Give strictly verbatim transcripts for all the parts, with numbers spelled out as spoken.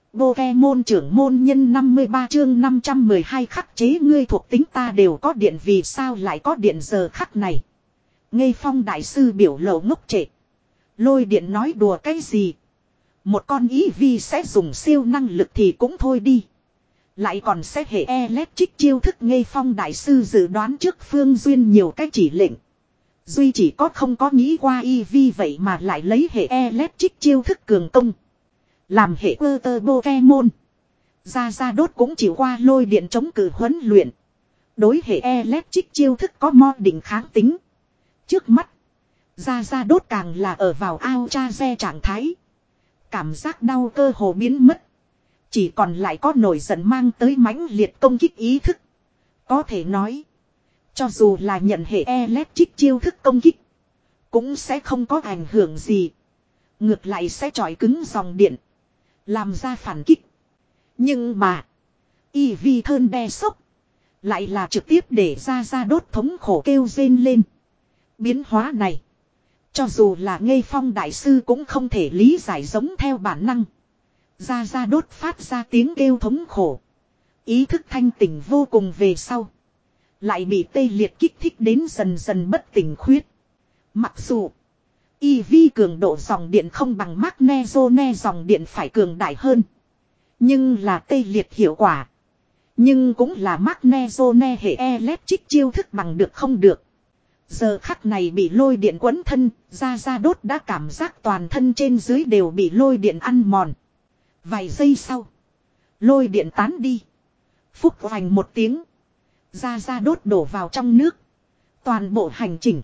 Pokemon trưởng môn nhân năm mươi ba chương năm trăm mười hai khắc chế ngươi thuộc tính ta đều có điện vì sao lại có điện giờ khắc này. Ngây Phong đại sư biểu lộ ngốc trệ. Lôi điện nói đùa cái gì. Một con ý vi sẽ dùng siêu năng lực thì cũng thôi đi. Lại còn sẽ hệ electric chiêu thức Ngây Phong đại sư dự đoán trước Phương Duyên nhiều cái chỉ lệnh. Duy chỉ có không có nghĩ qua e vê vậy mà lại lấy hệ electric chiêu thức cường công. Làm hệ ơ tơ Pokemon. Ra Ra Đốt cũng chịu qua lôi điện chống cự huấn luyện. Đối hệ electric chiêu thức có mo định kháng tính. Trước mắt. Ra Ra Đốt càng là ở vào ao cha xe trạng thái. Cảm giác đau cơ hồ biến mất. Chỉ còn lại có nổi giận mang tới mãnh liệt công kích ý thức. Có thể nói. Cho dù là nhận hệ electric chiêu thức công kích. Cũng sẽ không có ảnh hưởng gì. Ngược lại sẽ chọi cứng dòng điện. Làm ra phản kích. Nhưng mà. E vê thơn đe sốc. Lại là trực tiếp để Ra Ra Đốt thống khổ kêu rên lên. Biến hóa này. Cho dù là Ngây Phong đại sư cũng không thể lý giải giống theo bản năng. Ra Ra Đốt phát ra tiếng kêu thống khổ. Ý thức thanh tỉnh vô cùng về sau. Lại bị tê liệt kích thích đến dần dần bất tỉnh khuyết. Mặc dù e vê cường độ dòng điện không bằng Magnezone dòng điện phải cường đại hơn. Nhưng là tê liệt hiệu quả. Nhưng cũng là Magnezone hệ electric chiêu thức bằng được không được. Giờ khắc này bị lôi điện quấn thân, Ra Ra Đốt đã cảm giác toàn thân trên dưới đều bị lôi điện ăn mòn. Vài giây sau, lôi điện tán đi. Phúc hoành một tiếng. Ra Ra Đốt đổ vào trong nước. Toàn bộ hành trình.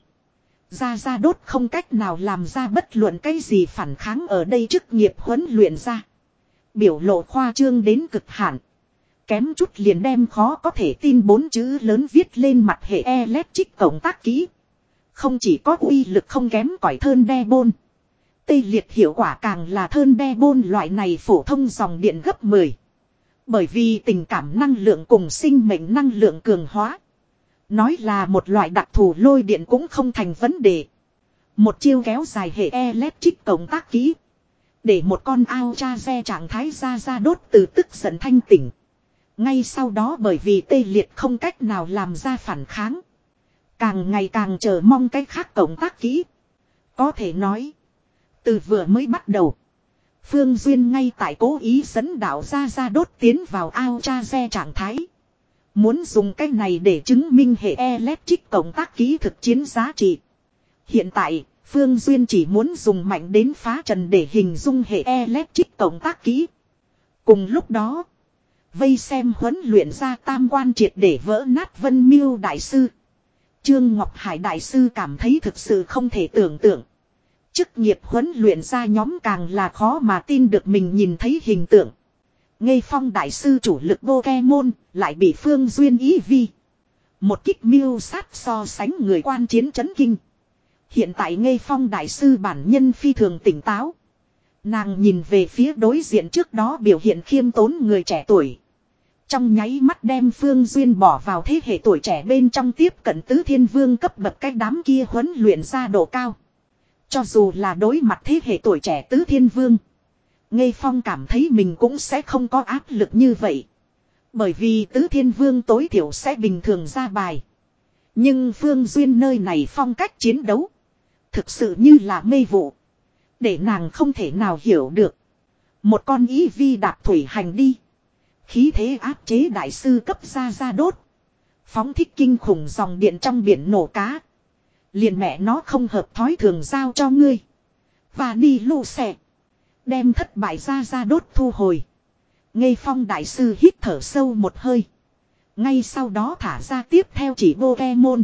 Ra Ra Đốt không cách nào làm ra bất luận cái gì phản kháng ở đây chức nghiệp huấn luyện ra. Biểu lộ khoa trương đến cực hạn. Kém chút liền đem khó có thể tin bốn chữ lớn viết lên mặt hệ electric cộng tác kỹ. Không chỉ có uy lực không kém cỏi thơn đe bôn. Tê liệt hiệu quả càng là thơn đe bôn loại này phổ thông dòng điện gấp mười. Bởi vì tình cảm năng lượng cùng sinh mệnh năng lượng cường hóa. Nói là một loại đặc thù lôi điện cũng không thành vấn đề. Một chiêu kéo dài hệ electric cộng tác kỹ. Để một con ao cha xe trạng thái Ra Ra Đốt từ tức giận thanh tỉnh. Ngay sau đó bởi vì tê liệt không cách nào làm ra phản kháng. Càng ngày càng chờ mong cái khác cộng tác kỹ. Có thể nói. Từ vừa mới bắt đầu. Phương Duyên ngay tại cố ý dẫn đạo Ra Ra Đốt tiến vào ao cha xe trạng thái. Muốn dùng cái này để chứng minh hệ electric cộng tác kỹ thực chiến giá trị. Hiện tại, Phương Duyên chỉ muốn dùng mạnh đến phá trần để hình dung hệ electric cộng tác kỹ. Cùng lúc đó, vây xem huấn luyện ra tam quan triệt để vỡ nát Vân Miêu đại sư. Trương Ngọc Hải đại sư cảm thấy thực sự không thể tưởng tượng. Chức nghiệp huấn luyện ra nhóm càng là khó mà tin được mình nhìn thấy hình tượng. Ngây Phong đại sư chủ lực Pokemon lại bị Phương Duyên ý vi. Một kích miêu sát so sánh người quan chiến chấn kinh. Hiện tại Ngây Phong đại sư bản nhân phi thường tỉnh táo. Nàng nhìn về phía đối diện trước đó biểu hiện khiêm tốn người trẻ tuổi. Trong nháy mắt đem Phương Duyên bỏ vào thế hệ tuổi trẻ bên trong tiếp cận tứ thiên vương cấp bậc cái đám kia huấn luyện ra độ cao. Cho dù là đối mặt thế hệ tuổi trẻ tứ thiên vương. Ngây Phong cảm thấy mình cũng sẽ không có áp lực như vậy. Bởi vì tứ thiên vương tối thiểu sẽ bình thường ra bài. Nhưng Phương Duyên nơi này phong cách chiến đấu. Thực sự như là mê vụ. Để nàng không thể nào hiểu được. Một con ý vi đạp thủy hành đi. Khí thế áp chế đại sư cấp Ra Ra Đốt. Phóng thích kinh khủng dòng điện trong biển nổ cá. Liền mẹ nó không hợp thói thường giao cho ngươi. Và đi lù xẻ. Đem thất bại Ra Ra Đốt thu hồi. Ngây Phong đại sư hít thở sâu một hơi. Ngay sau đó thả ra tiếp theo chỉ Pokemon.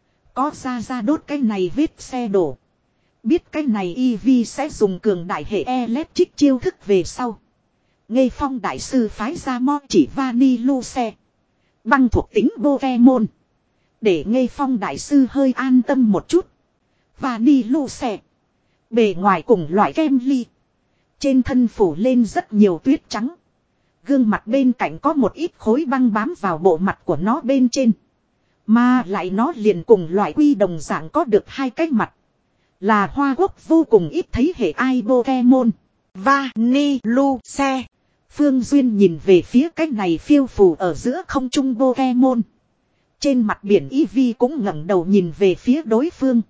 Có Ra Ra Đốt cái này vết xe đổ. Biết cái này e vê sẽ dùng cường đại hệ electric chiêu thức về sau. Ngây Phong đại sư phái ra mo chỉ Vani Luce. Băng thuộc tính Pokemon. Để Ngây Phong đại sư hơi an tâm một chút. Vani Luce. Bề ngoài cùng loại kem ly. Trên thân phủ lên rất nhiều tuyết trắng. Gương mặt bên cạnh có một ít khối băng bám vào bộ mặt của nó bên trên. Mà lại nó liền cùng loại quy đồng dạng có được hai cái mặt. Là hoa quốc vô cùng ít thấy hệ ai Pokemon. Vaniluce. Phương Duyên nhìn về phía cái này phiêu phù ở giữa không trung Pokemon. Trên mặt biển Eevee cũng ngẩng đầu nhìn về phía đối phương.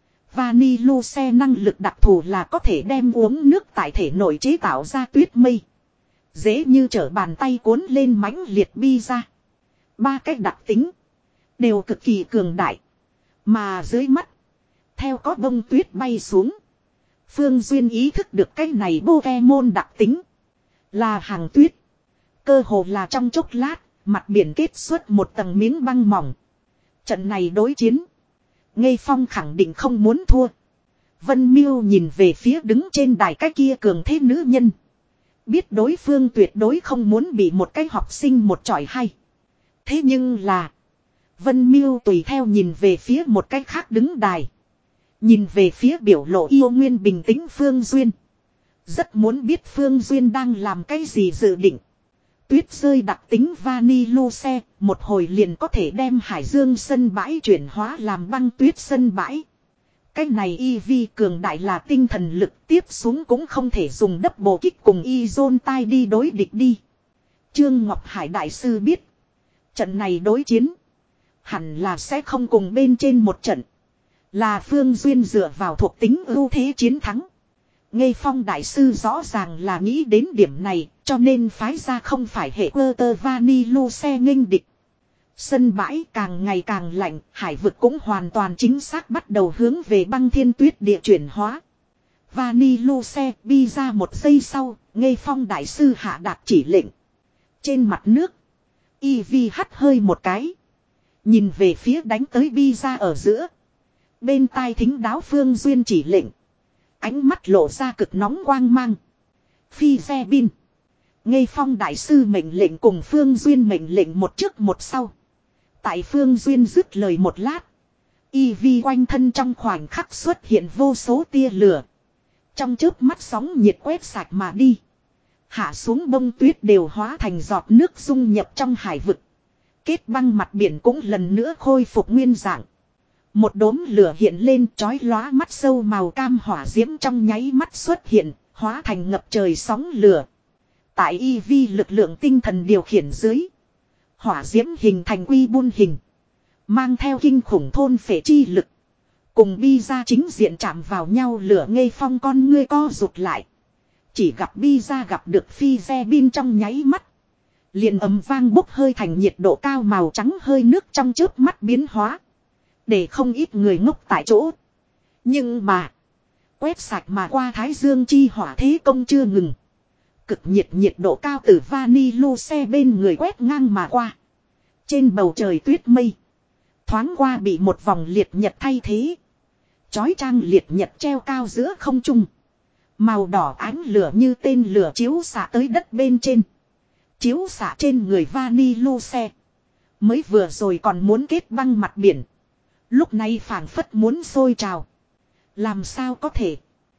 Vanilluse năng lực đặc thù là có thể đem uống nước tại thể nội chế tạo ra tuyết mây. Dễ như trở bàn tay cuốn lên mãnh liệt bi ra. Ba cách đặc tính đều cực kỳ cường đại. Mà dưới mắt, theo có bông tuyết bay xuống, Phương Duyên ý thức được cái này Pokemon đặc tính là hàng tuyết. Cơ hồ là trong chốc lát, mặt biển kết xuất một tầng miếng băng mỏng. Trận này đối chiến, Ngây Phong khẳng định không muốn thua. Vân Miêu nhìn về phía đứng trên đài cái kia cường thế nữ nhân. Biết đối phương tuyệt đối không muốn bị một cái học sinh một chọi hay. Thế nhưng là, Vân Miêu tùy theo nhìn về phía một cái khác đứng đài. Nhìn về phía biểu lộ yêu nguyên bình tĩnh Phương Duyên. Rất muốn biết Phương Duyên đang làm cái gì dự định. Tuyết rơi đặc tính Vanilluse, một hồi liền có thể đem hải dương sân bãi chuyển hóa làm băng tuyết sân bãi. Cái này Eevee cường đại là tinh thần lực, tiếp xuống cũng không thể dùng double kích cùng Izon tai đi đối địch đi. Trương Ngọc Hải đại sư biết, trận này đối chiến hẳn là sẽ không cùng bên trên một trận. Là Phương Duyên dựa vào thuộc tính ưu thế chiến thắng. Ngây Phong đại sư rõ ràng là nghĩ đến điểm này, cho nên phái ra không phải hệ Peter Vanilluse nghênh địch. Sân bãi càng ngày càng lạnh, hải vực cũng hoàn toàn chính xác bắt đầu hướng về băng thiên tuyết địa chuyển hóa. Vanilluse bi ra một giây sau, Ngây Phong đại sư hạ đạt chỉ lệnh. Trên mặt nước, Eevee hắt hơi một cái. Nhìn về phía đánh tới bi ra ở giữa. Bên tai thính đáo Phương Duyên chỉ lệnh. Ánh mắt lộ ra cực nóng quang mang. Phi xe bin. Ngây Phong đại sư mệnh lệnh cùng Phương Duyên mệnh lệnh một trước một sau. Tại Phương Duyên dứt lời một lát. Eevee quanh thân trong khoảnh khắc xuất hiện vô số tia lửa. Trong chớp mắt sóng nhiệt quét sạch mà đi. Hạ xuống bông tuyết đều hóa thành giọt nước dung nhập trong hải vực. Kết băng mặt biển cũng lần nữa khôi phục nguyên dạng. Một đốm lửa hiện lên chói lóa mắt sâu màu cam hỏa diễm trong nháy mắt xuất hiện, hóa thành ngập trời sóng lửa. Tại Eevee lực lượng tinh thần điều khiển dưới. Hỏa diễm hình thành quy buôn hình. Mang theo kinh khủng thôn phệ chi lực. Cùng bi ra chính diện chạm vào nhau lửa Ngây Phong con ngươi co rụt lại. Chỉ gặp bi ra gặp được phi xe bin trong nháy mắt. Liền ầm vang bốc hơi thành nhiệt độ cao màu trắng hơi nước trong chớp mắt biến hóa. Để không ít người ngốc tại chỗ. Nhưng mà, quét sạch mà qua thái dương chi hỏa thế công chưa ngừng. Cực nhiệt nhiệt độ cao từ Vanilluse bên người quét ngang mà qua. Trên bầu trời tuyết mây. Thoáng qua bị một vòng liệt nhật thay thế. Chói chang liệt nhật treo cao giữa không trung. Màu đỏ ánh lửa như tên lửa chiếu xạ tới đất bên trên. Chiếu xạ trên người Vanilluse. Mới vừa rồi còn muốn kết băng mặt biển. Lúc này phảng phất muốn sôi trào. Làm sao có thể?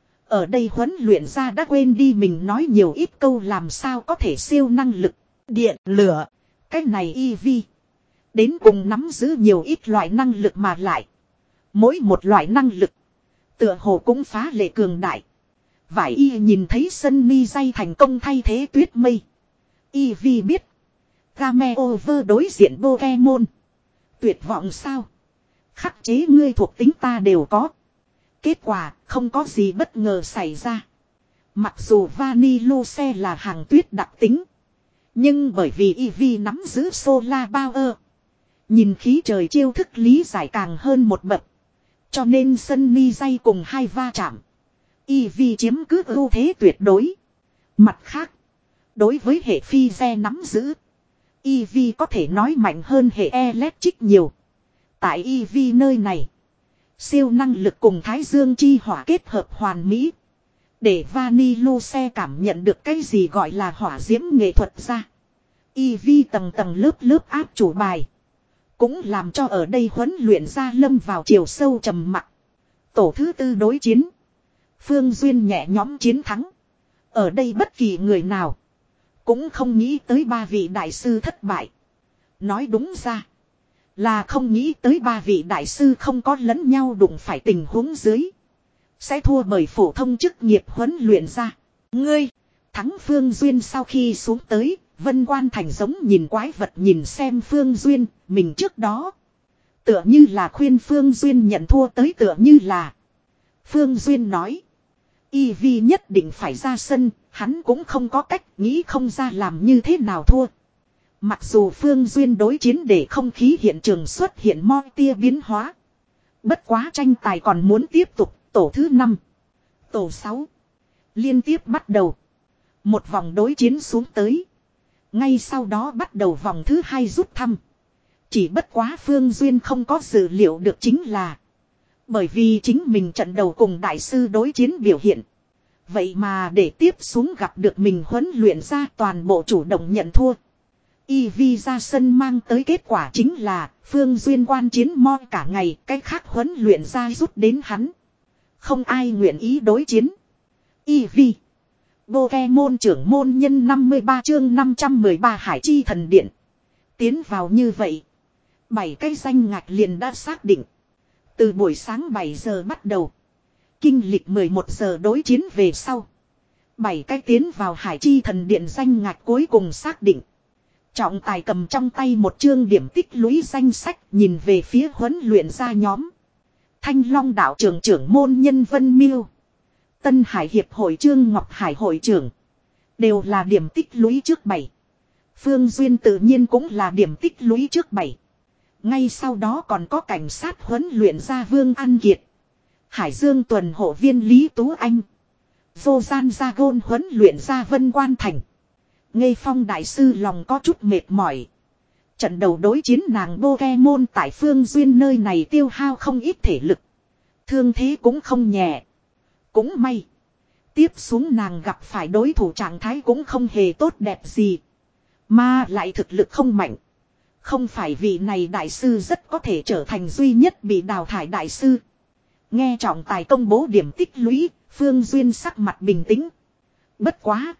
Ở đây huấn luyện ra đã quên đi mình nói nhiều ít câu làm sao có thể siêu năng lực. Điện, lửa. Cái này Eevee. Đến cùng nắm giữ nhiều ít loại năng lực mà lại. Mỗi một loại năng lực. Tựa hồ cũng phá lệ cường đại. Vải y nhìn thấy sân mi dây thành công thay thế tuyết mây. Eevee biết. Game over đối diện Pokemon. Tuyệt vọng sao? Khắc chế ngươi thuộc tính ta đều có. Kết quả không có gì bất ngờ xảy ra. Mặc dù Vanilluse là hàng tuyết đặc tính. Nhưng bởi vì Eevee nắm giữ Solar Power. Nhìn khí trời chiêu thức lý giải càng hơn một bậc. Cho nên sân mi dây cùng hai va chạm. Eevee chiếm cứ ưu thế tuyệt đối. Mặt khác. Đối với hệ phi xe nắm giữ. Eevee có thể nói mạnh hơn hệ electric nhiều. Tại Eevee nơi này. Siêu năng lực cùng thái dương chi hỏa kết hợp hoàn mỹ. Để Vanilluse cảm nhận được cái gì gọi là hỏa diễm nghệ thuật ra. Eevee tầng tầng lớp lớp áp chủ bài. Cũng làm cho ở đây huấn luyện ra lâm vào chiều sâu trầm mặc. Tổ thứ tư đối chiến. Phương Duyên nhẹ nhõm chiến thắng. Ở đây bất kỳ người nào. Cũng không nghĩ tới ba vị đại sư thất bại. Nói đúng ra. Là không nghĩ tới ba vị đại sư không có lẫn nhau đụng phải tình huống dưới. Sẽ thua bởi phổ thông chức nghiệp huấn luyện ra. Ngươi. Thắng Phương Duyên sau khi xuống tới, Vân Quan Thành giống nhìn quái vật nhìn xem Phương Duyên, mình trước đó. Tựa như là khuyên Phương Duyên nhận thua tới tựa như là. Phương Duyên nói. Y Vi nhất định phải ra sân, hắn cũng không có cách nghĩ không ra làm như thế nào thua. Mặc dù Phương Duyên đối chiến để không khí hiện trường xuất hiện moi tia biến hóa. Bất quá tranh tài còn muốn tiếp tục, tổ thứ năm, tổ sáu. Liên tiếp bắt đầu. Một vòng đối chiến xuống tới. Ngay sau đó bắt đầu vòng thứ hai rút thăm. Chỉ bất quá Phương Duyên không có dự liệu được chính là. Bởi vì chính mình trận đầu cùng đại sư đối chiến biểu hiện. Vậy mà để tiếp xuống gặp được mình huấn luyện ra toàn bộ chủ động nhận thua. Y Vi ra sân mang tới kết quả chính là Phương Duyên quan chiến mo cả ngày, cái khác huấn luyện ra rút đến hắn. Không ai nguyện ý đối chiến. Y Vi. Pokemon trưởng môn nhân năm mươi ba chương năm trăm mười ba Hải Chi Thần Điện. Tiến vào như vậy. bảy cái danh ngạch liền đã xác định. Từ buổi sáng bảy giờ bắt đầu. Kinh lịch mười một giờ đối chiến về sau. bảy cái tiến vào Hải Chi Thần Điện danh ngạch cuối cùng xác định. Trọng tài cầm trong tay một chương điểm tích lũy danh sách nhìn về phía huấn luyện ra nhóm. Thanh Long đạo trưởng trưởng môn nhân Vân Miêu. Tân Hải Hiệp hội Trương Ngọc Hải hội trưởng. Đều là điểm tích lũy trước bảy. Phương Duyên tự nhiên cũng là điểm tích lũy trước bảy. Ngay sau đó còn có cảnh sát huấn luyện ra Vương An Kiệt. Hải Dương tuần hộ viên Lý Tú Anh. Vô gian gia gôn huấn luyện ra Vân Quan Thành. Ngây Phong đại sư lòng có chút mệt mỏi. Trận đầu đối chiến nàng Pokemon tại Phương Duyên nơi này tiêu hao không ít thể lực. Thương thế cũng không nhẹ. Cũng may. Tiếp xuống nàng gặp phải đối thủ trạng thái cũng không hề tốt đẹp gì. Mà lại thực lực không mạnh. Không phải vị này đại sư rất có thể trở thành duy nhất bị đào thải đại sư. Nghe trọng tài công bố điểm tích lũy, Phương Duyên sắc mặt bình tĩnh. Bất quá.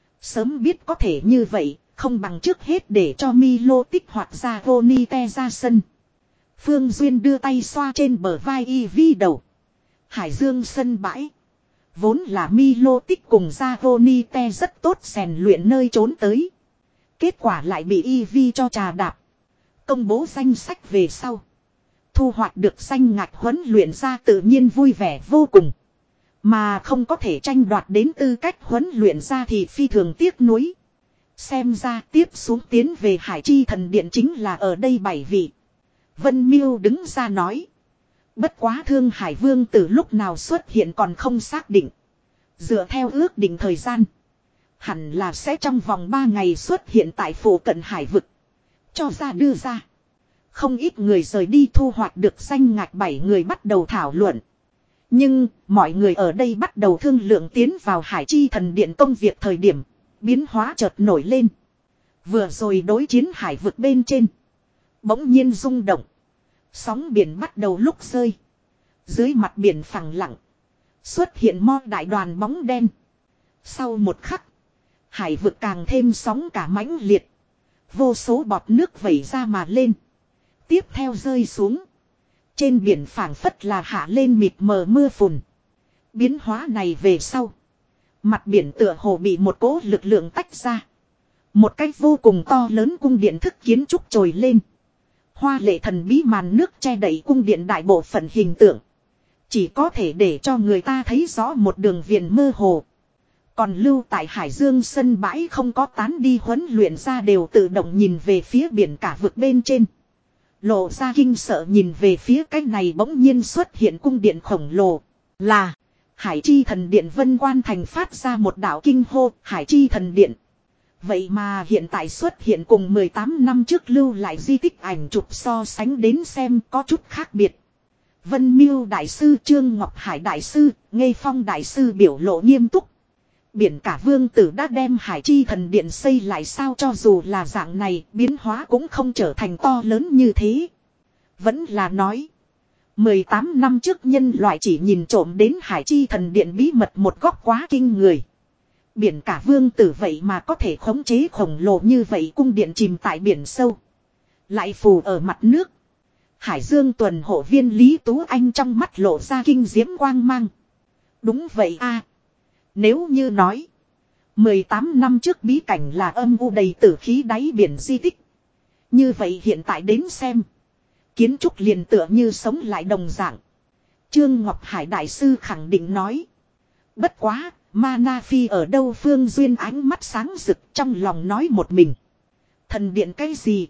Sớm biết có thể như vậy, không bằng trước hết để cho Milo tích hoạt ra Vonite ra sân. Phương Duyên đưa tay xoa trên bờ vai Y Vi đầu. Hải Dương sân bãi. Vốn là Milo tích cùng ra Vonite rất tốt rèn luyện nơi trốn tới. Kết quả lại bị Y Vi cho trà đạp. Công bố danh sách về sau. Thu hoạch được danh ngạch huấn luyện ra tự nhiên vui vẻ vô cùng. Mà không có thể tranh đoạt đến tư cách huấn luyện ra thì phi thường tiếc nuối. Xem ra tiếp xuống tiến về Hải Chi Thần Điện chính là ở đây bảy vị. Vân Miêu đứng ra nói. Bất quá Thương Hải Vương từ lúc nào xuất hiện còn không xác định. Dựa theo ước định thời gian. Hẳn là sẽ trong vòng ba ngày xuất hiện tại phủ cận hải vực. Cho ra đưa ra. Không ít người rời đi thu hoạch được danh ngạch bảy người bắt đầu thảo luận. Nhưng mọi người ở đây bắt đầu thương lượng tiến vào Hải Chi Thần Điện công việc thời điểm. Biến hóa chợt nổi lên. Vừa rồi đối chiến hải vực bên trên. Bỗng nhiên rung động. Sóng biển bắt đầu lúc rơi. Dưới mặt biển phẳng lặng. Xuất hiện mo đại đoàn bóng đen. Sau một khắc. Hải vực càng thêm sóng cả mãnh liệt. Vô số bọt nước vẩy ra mà lên. Tiếp theo rơi xuống. Trên biển phảng phất là hạ lên mịt mờ mưa phùn. Biến hóa này về sau. Mặt biển tựa hồ bị một cỗ lực lượng tách ra. Một cách vô cùng to lớn cung điện thức kiến trúc trồi lên. Hoa lệ thần bí màn nước che đậy cung điện đại bộ phận hình tượng. Chỉ có thể để cho người ta thấy rõ một đường viền mơ hồ. Còn lưu tại Hải Dương sân bãi không có tán đi huấn luyện ra đều tự động nhìn về phía biển cả vực bên trên. Lộ ra kinh sợ nhìn về phía cái này bỗng nhiên xuất hiện cung điện khổng lồ. Là Hải Chi Thần Điện. Vân Quan Thành phát ra một đạo kinh hô. Hải Chi Thần Điện. Vậy mà hiện tại xuất hiện cùng mười tám năm trước lưu lại di tích ảnh chụp so sánh đến xem có chút khác biệt. Vân Miêu đại sư, Trương Ngọc Hải đại sư, Ngây Phong đại sư biểu lộ nghiêm túc. Biển cả vương tử đã đem Hải Chi Thần Điện xây lại sao, cho dù là dạng này biến hóa cũng không trở thành to lớn như thế. Vẫn là nói. mười tám năm trước nhân loại chỉ nhìn trộm đến Hải Chi Thần Điện bí mật một góc quá kinh người. Biển cả vương tử vậy mà có thể khống chế khổng lồ như vậy, cung điện chìm tại biển sâu. Lại phù ở mặt nước. Hải Dương tuần hộ viên Lý Tú Anh trong mắt lộ ra kinh diễm quang mang. Đúng vậy a. Nếu như nói. mười tám năm trước bí cảnh là âm u đầy tử khí đáy biển di tích. Như vậy hiện tại đến xem. Kiến trúc liền tựa như sống lại đồng dạng. Trương Ngọc Hải đại sư khẳng định nói. Bất quá, Mana Phi ở đâu? Phương Duyên ánh mắt sáng rực trong lòng nói một mình. Thần điện cái gì?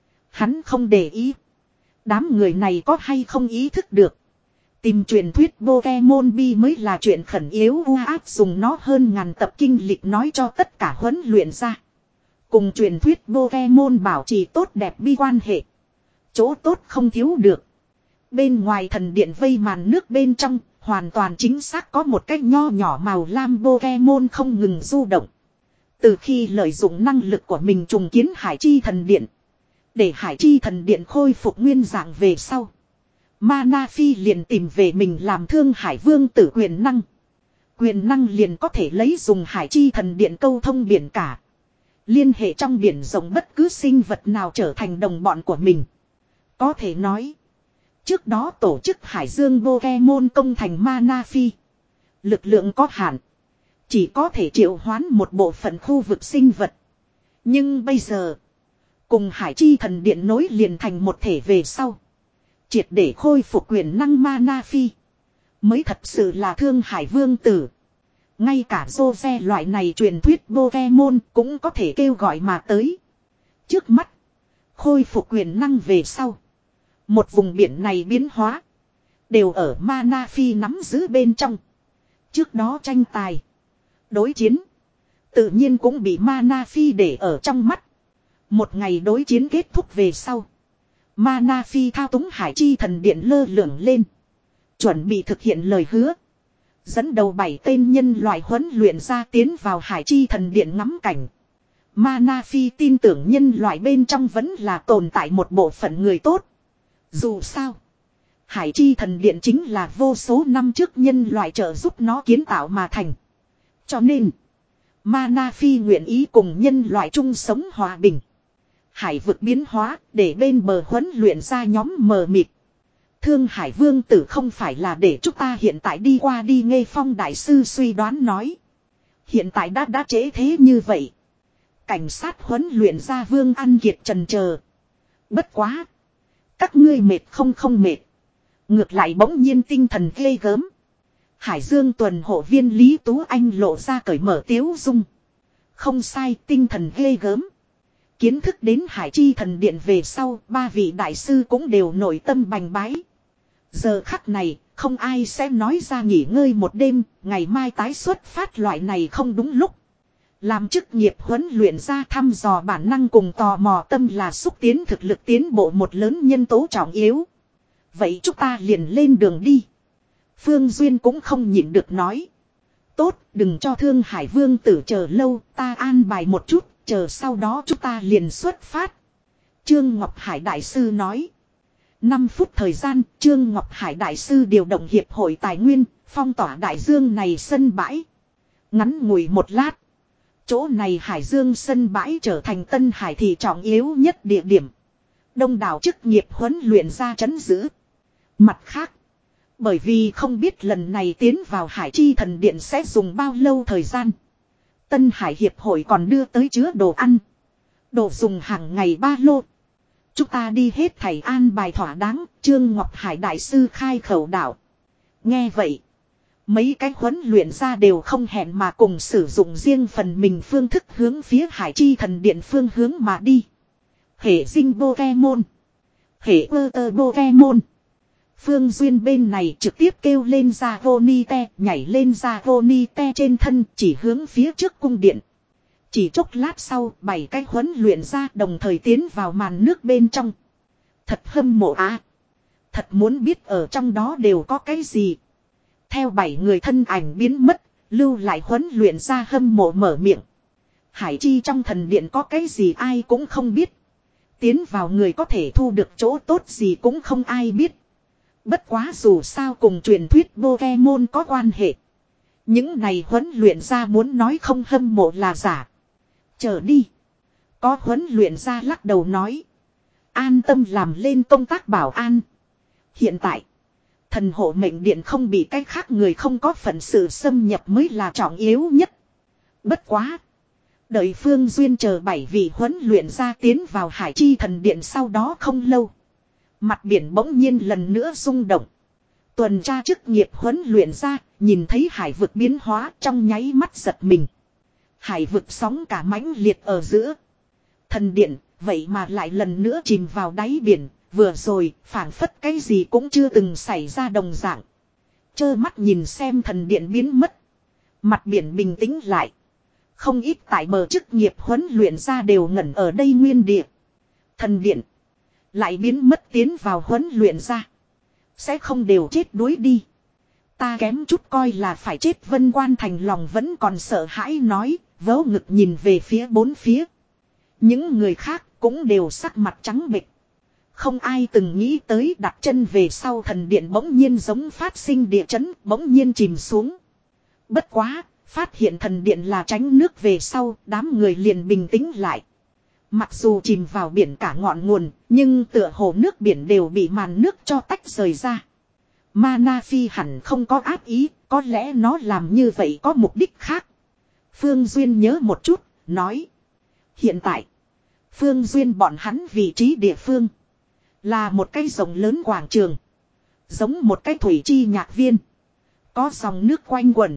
Hắn không để ý. Đám người này có hay không ý thức được. Tìm truyền thuyết Pokemon Bi mới là chuyện khẩn yếu. U áp dùng nó hơn ngàn tập kinh lịch nói cho tất cả huấn luyện ra. Cùng truyền thuyết Pokemon bảo trì tốt đẹp bi quan hệ. Chỗ tốt không thiếu được. Bên ngoài thần điện vây màn nước bên trong, hoàn toàn chính xác có một cái nho nhỏ màu lam Pokemon không ngừng du động. Từ khi lợi dụng năng lực của mình trùng kiến Hải Chi thần điện. Để Hải Chi thần điện khôi phục nguyên dạng về sau. Mana Phi liền tìm về mình làm Thương Hải Vương tử quyền năng. Quyền năng liền có thể lấy dùng Hải Chi thần điện câu thông biển cả. Liên hệ trong biển rộng bất cứ sinh vật nào trở thành đồng bọn của mình. Có thể nói. Trước đó tổ chức Hải Dương Pokemon công thành Mana Phi. Lực lượng có hạn. Chỉ có thể triệu hoán một bộ phận khu vực sinh vật. Nhưng bây giờ. Cùng Hải Chi thần điện nối liền thành một thể về sau. Triệt để khôi phục quyền năng Mana Phi. Mới thật sự là Thương Hải Vương tử. Ngay cả Jose loại này truyền thuyết Pokemon cũng có thể kêu gọi mà tới. Trước mắt. Khôi phục quyền năng về sau. Một vùng biển này biến hóa. Đều ở Mana Phi nắm giữ bên trong. Trước đó tranh tài. Đối chiến. Tự nhiên cũng bị Mana Phi để ở trong mắt. Một ngày đối chiến kết thúc về sau. Mana Phi thao túng Hải Chi thần điện lơ lửng lên. Chuẩn bị thực hiện lời hứa. Dẫn đầu bảy tên nhân loại huấn luyện ra tiến vào Hải Chi thần điện ngắm cảnh. Mana Phi tin tưởng nhân loại bên trong vẫn là tồn tại một bộ phận người tốt. Dù sao. Hải Chi thần điện chính là vô số năm trước nhân loại trợ giúp nó kiến tạo mà thành. Cho nên. Mana Phi nguyện ý cùng nhân loại chung sống hòa bình. Hải vực biến hóa để bên bờ huấn luyện ra nhóm mờ mịt. Thương Hải Vương tử không phải là để chúng ta hiện tại đi qua đi. Nghe Phong đại sư suy đoán nói. Hiện tại đã đã trễ thế như vậy. Cảnh sát huấn luyện ra Vương An Kiệt trần chờ. Bất quá. Các ngươi mệt không không mệt. Ngược lại bỗng nhiên tinh thần ghê gớm. Hải Dương tuần hộ viên Lý Tú Anh lộ ra cởi mở tiếu dung. Không sai, tinh thần ghê gớm. Kiến thức đến Hải Chi thần điện về sau, ba vị đại sư cũng đều nội tâm bành bái. Giờ khắc này, không ai sẽ nói ra nghỉ ngơi một đêm, ngày mai tái xuất phát loại này không đúng lúc. Làm chức nghiệp huấn luyện ra thăm dò bản năng cùng tò mò tâm là xúc tiến thực lực tiến bộ một lớn nhân tố trọng yếu. Vậy chúng ta liền lên đường đi. Phương Duyên cũng không nhịn được nói. Tốt, đừng cho Thương Hải Vương tử chờ lâu, ta an bài một chút, chờ sau đó chúng ta liền xuất phát. Trương Ngọc Hải đại sư nói. năm phút thời gian, Trương Ngọc Hải đại sư điều động hiệp hội tài nguyên, phong tỏa đại dương này sân bãi. Ngắn ngủi một lát. Chỗ này Hải Dương sân bãi trở thành Tân Hải thị trọng yếu nhất địa điểm. Đông đảo chức nghiệp huấn luyện ra trấn giữ. Mặt khác. Bởi vì không biết lần này tiến vào Hải Chi thần điện sẽ dùng bao lâu thời gian. Tân Hải hiệp hội còn đưa tới chứa đồ ăn. Đồ dùng hàng ngày ba lô. Chúng ta đi hết thầy an bài thỏa đáng. Trương Ngọc Hải đại sư khai khẩu đạo. Nghe vậy. Mấy cái huấn luyện ra đều không hẹn mà cùng sử dụng riêng phần mình phương thức hướng phía Hải Chi thần điện phương hướng mà đi. Hệ dinh Pokemon. Hệ ơ tơ Pokemon. Phương Duyên bên này trực tiếp kêu lên ra Vonite, nhảy lên ra Vonite trên thân chỉ hướng phía trước cung điện. Chỉ chốc lát sau, bảy cái huấn luyện ra đồng thời tiến vào màn nước bên trong. Thật hâm mộ á. Thật muốn biết ở trong đó đều có cái gì. Theo bảy người thân ảnh biến mất, lưu lại huấn luyện ra hâm mộ mở miệng. Hải Chi trong thần điện có cái gì ai cũng không biết. Tiến vào người có thể thu được chỗ tốt gì cũng không ai biết. Bất quá dù sao cùng truyền thuyết Pokemon có quan hệ. Những này huấn luyện ra muốn nói không hâm mộ là giả. Chờ đi. Có huấn luyện ra lắc đầu nói. An tâm làm lên công tác bảo an. Hiện tại. Thần hộ mệnh điện không bị cách khác người không có phận sự xâm nhập mới là trọng yếu nhất. Bất quá. Đợi Phương Duyên chờ bảy vị huấn luyện ra tiến vào Hải Chi Thần Điện sau đó không lâu. Mặt biển bỗng nhiên lần nữa rung động. Tuần tra chức nghiệp huấn luyện ra, nhìn thấy hải vực biến hóa trong nháy mắt giật mình. Hải vực sóng cả mãnh liệt ở giữa. Thần điện, vậy mà lại lần nữa chìm vào đáy biển, vừa rồi, phảng phất cái gì cũng chưa từng xảy ra đồng dạng. Chơ mắt nhìn xem thần điện biến mất. Mặt biển bình tĩnh lại. Không ít tại bờ chức nghiệp huấn luyện ra đều ngẩn ở đây nguyên địa. Thần điện lại biến mất tiến vào huấn luyện ra. Sẽ không đều chết đuối đi. Ta kém chút coi là phải chết. Vân Quan Thành lòng vẫn còn sợ hãi nói, vớ ngực nhìn về phía bốn phía. Những người khác cũng đều sắc mặt trắng bệch. Không ai từng nghĩ tới đặt chân về sau thần điện bỗng nhiên giống phát sinh địa chấn, bỗng nhiên chìm xuống. Bất quá, phát hiện thần điện là tránh nước về sau, đám người liền bình tĩnh lại. Mặc dù chìm vào biển cả ngọn nguồn, nhưng tựa hồ nước biển đều bị màn nước cho tách rời ra. Mana Phi hẳn không có ác ý, có lẽ nó làm như vậy có mục đích khác. Phương Duyên nhớ một chút, nói. Hiện tại, Phương Duyên bọn hắn vị trí địa phương là một cái rộng lớn quảng trường. Giống một cái thủy chi nhạc viên. Có dòng nước quanh quẩn.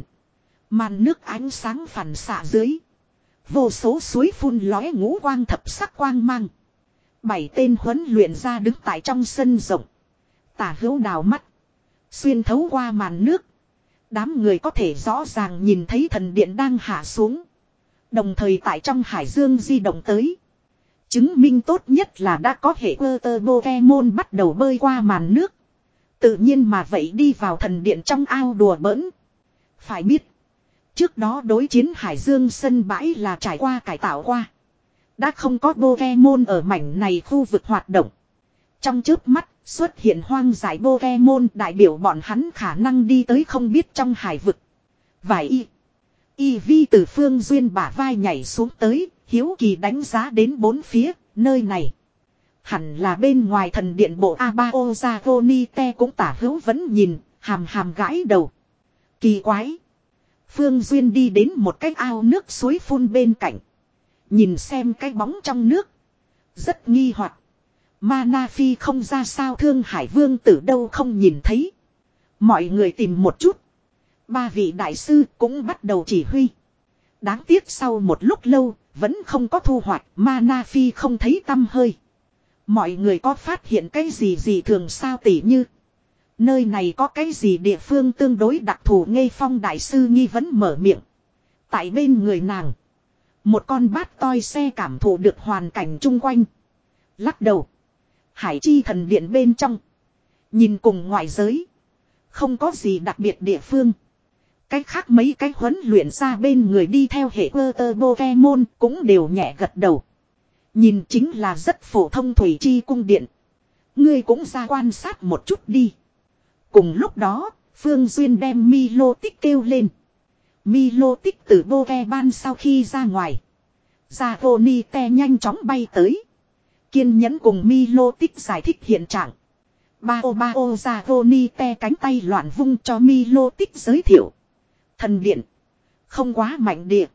Màn nước ánh sáng phản xạ dưới. Vô số suối phun lóe ngũ quang thập sắc quang mang. Bảy tên huấn luyện ra đứng tại trong sân rộng. Tả hữu đào mắt. Xuyên thấu qua màn nước. Đám người có thể rõ ràng nhìn thấy thần điện đang hạ xuống. Đồng thời tại trong hải dương di động tới. Chứng minh tốt nhất là đã có hệ quơ tơ Pokemon bắt đầu bơi qua màn nước. Tự nhiên mà vậy đi vào thần điện trong ao đùa bỡn. Phải biết. Trước đó đối chiến hải dương sân bãi là trải qua cải tạo qua. Đã không có Pokemon ở mảnh này khu vực hoạt động. Trong chớp mắt xuất hiện hoang dại Pokemon đại biểu bọn hắn khả năng đi tới không biết trong hải vực. Vài y. Y vi từ Phương Duyên bả vai nhảy xuống tới, hiếu kỳ đánh giá đến bốn phía, nơi này. Hẳn là bên ngoài thần điện bộ Abaozavonite cũng tả hữu vẫn nhìn, hàm hàm gãi đầu. Kỳ quái. Phương Duyên đi đến một cái ao nước suối phun bên cạnh. Nhìn xem cái bóng trong nước. Rất nghi hoặc. Mana Phi không ra sao Thương Hải Vương Tử đâu không nhìn thấy. Mọi người tìm một chút. Ba vị đại sư cũng bắt đầu chỉ huy. Đáng tiếc sau một lúc lâu, vẫn không có thu hoạch, Mana Phi không thấy tăm hơi. Mọi người có phát hiện cái gì gì thường sao tỉ như. Nơi này có cái gì địa phương tương đối đặc thù Ngây Phong đại sư nghi vấn mở miệng. Tại bên người nàng. Một con bát toi xe cảm thụ được hoàn cảnh chung quanh. Lắc đầu. Hải Chi thần điện bên trong. Nhìn cùng ngoại giới. Không có gì đặc biệt địa phương. Cái khác mấy cái huấn luyện ra bên người đi theo hệ quơ tơ Pokemon cũng đều nhẹ gật đầu. Nhìn chính là rất phổ thông thủy chi cung điện. Ngươi cũng ra quan sát một chút đi. Cùng lúc đó, Phương Duyên đem Milo Tích kêu lên. Milo Tích từ Pokemon sau khi ra ngoài. Zavonite nhanh chóng bay tới. Kiên nhẫn cùng Milo Tích giải thích hiện trạng. Bao bao Zavonite cánh tay loạn vung cho Milo Tích giới thiệu. Thần điện. Không quá mạnh địa.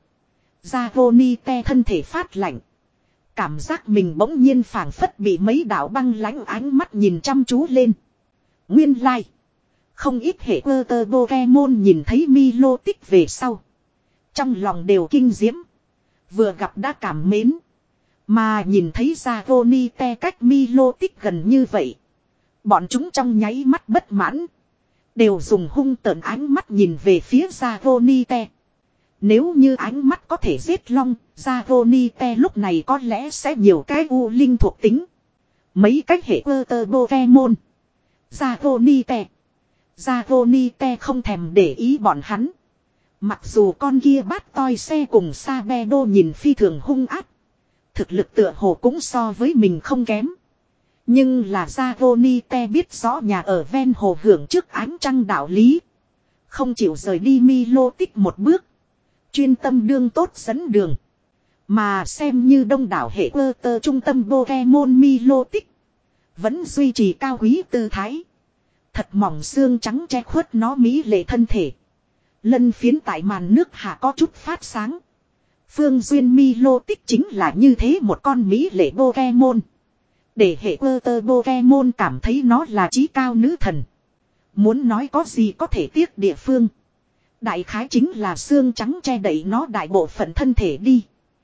Zavonite thân thể phát lạnh. Cảm giác mình bỗng nhiên phảng phất bị mấy đạo băng lãnh ánh mắt nhìn chăm chú lên. Nguyên lai. Like. Không ít hệ quơ tơ Pokemon nhìn thấy Milo Tích về sau. Trong lòng đều kinh diễm. Vừa gặp đã cảm mến. Mà nhìn thấy Zavonite cách Milo Tích gần như vậy. Bọn chúng trong nháy mắt bất mãn. Đều dùng hung tợn ánh mắt nhìn về phía Zavonite. Nếu như ánh mắt có thể giết long, Zavonite lúc này có lẽ sẽ nhiều cái u linh thuộc tính. Mấy cách hệ quơ tơ Pokemon. Zavonite. Zavonite không thèm để ý bọn hắn. Mặc dù con kia bát toi xe cùng Sabedo nhìn phi thường hung ác. Thực lực tựa hồ cũng so với mình không kém. Nhưng là Zavonite biết rõ nhà ở ven hồ hưởng trước ánh trăng đạo lý. Không chịu rời đi Milo Tích một bước. Chuyên tâm đương tốt dẫn đường. Mà xem như đông đảo hệ quơ tơ trung tâm Pokemon Milo Tích. Vẫn duy trì cao quý tư thái. Thật mỏng xương trắng che khuất nó mỹ lệ thân thể. Lân phiến tại màn nước hạ có chút phát sáng. Phương Duyên Milotic chính là như thế một con mỹ lệ Pokemon. Để hệ ơ tơ Pokemon cảm thấy nó là trí cao nữ thần. Muốn nói có gì có thể tiếc địa phương. Đại khái chính là xương trắng che đậy nó đại bộ phận thân thể đi.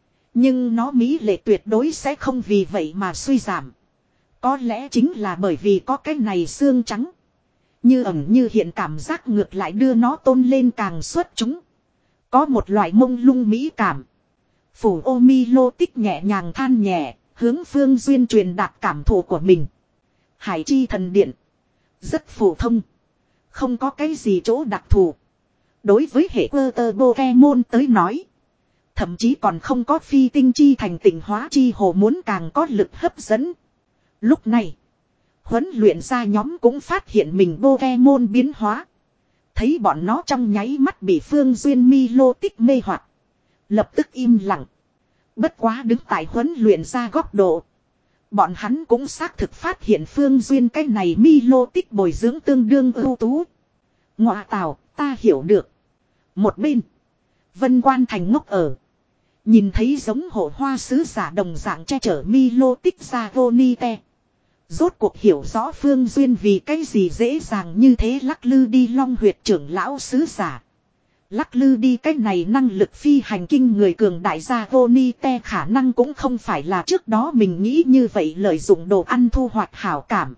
Nhưng nó mỹ lệ tuyệt đối sẽ không vì vậy mà suy giảm. Có lẽ chính là bởi vì có cái này xương trắng. Như ẩn như hiện cảm giác ngược lại đưa nó tôn lên càng xuất chúng. Có một loại mông lung mỹ cảm. Phủ ô mi lô tích nhẹ nhàng than nhẹ, hướng Phương Duyên truyền đạt cảm thụ của mình. Hải chi thần điện. Rất phổ thông. Không có cái gì chỗ đặc thù. Đối với hệ cơ tơ Pokemon tới nói. Thậm chí còn không có phi tinh chi thành tỉnh hóa chi hồ muốn càng có lực hấp dẫn. Lúc này, huấn luyện ra nhóm cũng phát hiện mình Pokemon biến hóa. Thấy bọn nó trong nháy mắt bị Phương Duyên Milotic mê hoặc, lập tức im lặng. Bất quá đứng tại huấn luyện ra góc độ, bọn hắn cũng xác thực phát hiện Phương Duyên cái này Milotic bồi dưỡng tương đương ưu tú. Ngọa tào, ta hiểu được. Một bên, Vân Quan Thành ngốc ở. Nhìn thấy giống hộ hoa sứ giả đồng dạng che chở Milotic ra Vonite. Rốt cuộc hiểu rõ Phương Duyên vì cái gì dễ dàng như thế lắc lư đi long huyệt trưởng lão sứ giả. Lắc lư đi cái này năng lực phi hành kinh người cường đại gia Vonite khả năng cũng không phải là trước đó mình nghĩ như vậy lợi dụng đồ ăn thu hoạch hảo cảm.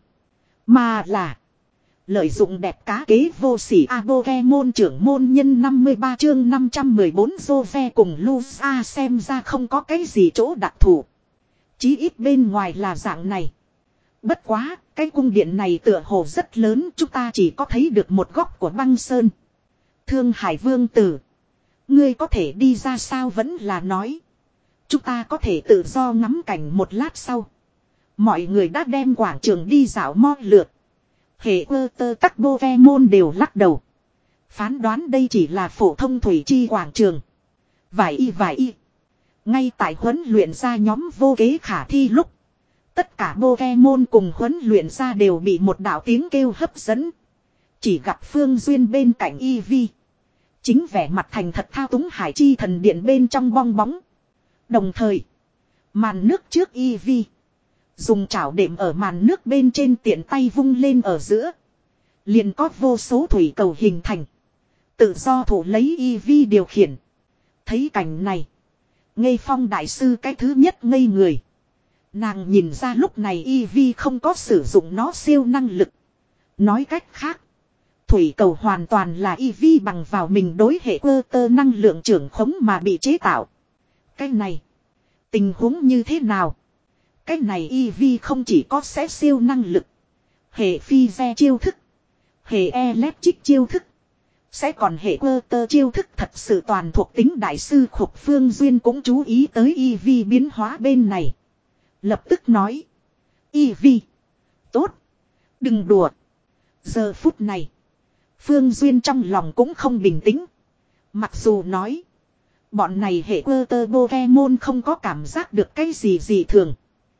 Mà là lợi dụng đẹp cá kế vô sỉ a Pokemon trưởng môn nhân năm mươi ba chương năm trăm mười bốn Jove cùng Lugia xem ra không có cái gì chỗ đặc thù. Chí ít bên ngoài là dạng này. Bất quá, cái cung điện này tựa hồ rất lớn, chúng ta chỉ có thấy được một góc của băng sơn. Thương Hải Vương Tử, ngươi có thể đi ra sao vẫn là nói. Chúng ta có thể tự do ngắm cảnh một lát sau. Mọi người đã đem quảng trường đi dạo mo lượt. Hệ ơ tơ các Pokemon đều lắc đầu. Phán đoán đây chỉ là phổ thông thủy chi quảng trường. Vài y vài y. Ngay tại huấn luyện ra nhóm vô kế khả thi lúc. Tất cả Pokemon cùng huấn luyện ra đều bị một đạo tiếng kêu hấp dẫn. Chỉ gặp Phương Duyên bên cạnh Eevee. Chính vẻ mặt thành thật thao túng hải chi thần điện bên trong bong bóng. Đồng thời, màn nước trước Eevee. Dùng chảo đệm ở màn nước bên trên tiện tay vung lên ở giữa. Liền có vô số thủy cầu hình thành. Tự do thủ lấy Eevee điều khiển. Thấy cảnh này. Ngây Phong đại sư cái thứ nhất ngây người. Nàng nhìn ra lúc này Eevee không có sử dụng nó siêu năng lực. Nói cách khác. Thủy cầu hoàn toàn là Eevee bằng vào mình đối hệ cơ tơ năng lượng trưởng khống mà bị chế tạo. Cái này. Tình huống như thế nào? Cái này Eevee không chỉ có sẽ siêu năng lực. Hệ phi ve chiêu thức. Hệ electric chiêu thức. Sẽ còn hệ cơ tơ chiêu thức thật sự toàn thuộc tính đại sư Khục Phương Duyên cũng chú ý tới Eevee biến hóa bên này. Lập tức nói. Eevee. Tốt. Đừng đùa. Giờ phút này. Phương Duyên trong lòng cũng không bình tĩnh. Mặc dù nói. Bọn này hệ cơ tơ Pokemon không có cảm giác được cái gì gì thường.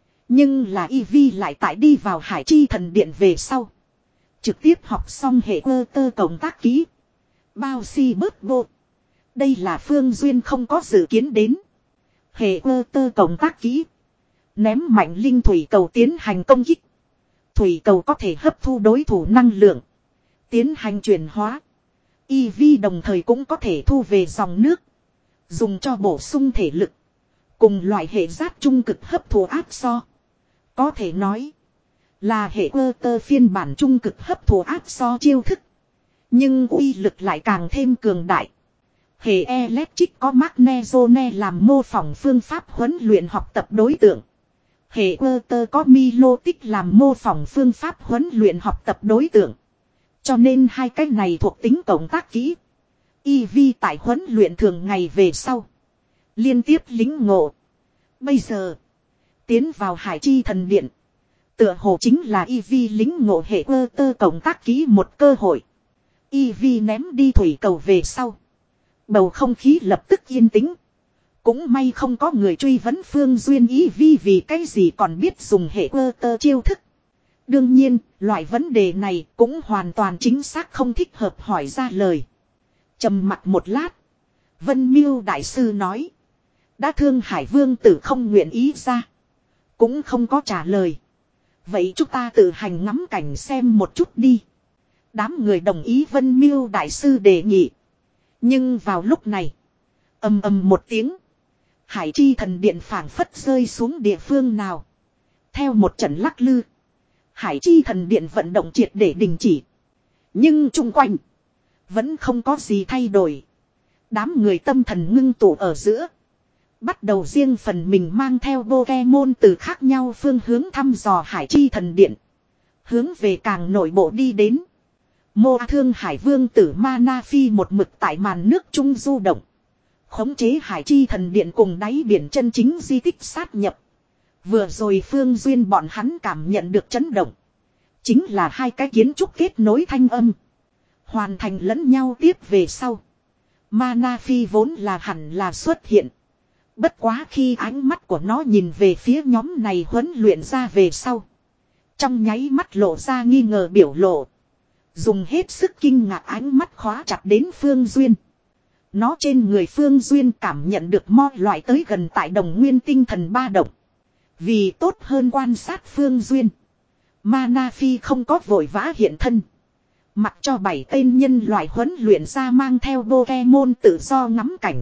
Nhưng là Eevee lại tại đi vào hải chi thần điện về sau. Trực tiếp học xong hệ cơ tơ cộng tác ký. Bao si bớt vô. Đây là Phương Duyên không có dự kiến đến. Hệ cơ tơ cộng tác ký. Ném mạnh linh thủy cầu tiến hành công kích. Thủy cầu có thể hấp thu đối thủ năng lượng. Tiến hành chuyển hóa. Eevee đồng thời cũng có thể thu về dòng nước. Dùng cho bổ sung thể lực. Cùng loại hệ giác trung cực hấp thụ áp so. Có thể nói. Là hệ cơ tơ phiên bản trung cực hấp thụ áp so chiêu thức. Nhưng uy lực lại càng thêm cường đại. Hệ electric có Magnezone làm mô phỏng phương pháp huấn luyện học tập đối tượng. Hệ cơ tơ có Milotic làm mô phỏng phương pháp huấn luyện học tập đối tượng. Cho nên hai cái này thuộc tính cộng tác kỹ. Eevee tại huấn luyện thường ngày về sau. Liên tiếp lính ngộ. Bây giờ. Tiến vào hải chi thần điện. Tựa hồ chính là Eevee lính ngộ hệ cơ tơ cộng tác kỹ một cơ hội. Eevee ném đi thủy cầu về sau. Bầu không khí lập tức yên tĩnh. Cũng may không có người truy vấn Phương Duyên Eevee vì cái gì còn biết dùng hệ cơ tơ chiêu thức. Đương nhiên, loại vấn đề này cũng hoàn toàn chính xác không thích hợp hỏi ra lời. Trầm mặt một lát. Vân Miêu đại sư nói. Đã Thương Hải Vương tử không nguyện ý ra. Cũng không có trả lời. Vậy chúng ta tự hành ngắm cảnh xem một chút đi. Đám người đồng ý Vân Miêu đại sư đề nghị. Nhưng vào lúc này. Ầm ầm một tiếng. Hải chi thần điện phảng phất rơi xuống địa phương nào. Theo một trận lắc lư. Hải chi thần điện vận động triệt để đình chỉ. Nhưng chung quanh. Vẫn không có gì thay đổi. Đám người tâm thần ngưng tụ ở giữa. Bắt đầu riêng phần mình mang theo Pokemon từ khác nhau phương hướng thăm dò Hải chi thần điện. Hướng về càng nội bộ đi đến. Mô Thương Hải Vương tử Mana Phi một mực tại màn nước trung du động. Khống chế Hải chi thần điện cùng đáy biển chân chính di tích sát nhập. Vừa rồi Phương Duyên bọn hắn cảm nhận được chấn động. Chính là hai cái kiến trúc kết nối thanh âm. Hoàn thành lẫn nhau tiếp về sau. Mana Phi vốn là hẳn là xuất hiện. Bất quá khi ánh mắt của nó nhìn về phía nhóm này huấn luyện ra về sau. Trong nháy mắt lộ ra nghi ngờ biểu lộ. Dùng hết sức kinh ngạc ánh mắt khóa chặt đến Phương Duyên. Nó trên người Phương Duyên cảm nhận được mo loại tới gần tại đồng nguyên tinh thần ba động. Vì tốt hơn quan sát Phương Duyên. Mana Phi không có vội vã hiện thân. Mặc cho bảy tên nhân loại huấn luyện ra mang theo Pokemon tự do ngắm cảnh.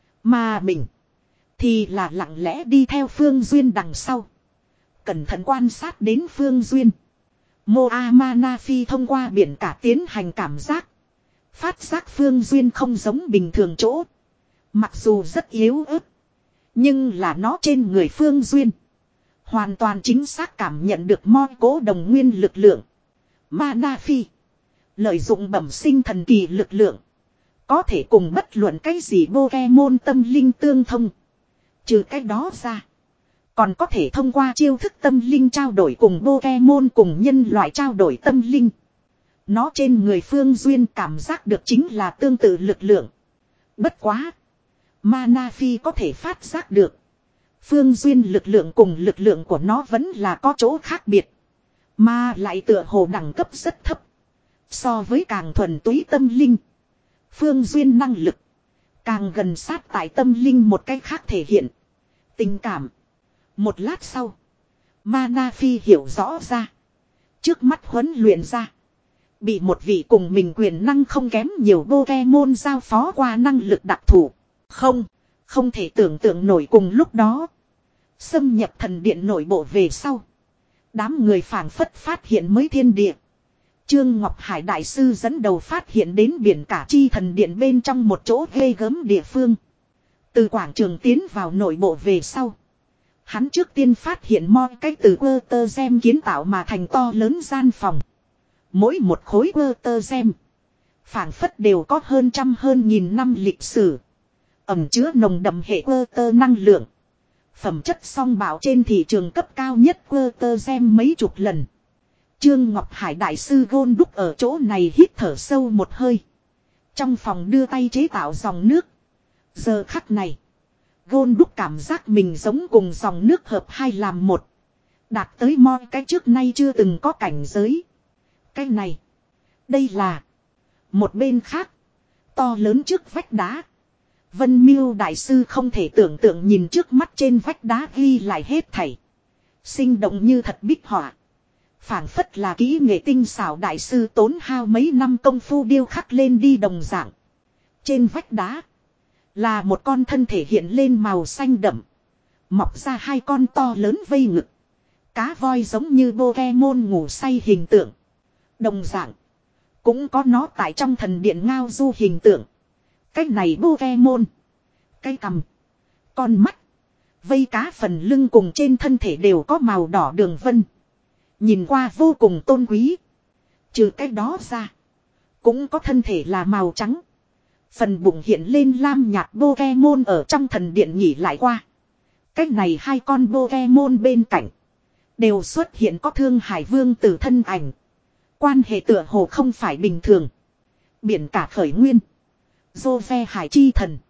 Mà mình. Thì là lặng lẽ đi theo Phương Duyên đằng sau. Cẩn thận quan sát đến Phương Duyên. Moa Mana Phi thông qua biển cả tiến hành cảm giác. Phát giác Phương Duyên không giống bình thường chỗ. Mặc dù rất yếu ớt. Nhưng là nó trên người Phương Duyên. Hoàn toàn chính xác cảm nhận được mo cố đồng nguyên lực lượng. Mana Phi. Lợi dụng bẩm sinh thần kỳ lực lượng. Có thể cùng bất luận cái gì Pokemon tâm linh tương thông. Trừ cái đó ra. Còn có thể thông qua chiêu thức tâm linh trao đổi cùng Pokemon cùng nhân loại trao đổi tâm linh. Nó trên người Phương Duyên cảm giác được chính là tương tự lực lượng. Bất quá. Mana Phi có thể phát giác được. Phương Duyên lực lượng cùng lực lượng của nó vẫn là có chỗ khác biệt. Mà lại tựa hồ đẳng cấp rất thấp. So với càng thuần túy tâm linh. Phương Duyên năng lực. Càng gần sát tại tâm linh một cách khác thể hiện. Tình cảm. Một lát sau. Mana Phi hiểu rõ ra. Trước mắt huấn luyện ra. Bị một vị cùng mình quyền năng không kém nhiều Pokemon giao phó qua năng lực đặc thù. Không. Không thể tưởng tượng nổi cùng lúc đó. Xâm nhập thần điện nội bộ về sau. Đám người phảng phất phát hiện mới thiên địa. Trương Ngọc Hải Đại Sư dẫn đầu phát hiện đến biển cả chi thần điện bên trong một chỗ ghê gớm địa phương. Từ quảng trường tiến vào nội bộ về sau. Hắn trước tiên phát hiện moi cái từ quơ tơ gem kiến tạo mà thành to lớn gian phòng. Mỗi một khối quơ tơ gem. Phảng phất đều có hơn trăm hơn nghìn năm lịch sử. Ẩm chứa nồng đậm hệ quơ tơ năng lượng. Phẩm chất song bảo trên thị trường cấp cao nhất quơ tơ gem mấy chục lần. Trương Ngọc Hải Đại Sư gôn đúc ở chỗ này hít thở sâu một hơi. Trong phòng đưa tay chế tạo dòng nước. Giờ khắc này. Gôn đúc cảm giác mình giống cùng dòng nước hợp hai làm một. Đạt tới moi cái trước nay chưa từng có cảnh giới. Cái này. Đây là. Một bên khác. To lớn trước vách đá. Vân Miêu Đại Sư không thể tưởng tượng nhìn trước mắt trên vách đá ghi lại hết thảy. Sinh động như thật bích họa. Phảng phất là kỹ nghệ tinh xảo đại sư tốn hao mấy năm công phu điêu khắc lên đi đồng dạng. Trên vách đá. Là một con thân thể hiện lên màu xanh đậm. Mọc ra hai con to lớn vây ngực. Cá voi giống như Pokemon ngủ say hình tượng. Đồng dạng. Cũng có nó tại trong thần điện ngao du hình tượng. Cái này Pokemon. Cái cằm. Con mắt. Vây cá phần lưng cùng trên thân thể đều có màu đỏ đường vân. Nhìn qua vô cùng tôn quý. Trừ cái đó ra. Cũng có thân thể là màu trắng. Phần bụng hiện lên lam nhạt Pokemon ở trong thần điện nghỉ lại qua. Cách này hai con Pokemon bên cạnh. Đều xuất hiện có Thương Hải Vương tử thân ảnh. Quan hệ tựa hồ không phải bình thường. Biển cả khởi nguyên. Jove Hải Chi Thần.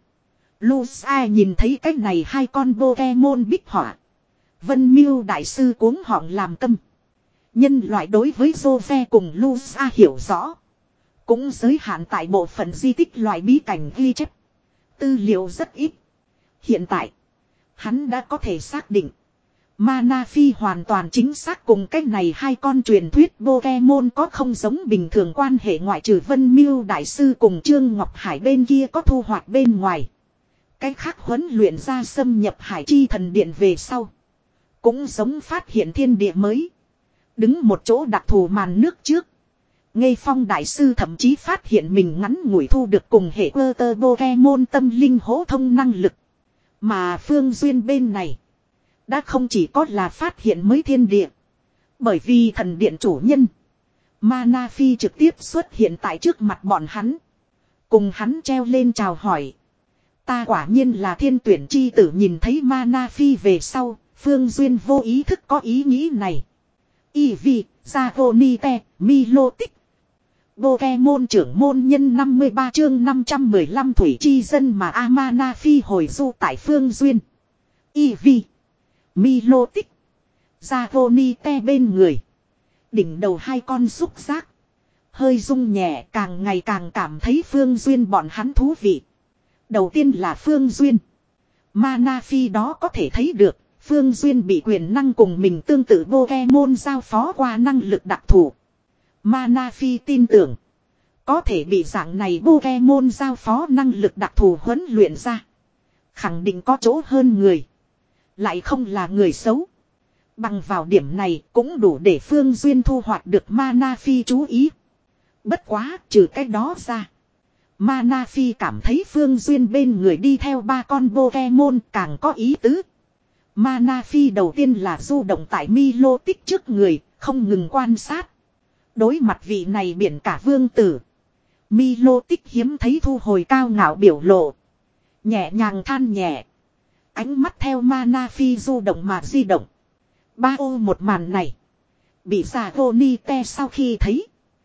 Lucia nhìn thấy cách này hai con Pokemon bích họa. Vân Miêu Đại Sư cuống họng làm câm. Nhân loại đối với Jove cùng Lucia hiểu rõ. Cũng giới hạn tại bộ phận di tích loại bí cảnh ghi chép. Tư liệu rất ít. Hiện tại. Hắn đã có thể xác định. Mana Phi hoàn toàn chính xác cùng cách này hai con truyền thuyết Pokemon có không giống bình thường quan hệ, ngoại trừ Vân Miêu Đại Sư cùng Trương Ngọc Hải bên kia có thu hoạch bên ngoài. Cách khác huấn luyện ra xâm nhập Hải Chi Thần Điện về sau. Cũng giống phát hiện thiên địa mới. Đứng một chỗ đặc thù màn nước trước. Ngây Phong Đại Sư thậm chí phát hiện mình ngắn ngủi thu được cùng hệ quơ tơ Pokemon tâm linh hỗ thông năng lực. Mà Phương Duyên bên này. Đã không chỉ có là phát hiện mới thiên địa. Bởi vì thần điện chủ nhân. Mana Phi trực tiếp xuất hiện tại trước mặt bọn hắn. Cùng hắn treo lên chào hỏi. Ta quả nhiên là thiên tuyển chi tử, nhìn thấy Mana Phi về sau. Phương Duyên vô ý thức có ý nghĩ này. Eevee, Zagonite, Milotic. Pokemon trưởng môn nhân năm mươi ba chương năm trăm mười lăm thủy chi dân mà Amana Phi hồi du tại Phương Duyên. Eevee, Milotic, Zagonite bên người. Đỉnh đầu hai con xúc giác. Hơi rung nhẹ, càng ngày càng cảm thấy Phương Duyên bọn hắn thú vị. Đầu tiên là Phương Duyên. Mana Phi đó có thể thấy được. Phương Duyên bị quyền năng cùng mình tương tự Pokemon giao phó qua năng lực đặc thù. Mana Phi tin tưởng. Có thể bị dạng này Pokemon giao phó năng lực đặc thù huấn luyện ra. Khẳng định có chỗ hơn người. Lại không là người xấu. Bằng vào điểm này cũng đủ để Phương Duyên thu hoạch được Mana Phi chú ý. Bất quá trừ cái đó ra. Mana Phi cảm thấy Phương Duyên bên người đi theo ba con Pokemon càng có ý tứ. Mana Phi đầu tiên là du động tại Milotic trước người, không ngừng quan sát. Đối mặt vị này biển cả vương tử. Milotic hiếm thấy thu hồi cao ngạo biểu lộ. Nhẹ nhàng than nhẹ. Ánh mắt theo Mana Phi du động mà di động. Ba ô một màn này. Bị Zagonite sau khi thấy.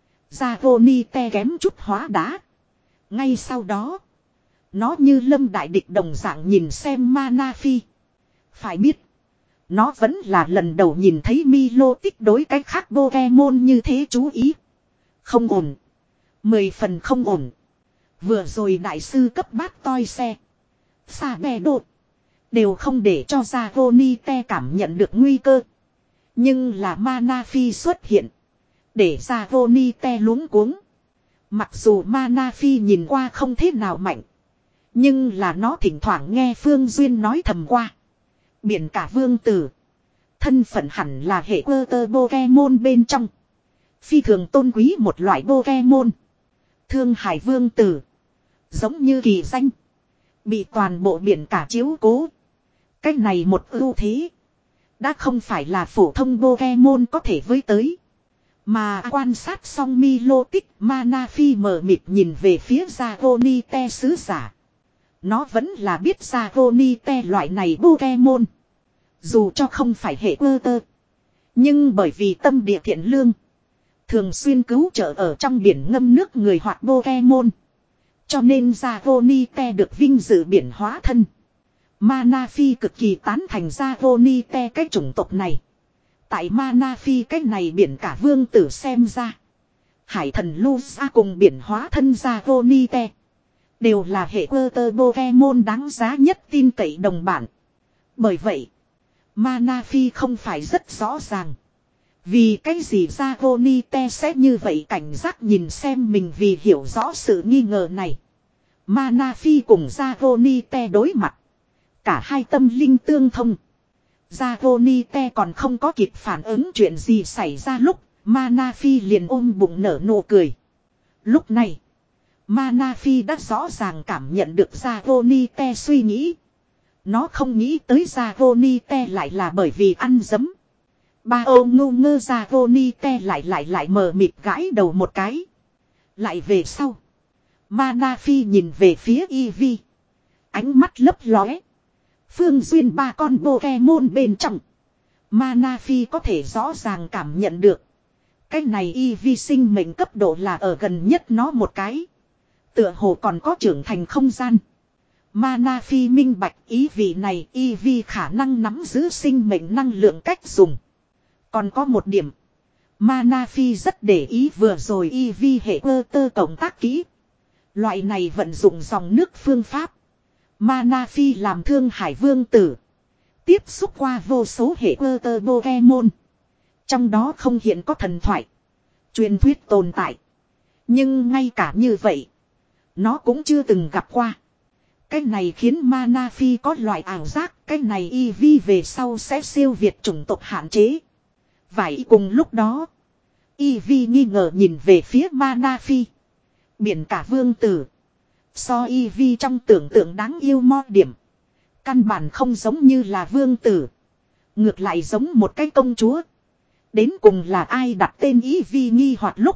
Zagonite kém chút hóa đá. Ngay sau đó. Nó như lâm đại địch đồng dạng nhìn xem Mana Phi. Phải biết. Nó vẫn là lần đầu nhìn thấy Milotic đối cái khác Pokemon như thế chú ý. Không ổn. Mười phần không ổn. Vừa rồi đại sư cấp bát toi xe. Xà bè đột. Đều không để cho Zagonite cảm nhận được nguy cơ. Nhưng là Mana Phi xuất hiện. Để Zagonite luống cuống. Mặc dù Mana Phi nhìn qua không thế nào mạnh. Nhưng là nó thỉnh thoảng nghe Phương Duyên nói thầm qua. Biển cả vương tử. Thân phận hẳn là hệ quơ tơ Pokemon bên trong. Phi thường tôn quý một loại Pokemon. Thương Hải vương tử. Giống như kỳ danh. Bị toàn bộ biển cả chiếu cố. Cách này một ưu thế. Đã không phải là phổ thông Pokemon có thể với tới. Mà quan sát xong Milotic, Mana Phi mờ mịt nhìn về phía Zagonite sứ giả. Nó vẫn là biết Zagonite loại này Pokemon. Dù cho không phải hệ quơ tơ. Nhưng bởi vì tâm địa thiện lương. Thường xuyên cứu trợ ở trong biển ngâm nước người hoặc Pokemon. Cho nên Zagonite được vinh dự biển hóa thân. Mana Phi cực kỳ tán thành Zagonite cái chủng tộc này. Tại Mana Phi cái này biển cả vương tử xem ra. Hải thần Lusa cùng biển hóa thân Zagonite. Đều là hệ quơ tơ Pokemon đáng giá nhất tin cậy đồng bản. Bởi vậy. Mana Phi không phải rất rõ ràng. Vì cái gì Zagonite sẽ như vậy cảnh giác nhìn xem mình, vì hiểu rõ sự nghi ngờ này. Mana Phi cùng Zagonite đối mặt. Cả hai tâm linh tương thông. Zagonite còn không có kịp phản ứng chuyện gì xảy ra lúc Mana Phi liền ôm bụng nở nụ cười. Lúc này Mana Phi đã rõ ràng cảm nhận được Zagonite suy nghĩ. Nó không nghĩ tới Zagonite lại là bởi vì ăn dấm. Ba ô ngu ngơ Zagonite lại lại lại mờ mịt gãi đầu một cái. Lại về sau Mana Phi nhìn về phía Eevee. Ánh mắt lấp lóe. Phương Duyên ba con Pokemon bên trong. Mana Phi có thể rõ ràng cảm nhận được. Cái này Eevee sinh mệnh cấp độ là ở gần nhất nó một cái. Tựa hồ còn có trưởng thành không gian. Mana Phi minh bạch ý vị này Eevee khả năng nắm giữ sinh mệnh năng lượng cách dùng. Còn có một điểm. Mana Phi rất để ý vừa rồi Eevee hệ cơ tơ cộng tác kỹ. Loại này vận dụng dòng nước phương pháp. Mana Phi làm Thương Hải vương tử. Tiếp xúc qua vô số hệ cơ tơ Pokemon. Trong đó không hiện có thần thoại. Truyền thuyết tồn tại. Nhưng ngay cả như vậy. Nó cũng chưa từng gặp qua. Cái này khiến Manaphy có loại ảo giác. Cái này Eevee về sau sẽ siêu việt chủng tộc hạn chế. Vậy cùng lúc đó. Eevee nghi ngờ nhìn về phía Manaphy. Biển cả vương tử. So Eevee trong tưởng tượng đáng yêu mo điểm. Căn bản không giống như là vương tử. Ngược lại giống một cái công chúa. Đến cùng là ai đặt tên Eevee nghi hoặc lúc.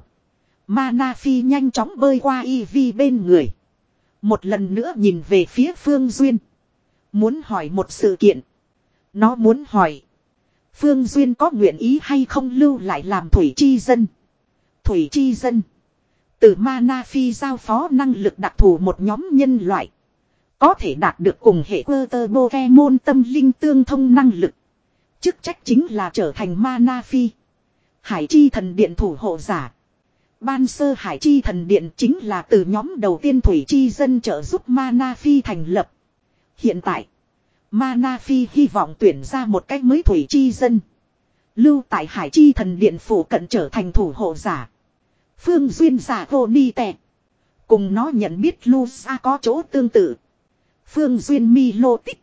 Manaphy nhanh chóng bơi qua Eevee bên người. Một lần nữa nhìn về phía Phương Duyên. Muốn hỏi một sự kiện. Nó muốn hỏi. Phương Duyên có nguyện ý hay không lưu lại làm thủy chi dân. Thủy chi dân. Từ Manaphy giao phó năng lực đặc thù một nhóm nhân loại. Có thể đạt được cùng hệ cơ tơ Pokemon tâm linh tương thông năng lực. Chức trách chính là trở thành Manaphy. Hải chi thần điện thủ hộ giả. Ban sơ Hải chi thần điện chính là từ nhóm đầu tiên thủy chi dân trợ giúp Manaphy thành lập. Hiện tại, Manaphy hy vọng tuyển ra một cách mới thủy chi dân. Lưu tại Hải chi thần điện phủ cận trở thành thủ hộ giả. Phương Duyên giả vô ni tệ. Cùng nó nhận biết Lusa có chỗ tương tự. Phương Duyên mi lô tích.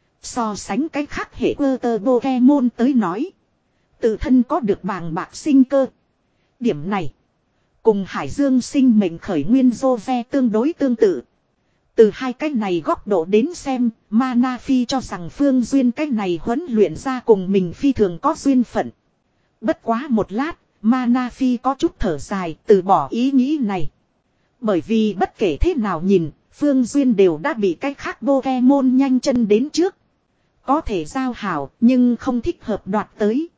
So sánh cái khác hệ cơ tơ Pokemon tới nói. Tự thân có được bàng bạc sinh cơ. Điểm này. Cùng Hải Dương sinh mệnh khởi nguyên Jove tương đối tương tự. Từ hai cách này góc độ đến xem. Manaphy cho rằng Phương Duyên cách này huấn luyện ra cùng mình phi thường có duyên phận. Bất quá một lát. Manaphy có chút thở dài từ bỏ ý nghĩ này. Bởi vì bất kể thế nào nhìn. Phương Duyên đều đã bị cái khác Pokemon nhanh chân đến trước. Có thể giao hảo nhưng không thích hợp đoạt tới.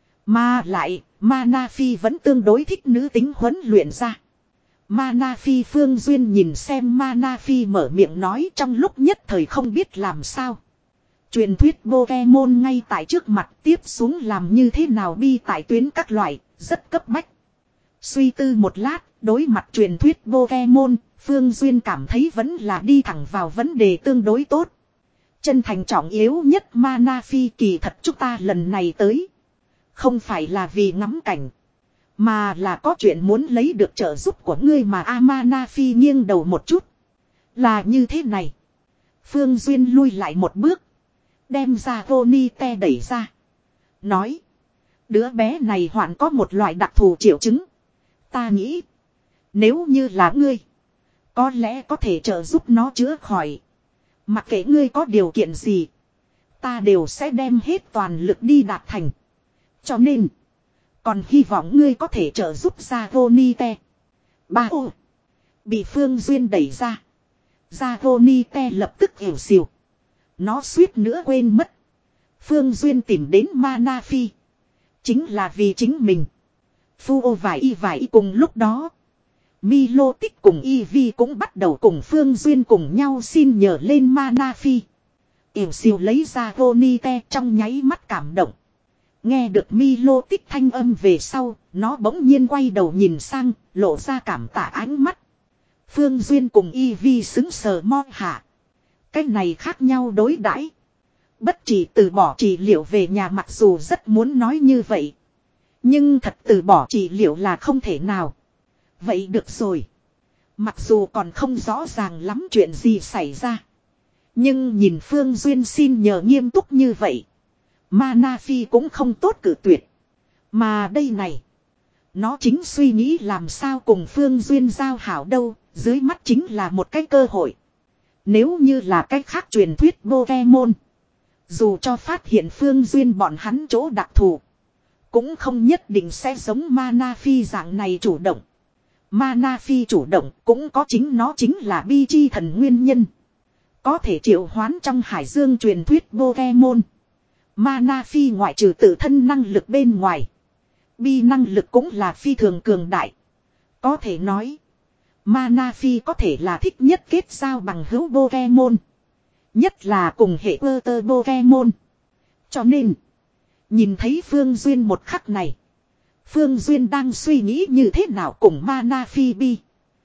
Mà lại, Manaphy vẫn tương đối thích nữ tính huấn luyện ra. Manaphy Phương Duyên nhìn xem Manaphy mở miệng nói trong lúc nhất thời không biết làm sao. Truyền thuyết Pokemon ngay tại trước mặt tiếp xuống làm như thế nào bi tại tuyến các loại, rất cấp bách. Suy tư một lát, đối mặt truyền thuyết Pokemon, Phương Duyên cảm thấy vẫn là đi thẳng vào vấn đề tương đối tốt. Chân thành trọng yếu nhất Manaphy kỳ thật chúng ta lần này tới. Không phải là vì ngắm cảnh. Mà là có chuyện muốn lấy được trợ giúp của ngươi mà A Manaphy nghiêng đầu một chút. Là như thế này. Phương Duyên lui lại một bước. Đem ra Vonite đẩy ra. Nói. Đứa bé này hoạn có một loại đặc thù triệu chứng. Ta nghĩ. Nếu như là ngươi. Có lẽ có thể trợ giúp nó chữa khỏi. Mặc kệ ngươi có điều kiện gì. Ta đều sẽ đem hết toàn lực đi đạt thành. Cho nên. Còn hy vọng ngươi có thể trợ giúp ra Vonite. Ba ô. Bị Phương Duyên đẩy ra. Ra Vonite lập tức ỉu xìu. Nó suýt nữa quên mất. Phương Duyên tìm đến Manaphy. Chính là vì chính mình. Phu ô và y và y cùng lúc đó. Milo Tích cùng Eevee cũng bắt đầu cùng Phương Duyên cùng nhau xin nhờ lên Manaphy. Yểu siêu lấy ra Vonite trong nháy mắt cảm động. Nghe được Milo Tích thanh âm về sau, nó bỗng nhiên quay đầu nhìn sang, lộ ra cảm tạ ánh mắt. Phương Duyên cùng Eevee xứng sờ mo hạ. Cái này khác nhau đối đãi. Bất chỉ từ bỏ trị liệu về nhà mặc dù rất muốn nói như vậy. Nhưng thật từ bỏ trị liệu là không thể nào. Vậy được rồi. Mặc dù còn không rõ ràng lắm chuyện gì xảy ra. Nhưng nhìn Phương Duyên xin nhờ nghiêm túc như vậy. Manaphy cũng không tốt cử tuyệt. Mà đây này. Nó chính suy nghĩ làm sao cùng Phương Duyên giao hảo đâu. Dưới mắt chính là một cái cơ hội. Nếu như là cách khác truyền thuyết Pokemon. Dù cho phát hiện Phương Duyên bọn hắn chỗ đặc thù. Cũng không nhất định sẽ giống Manaphy dạng này chủ động. Manaphy chủ động cũng có chính nó chính là bi chi thần nguyên nhân. Có thể triệu hoán trong hải dương truyền thuyết Pokemon. Manaphy ngoại trừ tự thân năng lực bên ngoài. Bi năng lực cũng là phi thường cường đại. Có thể nói. Manaphy có thể là thích nhất kết giao bằng hữu Pokemon. Nhất là cùng hệ cơ tơ Pokemon. Cho nên. Nhìn thấy Phương Duyên một khắc này. Phương Duyên đang suy nghĩ như thế nào cùng Manaphy bi.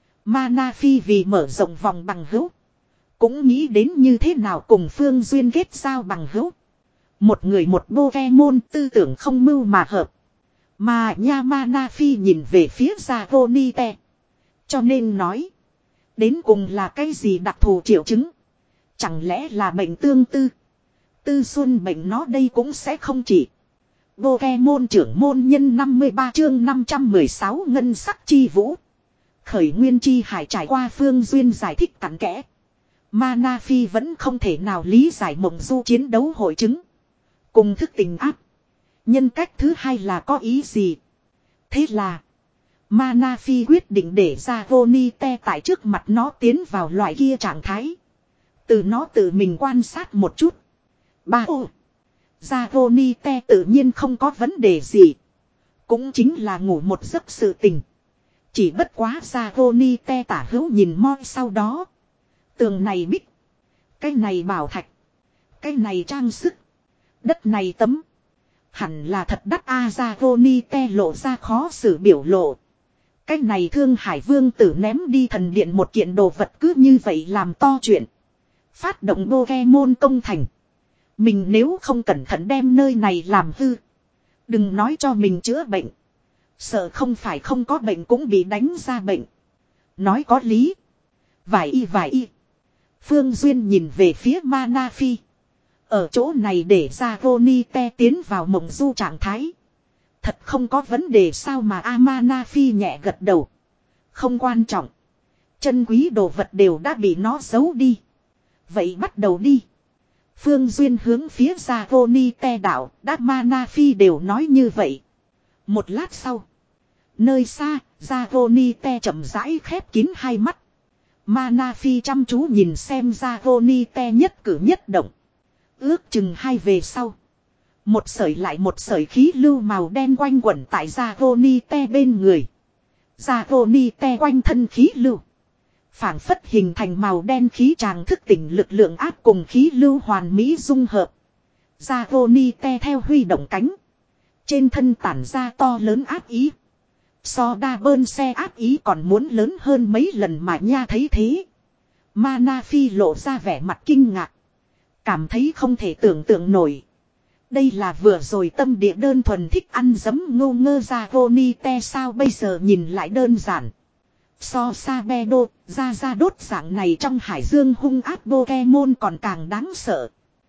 Manaphy vì mở rộng vòng bằng hữu. Cũng nghĩ đến như thế nào cùng Phương Duyên kết giao bằng hữu. Một người một Pokemon tư tưởng không mưu mà hợp. Mà Yamana Phi nhìn về phía Zagonite. Cho nên nói. Đến cùng là cái gì đặc thù triệu chứng. Chẳng lẽ là bệnh tương tư. Tư xuân bệnh nó đây cũng sẽ không chỉ. Pokemon trưởng môn nhân năm mươi ba chương năm trăm mười sáu ngân sắc chi vũ. Khởi nguyên chi hải trải qua Phương Duyên giải thích cặn kẽ. Mana Phi vẫn không thể nào lý giải mộng du chiến đấu hội chứng. Cùng thức tình áp. Nhân cách thứ hai là có ý gì? Thế là Mana Phi quyết định để ra Zagonite tại trước mặt nó tiến vào loại kia trạng thái. Từ nó tự mình quan sát một chút. Ba ô. Zagonite tự nhiên không có vấn đề gì. Cũng chính là ngủ một giấc sự tình. Chỉ bất quá Zagonite tả hữu nhìn moi sau đó. Tường này bích. Cái này bảo thạch. Cái này trang sức. Đất này tấm. Hẳn là thật đắt a. Zagonite lộ ra khó xử biểu lộ. Cái này Thương Hải Vương tử ném đi thần điện một kiện đồ vật cứ như vậy làm to chuyện. Phát động Pokemon công thành. Mình nếu không cẩn thận đem nơi này làm hư. Đừng nói cho mình chữa bệnh. Sợ không phải không có bệnh cũng bị đánh ra bệnh. Nói có lý. Vài y vài y. Phương Duyên nhìn về phía Mana Phi. Ở chỗ này để ra Zagonite tiến vào mộng du trạng thái. Thật không có vấn đề sao mà Amana Phi nhẹ gật đầu. Không quan trọng. Chân quý đồ vật đều đã bị nó giấu đi. Vậy bắt đầu đi. Phương Duyên hướng phía Zagonite đạo. Đã Mana Phi đều nói như vậy. Một lát sau. Nơi xa, Zagonite chậm rãi khép kín hai mắt. Mana Phi chăm chú nhìn xem Zagonite nhất cử nhất động. Ước chừng hai về sau. Một sợi lại một sợi khí lưu màu đen quanh quẩn tại Zagonite bên người. Zagonite quanh thân khí lưu. Phảng phất hình thành màu đen khí tràng thức tỉnh lực lượng áp cùng khí lưu hoàn mỹ dung hợp. Zagonite theo huy động cánh. Trên thân tản ra to lớn áp ý. So đa bơn xe áp ý còn muốn lớn hơn mấy lần mà nha thấy thế. Mana Phi lộ ra vẻ mặt kinh ngạc. Cảm thấy không thể tưởng tượng nổi. Đây là vừa rồi tâm địa đơn thuần thích ăn giấm ngô ngơ Zagonite sao bây giờ nhìn lại đơn giản. So Sabedo, ra ra đốt dạng này trong hải dương hung ác Pokemon còn càng đáng sợ.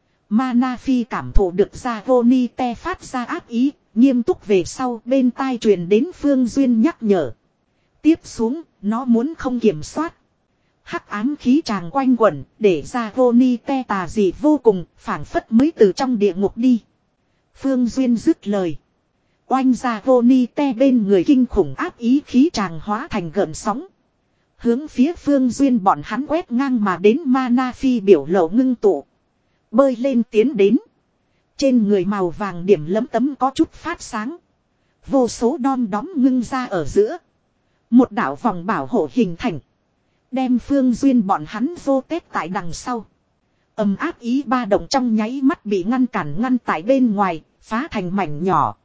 Mana Phi cảm thụ được Zagonite phát ra ác ý, nghiêm túc về sau bên tai truyền đến Phương Duyên nhắc nhở. Tiếp xuống, nó muốn không kiểm soát. Hắc ám khí tràng quanh quẩn, để Zagonite tà dị vô cùng, phảng phất mới từ trong địa ngục đi. Phương Duyên dứt lời. Oanh Zagonite bên người kinh khủng áp ý khí tràng hóa thành gợn sóng. Hướng phía Phương Duyên bọn hắn quét ngang mà đến Mana Phi biểu lộ ngưng tụ. Bơi lên tiến đến. Trên người màu vàng điểm lấm tấm có chút phát sáng. Vô số đom đóm ngưng ra ở giữa. Một đảo vòng bảo hộ hình thành. Đem Phương Duyên bọn hắn vô tết tại đằng sau. Ầm áp ý ba động trong nháy mắt bị ngăn cản ngăn tại bên ngoài, phá thành mảnh nhỏ.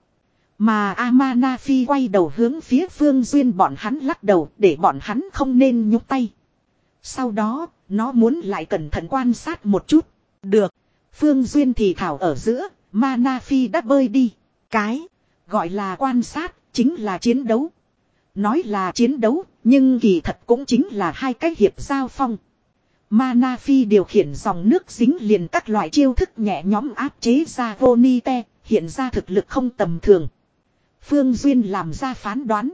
Mà Amana Phi quay đầu hướng phía Phương Duyên bọn hắn lắc đầu để bọn hắn không nên nhúc tay. Sau đó, nó muốn lại cẩn thận quan sát một chút. Được. Phương Duyên thì thảo ở giữa, Mana Phi đã bơi đi. Cái, gọi là quan sát, chính là chiến đấu. Nói là chiến đấu, nhưng kỳ thật cũng chính là hai cái hiệp giao phong. Mana Phi điều khiển dòng nước dính liền các loại chiêu thức nhẹ nhõm áp chế Zagonite, hiện ra thực lực không tầm thường. Phương Duyên làm ra phán đoán.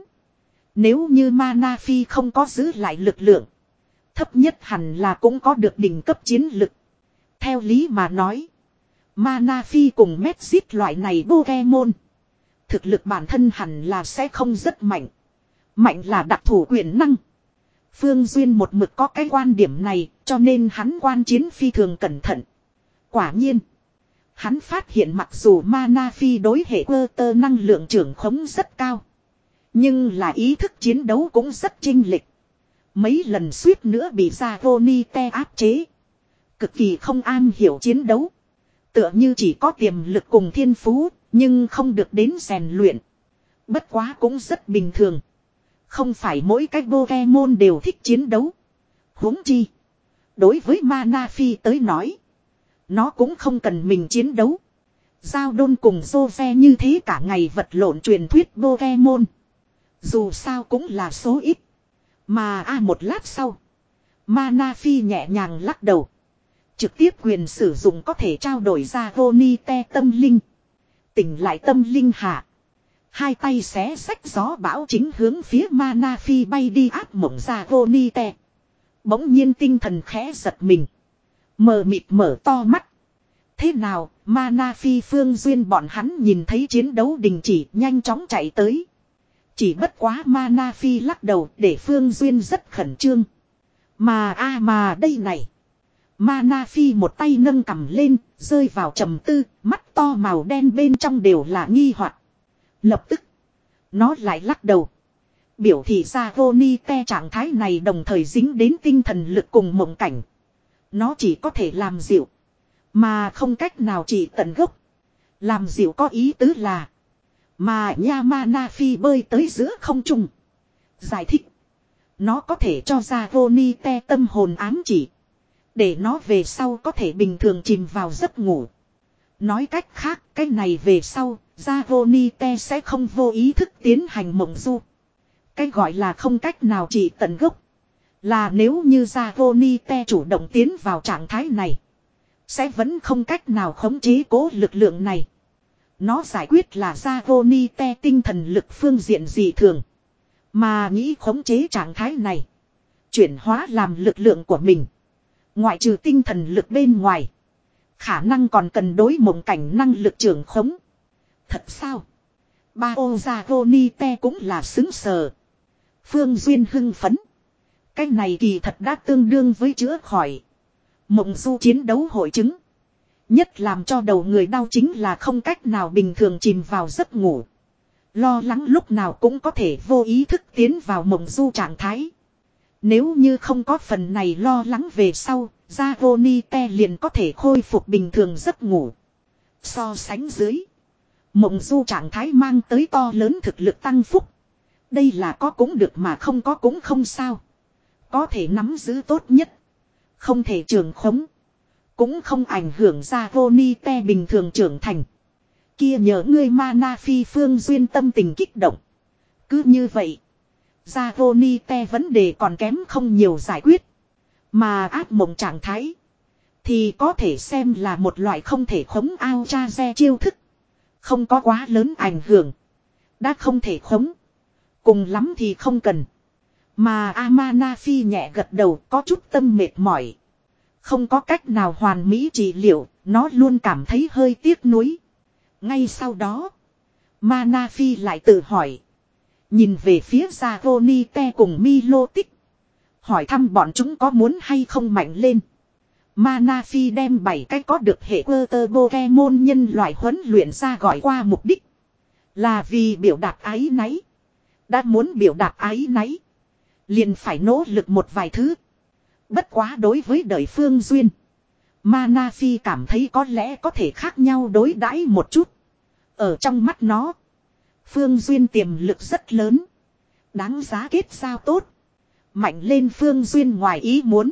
Nếu như Mana Phi không có giữ lại lực lượng, thấp nhất hẳn là cũng có được đỉnh cấp chiến lực. Theo lý mà nói, Mana Phi cùng Mexit loại này Pokemon, thực lực bản thân hẳn là sẽ không rất mạnh. Mạnh là đặc thù quyền năng. Phương Duyên một mực có cái quan điểm này, cho nên hắn quan chiến phi thường cẩn thận. Quả nhiên, hắn phát hiện mặc dù Mana Phi đối hệ cơ tơ năng lượng trưởng khống rất cao, nhưng là ý thức chiến đấu cũng rất chênh lệch. Mấy lần suýt nữa bị Zagonite áp chế. Cực kỳ không an hiểu chiến đấu. Tựa như chỉ có tiềm lực cùng thiên phú, nhưng không được đến rèn luyện. Bất quá cũng rất bình thường. Không phải mỗi cái Pokemon đều thích chiến đấu. Huống chi, đối với Mana Phi tới nói, nó cũng không cần mình chiến đấu. Giao đôn cùng Jose như thế cả ngày vật lộn truyền thuyết Pokemon. Dù sao cũng là số ít. Mà a à, một lát sau. Mana Phi nhẹ nhàng lắc đầu. Trực tiếp quyền sử dụng có thể trao đổi ra Ronite tâm linh. Tỉnh lại tâm linh hạ. Hai tay xé xách gió bão chính hướng phía Mana Phi bay đi áp mộng ra Ronite. Bỗng nhiên tinh thần khẽ giật mình. Mờ mịt mở to mắt. Thế nào, Mana Phi Phương Duyên bọn hắn nhìn thấy chiến đấu đình chỉ nhanh chóng chạy tới. Chỉ bất quá Mana Phi lắc đầu để Phương Duyên rất khẩn trương. Mà a à mà đây này. Mana Phi một tay nâng cầm lên, rơi vào trầm tư, mắt to màu đen bên trong đều là nghi hoặc. Lập tức, nó lại lắc đầu. Biểu thị ra Ronite trạng thái này đồng thời dính đến tinh thần lực cùng mộng cảnh. Nó chỉ có thể làm dịu, mà không cách nào trị tận gốc. Làm dịu có ý tứ là, mà nha Mana Phi bơi tới giữa không trung. Giải thích, nó có thể cho ra Ronite tâm hồn ám chỉ. Để nó về sau có thể bình thường chìm vào giấc ngủ. Nói cách khác, cái này về sau, Ronite sẽ không vô ý thức tiến hành mộng du. Cái gọi là không cách nào trị tận gốc. Là nếu như Ronite chủ động tiến vào trạng thái này. Sẽ vẫn không cách nào khống chế cố lực lượng này. Nó giải quyết là Ronite tinh thần lực phương diện dị thường. Mà nghĩ khống chế trạng thái này. Chuyển hóa làm lực lượng của mình. Ngoại trừ tinh thần lực bên ngoài. Khả năng còn cần đối mộng cảnh năng lực trưởng khống. Thật sao? Bao Ronite cũng là xứng sờ. Phương Duyên hưng phấn. Cái này kỳ thật đã tương đương với chữa khỏi. Mộng du chiến đấu hội chứng. Nhất làm cho đầu người đau chính là không cách nào bình thường chìm vào giấc ngủ. Lo lắng lúc nào cũng có thể vô ý thức tiến vào mộng du trạng thái. Nếu như không có phần này lo lắng về sau, Ronite liền có thể khôi phục bình thường giấc ngủ. So sánh dưới, mộng du trạng thái mang tới to lớn thực lực tăng phúc. Đây là có cũng được mà không có cũng không sao. Có thể nắm giữ tốt nhất. Không thể trường khống. Cũng không ảnh hưởng Ronite bình thường trưởng thành. Kia nhớ ngươi Mana Phi Phương Duyên tâm tình kích động. Cứ như vậy, Ronite vấn đề còn kém không nhiều giải quyết. Mà ác mộng trạng thái thì có thể xem là một loại không thể khống ao cha re chiêu thức. Không có quá lớn ảnh hưởng. Đã không thể khống. Cùng lắm thì không cần. Mà Amana Phi nhẹ gật đầu có chút tâm mệt mỏi. Không có cách nào hoàn mỹ trị liệu, nó luôn cảm thấy hơi tiếc nuối. Ngay sau đó, Mana Phi lại tự hỏi. Nhìn về phía Ronite cùng Milotic. Hỏi thăm bọn chúng có muốn hay không mạnh lên. Mana Phi đem bảy cái có được hệ cơ tơ Pokemon nhân loại huấn luyện ra gọi qua mục đích. Là vì biểu đạt ái náy. Đã muốn biểu đạt ái náy. Liền phải nỗ lực một vài thứ. Bất quá đối với đời Phương Duyên. Mana Phi cảm thấy có lẽ có thể khác nhau đối đãi một chút. Ở trong mắt nó. Phương Duyên tiềm lực rất lớn. Đáng giá kết giao tốt. Mạnh lên Phương Duyên ngoài ý muốn.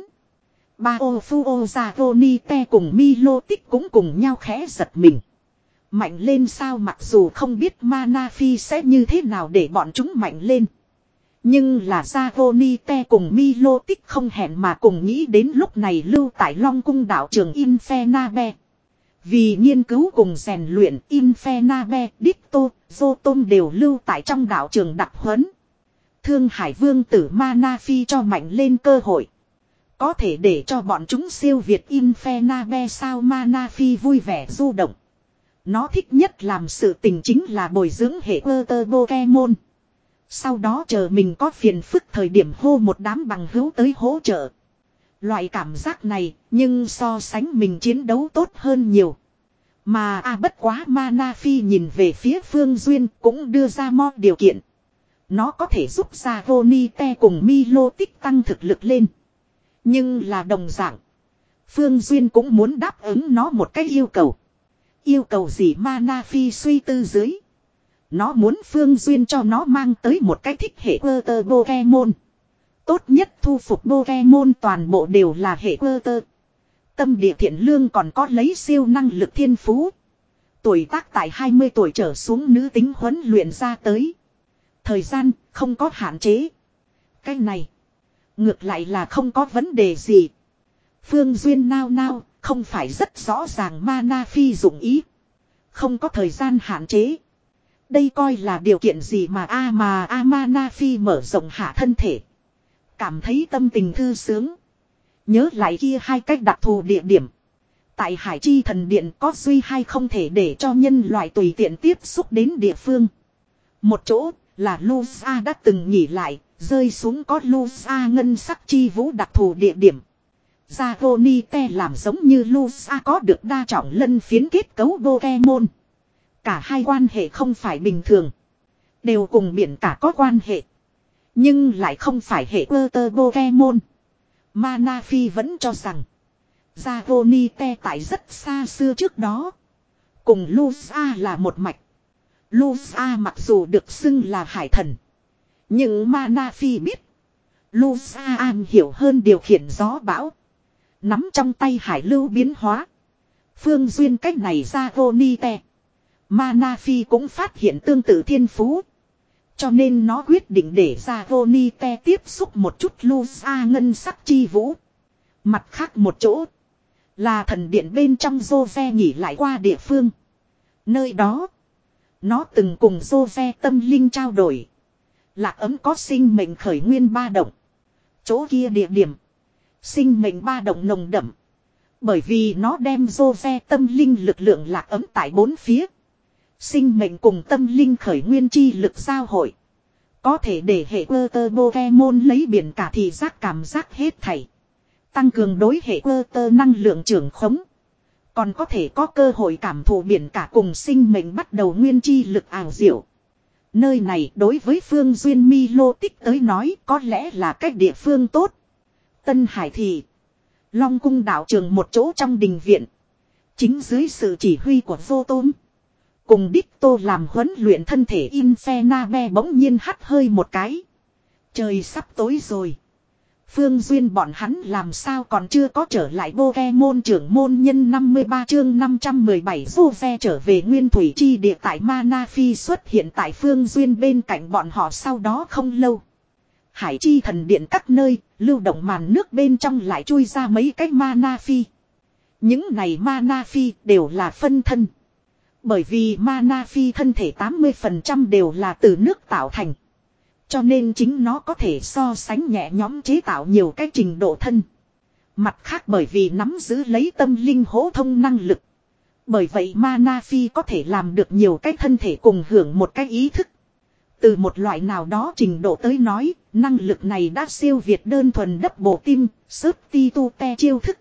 Bao Phu Ronite cùng Milotic cũng cùng nhau khẽ giật mình. Mạnh lên sao mặc dù không biết Mana Phi sẽ như thế nào để bọn chúng mạnh lên. Nhưng là Ronite cùng Milotic không hẹn mà cùng nghĩ đến lúc này lưu tại Long Cung đảo trường Infernabe. Vì nghiên cứu cùng rèn luyện Infernabe, Ditto, Zotom đều lưu tại trong đảo trường đặc huấn. Thương Hải Vương tử Mana Phi cho mạnh lên cơ hội. Có thể để cho bọn chúng siêu việt Infernabe sao Mana Phi vui vẻ du động. Nó thích nhất làm sự tình chính là bồi dưỡng hệ cơ tơ Pokemon. Sau đó chờ mình có phiền phức thời điểm hô một đám bằng hữu tới hỗ trợ. Loại cảm giác này nhưng so sánh mình chiến đấu tốt hơn nhiều. Mà à bất quá Mana Phi nhìn về phía Phương Duyên cũng đưa ra mo điều kiện. Nó có thể giúp Ronite cùng Milotic tăng thực lực lên. Nhưng là đồng dạng. Phương Duyên cũng muốn đáp ứng nó một cái yêu cầu. Yêu cầu gì Mana Phi suy tư dưới. Nó muốn Phương Duyên cho nó mang tới một cái thích hệ cơ tơ Pokemon. Tốt nhất thu phục Pokemon toàn bộ đều là hệ cơ tơ. Tâm địa thiện lương còn có lấy siêu năng lực thiên phú. Tuổi tác tại hai mươi tuổi trở xuống nữ tính huấn luyện ra tới. Thời gian không có hạn chế. Cái này ngược lại là không có vấn đề gì. Phương Duyên nao nao, không phải rất rõ ràng Mana Phi dụng ý. Không có thời gian hạn chế. Đây coi là điều kiện gì mà a à mà a à Mana Phi mở rộng hạ thân thể. Cảm thấy tâm tình thư sướng. Nhớ lại kia hai cách đặc thù địa điểm. Tại Hải Chi Thần Điện có duy hay không thể để cho nhân loại tùy tiện tiếp xúc đến địa phương. Một chỗ là Lusa đã từng nghỉ lại, rơi xuống có Lusa ngân sắc chi vũ đặc thù địa điểm. Zagonite làm giống như Lusa có được đa trọng lân phiến kết cấu Pokemon. Cả hai quan hệ không phải bình thường. Đều cùng biển cả có quan hệ. Nhưng lại không phải hệ Water Pokemon. Mana Phi vẫn cho rằng Zagonite tại rất xa xưa trước đó cùng Lusa là một mạch. Lusa mặc dù được xưng là hải thần, nhưng Mana Phi biết Lusa am hiểu hơn điều khiển gió bão, nắm trong tay hải lưu biến hóa. Phương duyên cách này Zagonite, Mana Phi cũng phát hiện tương tự thiên phú. Cho nên nó quyết định để Zagonite tiếp xúc một chút Lusa ngân sắc chi vũ. Mặt khác một chỗ là thần điện bên trong Jose nghỉ lại qua địa phương. Nơi đó nó từng cùng Jose tâm linh trao đổi. Lạc ấm có sinh mệnh khởi nguyên ba động. Chỗ kia địa điểm sinh mệnh ba động nồng đậm. Bởi vì nó đem Jose tâm linh lực lượng lạc ấm tại bốn phía. Sinh mệnh cùng tâm linh khởi nguyên chi lực giao hội. Có thể để hệ Water Pokemon lấy biển cả thị giác cảm giác hết thảy. Tăng cường đối hệ Water năng lượng trưởng khống. Còn có thể có cơ hội cảm thụ biển cả cùng sinh mệnh bắt đầu nguyên chi lực ảo diệu. Nơi này đối với Phương Duyên Milotic tới nói có lẽ là cách địa phương tốt. Tân Hải Thị, Long Cung đạo trường một chỗ trong đình viện. Chính dưới sự chỉ huy của Vô Tôn cùng Đích Tô làm huấn luyện thân thể Infernabe bỗng nhiên hắt hơi một cái. Trời sắp tối rồi. Phương Duyên bọn hắn làm sao còn chưa có trở lại Pokemon trưởng môn nhân năm mươi ba chương năm trăm mười bảy Jose trở về nguyên thủy chi địa tại Mana Phi xuất hiện tại Phương Duyên bên cạnh bọn họ sau đó không lâu. Hải Chi Thần Điện các nơi, lưu động màn nước bên trong lại chui ra mấy cái Mana Phi. Những này Mana Phi đều là phân thân. Bởi vì Mana Phi thân thể tám mươi phần trăm đều là từ nước tạo thành. Cho nên chính nó có thể so sánh nhẹ nhõm chế tạo nhiều cái trình độ thân. Mặt khác bởi vì nắm giữ lấy tâm linh hỗ thông năng lực. Bởi vậy Mana Phi có thể làm được nhiều cái thân thể cùng hưởng một cái ý thức. Từ một loại nào đó trình độ tới nói, năng lực này đã siêu việt đơn thuần đắp bộ tim, sớt ti tu te chiêu thức.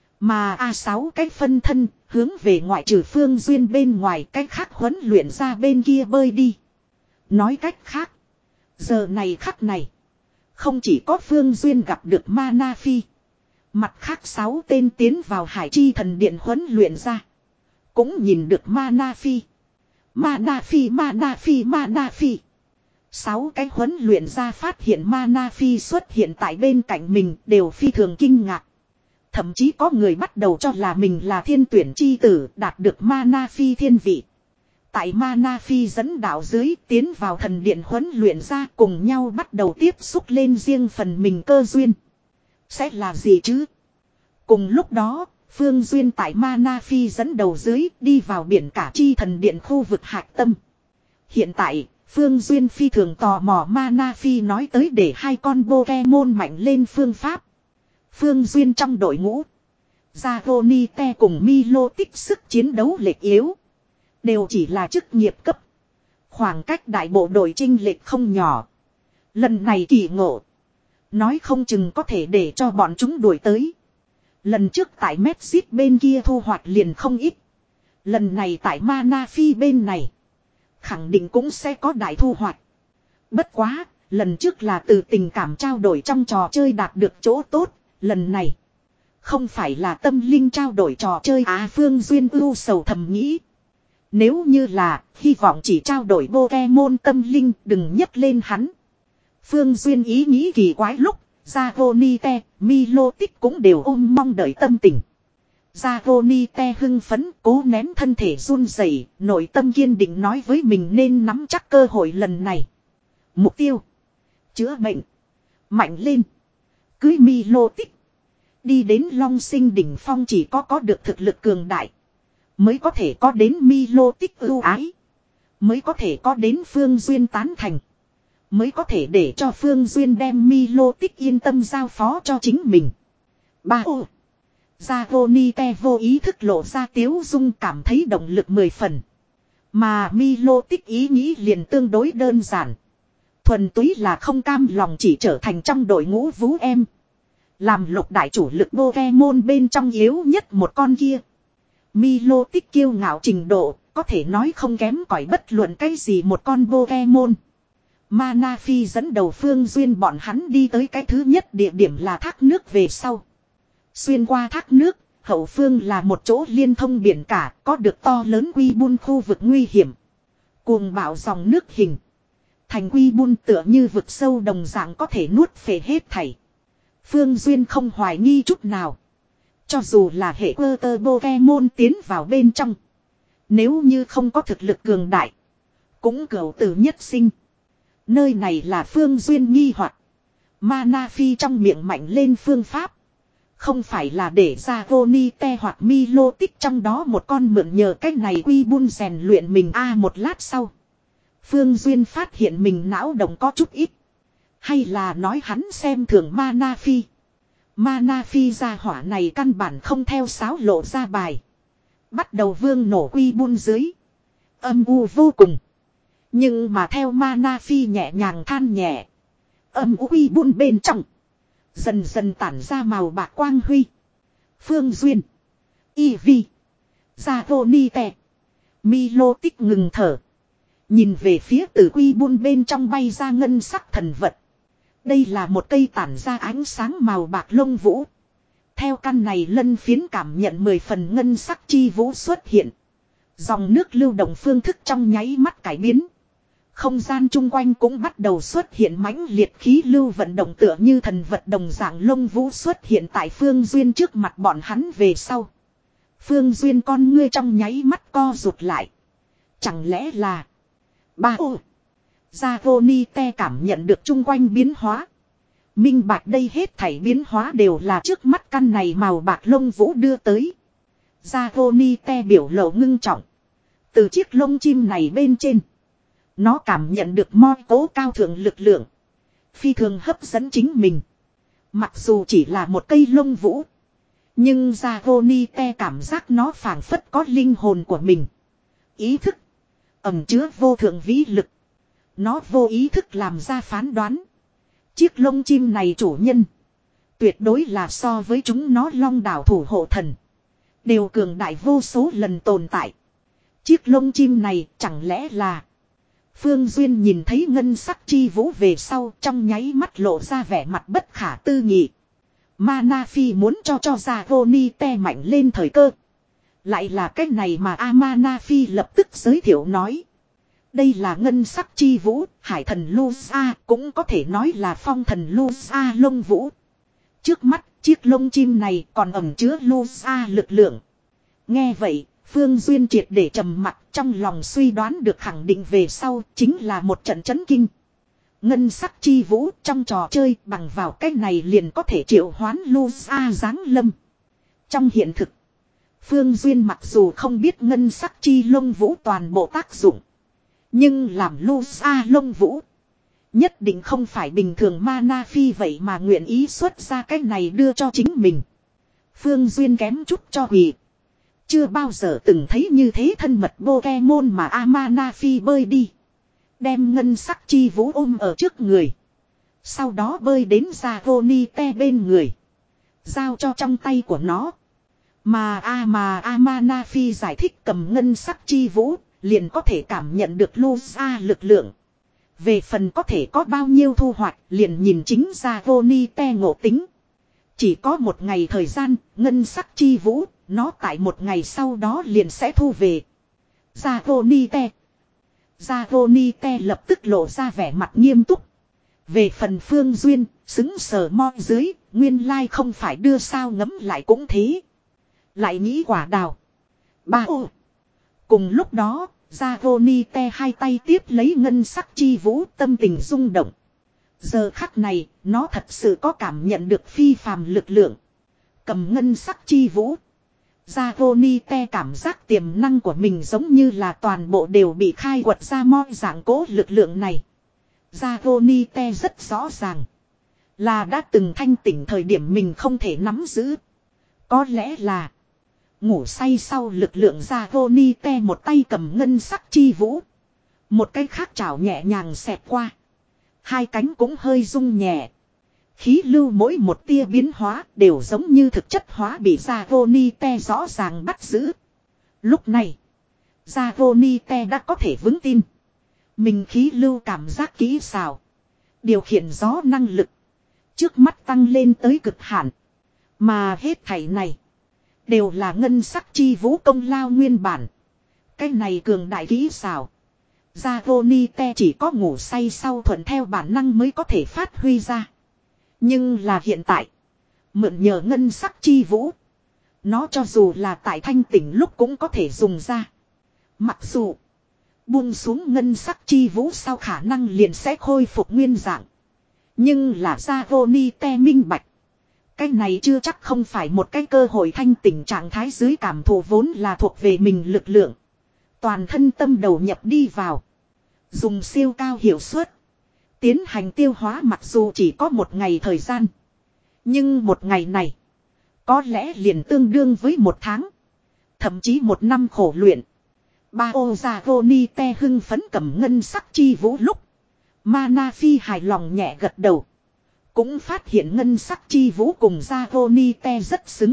Mà a sáu cái phân thân, hướng về ngoại trừ Phương Duyên bên ngoài cách khác huấn luyện ra bên kia bơi đi. Nói cách khác, giờ này khắc này, không chỉ có Phương Duyên gặp được Mana Phi. Mặt khác sáu tên tiến vào Hải Chi Thần Điện huấn luyện ra. Cũng nhìn được Mana Phi. Mana Phi, Mana Phi, Mana Phi. Sáu cái huấn luyện ra phát hiện Mana Phi xuất hiện tại bên cạnh mình đều phi thường kinh ngạc. Thậm chí có người bắt đầu cho là mình là thiên tuyển chi tử đạt được Mana Phi thiên vị. Tại Mana Phi dẫn đạo dưới tiến vào thần điện huấn luyện ra cùng nhau bắt đầu tiếp xúc lên riêng phần mình cơ duyên. Sẽ là gì chứ? Cùng lúc đó, Phương Duyên tại Mana Phi dẫn đầu dưới đi vào biển cả chi thần điện khu vực hạch tâm. Hiện tại, Phương Duyên phi thường tò mò Mana Phi nói tới để hai con Pokemon mạnh lên phương pháp. Phương Duyên trong đội ngũ, Zagonite cùng Milotic sức chiến đấu lệch yếu. Đều chỉ là chức nghiệp cấp. Khoảng cách đại bộ đội chênh lệch không nhỏ. Lần này kỳ ngộ, nói không chừng có thể để cho bọn chúng đuổi tới. Lần trước tại Medjit bên kia thu hoạch liền không ít. Lần này tại Mana Phi bên này, khẳng định cũng sẽ có đại thu hoạch. Bất quá, lần trước là từ tình cảm trao đổi trong trò chơi đạt được chỗ tốt. Lần này, không phải là tâm linh trao đổi trò chơi Á Phương Duyên ưu sầu thầm nghĩ. Nếu như là, hy vọng chỉ trao đổi Pokemon tâm linh đừng nhấc lên hắn. Phương Duyên ý nghĩ kỳ quái lúc, Zagonite, Milotic cũng đều ôm mong đợi tâm tình. Zagonite hưng phấn cố nén thân thể run rẩy, nội tâm kiên định nói với mình nên nắm chắc cơ hội lần này. Mục tiêu. Chữa bệnh. Mạnh lên. Cưới Milotic. Đi đến Long Sinh đỉnh phong chỉ có có được thực lực cường đại. Mới có thể có đến Milotic ưu ái. Mới có thể có đến Phương Duyên tán thành. Mới có thể để cho Phương Duyên đem Milotic yên tâm giao phó cho chính mình. Ba ô. Zagonite vô ý thức lộ ra tiếu dung cảm thấy động lực mười phần. Mà Milotic ý nghĩ liền tương đối đơn giản. Thuần túy là không cam lòng chỉ trở thành trong đội ngũ vú em. Làm lục đại chủ lực Pokemon bên trong yếu nhất một con kia. Milotic kiêu ngạo trình độ, có thể nói không kém cỏi bất luận cái gì một con Pokemon. Manaphy dẫn đầu Phương Duyên bọn hắn đi tới cái thứ nhất địa điểm là thác nước về sau. Xuyên qua thác nước, hậu phương là một chỗ liên thông biển cả, có được to lớn quy bun khu vực nguy hiểm. Cuồng bạo dòng nước hình. Thành quy bun tựa như vực sâu đồng dạng có thể nuốt phệ hết thảy. Phương Duyên không hoài nghi chút nào. Cho dù là hệ cơ tơ Pokemon tiến vào bên trong. Nếu như không có thực lực cường đại. Cũng cửu tử nhất sinh. Nơi này là Phương Duyên nghi hoặc. Manaphy trong miệng mạnh lên phương pháp. Không phải là để ra Zagonite hoặc Milotic trong đó một con mượn nhờ cách này quy bun rèn luyện mình a à, một lát sau. Phương Duyên phát hiện mình não động có chút ít. Hay là nói hắn xem thường Manaphy. Manaphy ra hỏa này căn bản không theo sáo lộ ra bài. Bắt đầu vương nổ quy bun dưới. Âm u vô cùng. Nhưng mà theo Manaphy nhẹ nhàng than nhẹ. Âm u quy bun bên trong. Dần dần tản ra màu bạc quang huy. Phương Duyên. Eevee. Zagonite. Milotic ngừng thở. Nhìn về phía từ quy bun bên trong bay ra ngân sắc thần vật. Đây là một cây tản ra ánh sáng màu bạc lông vũ. Theo căn này lân phiến cảm nhận mười phần ngân sắc chi vũ xuất hiện. Dòng nước lưu động phương thức trong nháy mắt cải biến. Không gian chung quanh cũng bắt đầu xuất hiện mãnh liệt khí lưu vận động tựa như thần vật đồng dạng lông vũ xuất hiện tại Phương Duyên trước mặt bọn hắn về sau. Phương Duyên con ngươi trong nháy mắt co rụt lại. Chẳng lẽ là... Ba ô. Zagonite cảm nhận được chung quanh biến hóa. Minh bạch đây hết thảy biến hóa đều là trước mắt căn này màu bạc lông vũ đưa tới. Zagonite biểu lộ ngưng trọng. Từ chiếc lông chim này bên trên. Nó cảm nhận được moi cố cao thượng lực lượng. Phi thường hấp dẫn chính mình. Mặc dù chỉ là một cây lông vũ. Nhưng Zagonite cảm giác nó phảng phất có linh hồn của mình. Ý thức. Ẩm chứa vô thượng vĩ lực. Nó vô ý thức làm ra phán đoán. Chiếc lông chim này chủ nhân. Tuyệt đối là so với chúng nó long đảo thủ hộ thần. Đều cường đại vô số lần tồn tại. Chiếc lông chim này chẳng lẽ là... Phương Duyên nhìn thấy ngân sắc chi vũ về sau trong nháy mắt lộ ra vẻ mặt bất khả tư nghị. Manaphy muốn cho cho Zagonite mạnh lên thời cơ. Lại là cách này mà Manaphy lập tức giới thiệu nói. Đây là ngân sắc chi vũ, hải thần Lusa cũng có thể nói là phong thần Lusa lông vũ. Trước mắt, chiếc lông chim này còn ẩn chứa Lusa lực lượng. Nghe vậy, Phương Duyên triệt để trầm mặc trong lòng suy đoán được khẳng định về sau chính là một trận chấn kinh. Ngân sắc chi vũ trong trò chơi bằng vào cách này liền có thể triệu hoán Lusa giáng lâm. Trong hiện thực, Phương Duyên mặc dù không biết ngân sắc chi lông vũ toàn bộ tác dụng. Nhưng làm Lusa lông vũ. Nhất định không phải bình thường Manaphy vậy mà nguyện ý xuất ra cách này đưa cho chính mình. Phương Duyên kém chút cho hủy. Chưa bao giờ từng thấy như thế thân mật Pokemon mà Manaphy bơi đi. Đem ngân sắc chi vũ ôm ở trước người. Sau đó bơi đến Zagonite bên người. Giao cho trong tay của nó. Mà A mà A Manaphy giải thích cầm ngân sắc chi vũ. Liền có thể cảm nhận được Lusa lực lượng. Về phần có thể có bao nhiêu thu hoạch liền nhìn chính Zagonite ngộ tính. Chỉ có một ngày thời gian, ngân sắc chi vũ, nó tại một ngày sau đó liền sẽ thu về. Zagonite. Zagonite lập tức lộ ra vẻ mặt nghiêm túc. Về phần Phương Duyên, xứng sờ mo dưới, nguyên lai không phải đưa sao ngấm lại cũng thế. Lại nghĩ quả đào. Ba ô. Cùng lúc đó, Dragonite hai tay tiếp lấy ngân sắc chi vũ, tâm tình rung động. Giờ khắc này, nó thật sự có cảm nhận được phi phàm lực lượng. Cầm ngân sắc chi vũ. Dragonite cảm giác tiềm năng của mình giống như là toàn bộ đều bị khai quật ra moi dạng cố lực lượng này. Dragonite rất rõ ràng. Là đã từng thanh tỉnh thời điểm mình không thể nắm giữ. Có lẽ là ngủ say sau lực lượng Dragonite một tay cầm ngân sắc chi vũ. Một cái khác chảo nhẹ nhàng xẹt qua. Hai cánh cũng hơi rung nhẹ. Khí lưu mỗi một tia biến hóa đều giống như thực chất hóa bị Dragonite rõ ràng bắt giữ. Lúc này, Dragonite đã có thể vững tin. Mình khí lưu cảm giác kỹ xảo. Điều khiển gió năng lực. Trước mắt tăng lên tới cực hạn. Mà hết thảy này đều là ngân sắc chi vũ công lao nguyên bản. Cái này cường đại kỹ xảo. Dragonite chỉ có ngủ say sau thuận theo bản năng mới có thể phát huy ra. Nhưng là hiện tại. Mượn nhờ ngân sắc chi vũ. Nó cho dù là tại thanh tỉnh lúc cũng có thể dùng ra. Mặc dù buông xuống ngân sắc chi vũ sau khả năng liền sẽ khôi phục nguyên dạng. Nhưng là Dragonite minh bạch. Cái này chưa chắc không phải một cái cơ hội thanh tỉnh trạng thái dưới cảm thụ vốn là thuộc về mình lực lượng. Toàn thân tâm đầu nhập đi vào. Dùng siêu cao hiệu suất. Tiến hành tiêu hóa mặc dù chỉ có một ngày thời gian. Nhưng một ngày này. Có lẽ liền tương đương với một tháng. Thậm chí một năm khổ luyện. Ba ô Dragonite hưng phấn cầm ngân sắc chi vũ lúc. Mana Phi hài lòng nhẹ gật đầu. Cũng phát hiện ngân sắc chi vũ cùng Dragonite rất xứng.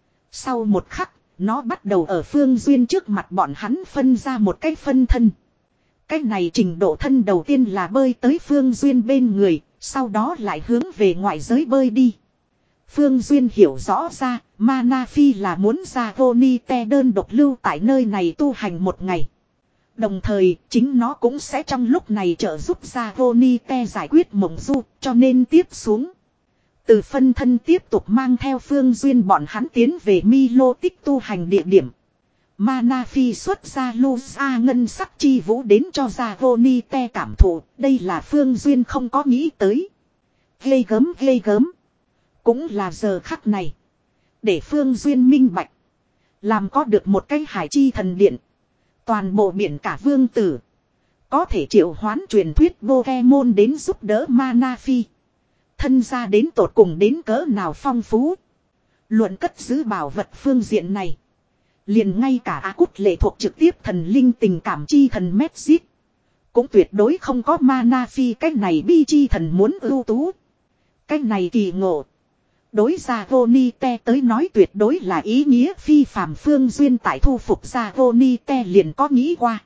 Sau một khắc, nó bắt đầu ở Phương Duyên trước mặt bọn hắn phân ra một cái phân thân. Cái này trình độ thân đầu tiên là bơi tới Phương Duyên bên người, sau đó lại hướng về ngoại giới bơi đi. Phương Duyên hiểu rõ ra, Mana Phi là muốn Dragonite đơn độc lưu tại nơi này tu hành một ngày. Đồng thời, chính nó cũng sẽ trong lúc này trợ giúp Dragonite giải quyết mộng du, cho nên tiếp xuống. Từ phân thân tiếp tục mang theo Phương Duyên bọn hắn tiến về Milo tích tu hành địa điểm. Mana Phi xuất ra Lusa ngân sắc chi vũ đến cho Dragonite cảm thụ, đây là Phương Duyên không có nghĩ tới. Ghê gớm ghê gớm. Cũng là giờ khắc này. Để Phương Duyên minh bạch. Làm có được một cái hải chi thần điện. Toàn bộ biển cả vương tử. Có thể triệu hoán truyền thuyết Pokemon đến giúp đỡ Mana Phi. Thân ra đến tột cùng đến cỡ nào phong phú. Luận cất giữ bảo vật phương diện này. Liền ngay cả Á Cút lệ thuộc trực tiếp thần linh tình cảm chi thần Mexit. Cũng tuyệt đối không có Mana Phi cách này bi chi thần muốn ưu tú. Cách này kỳ ngộ. Đối Dragonite tới nói tuyệt đối là ý nghĩa phi phàm. Phương Duyên tại thu phục Dragonite liền có nghĩ qua.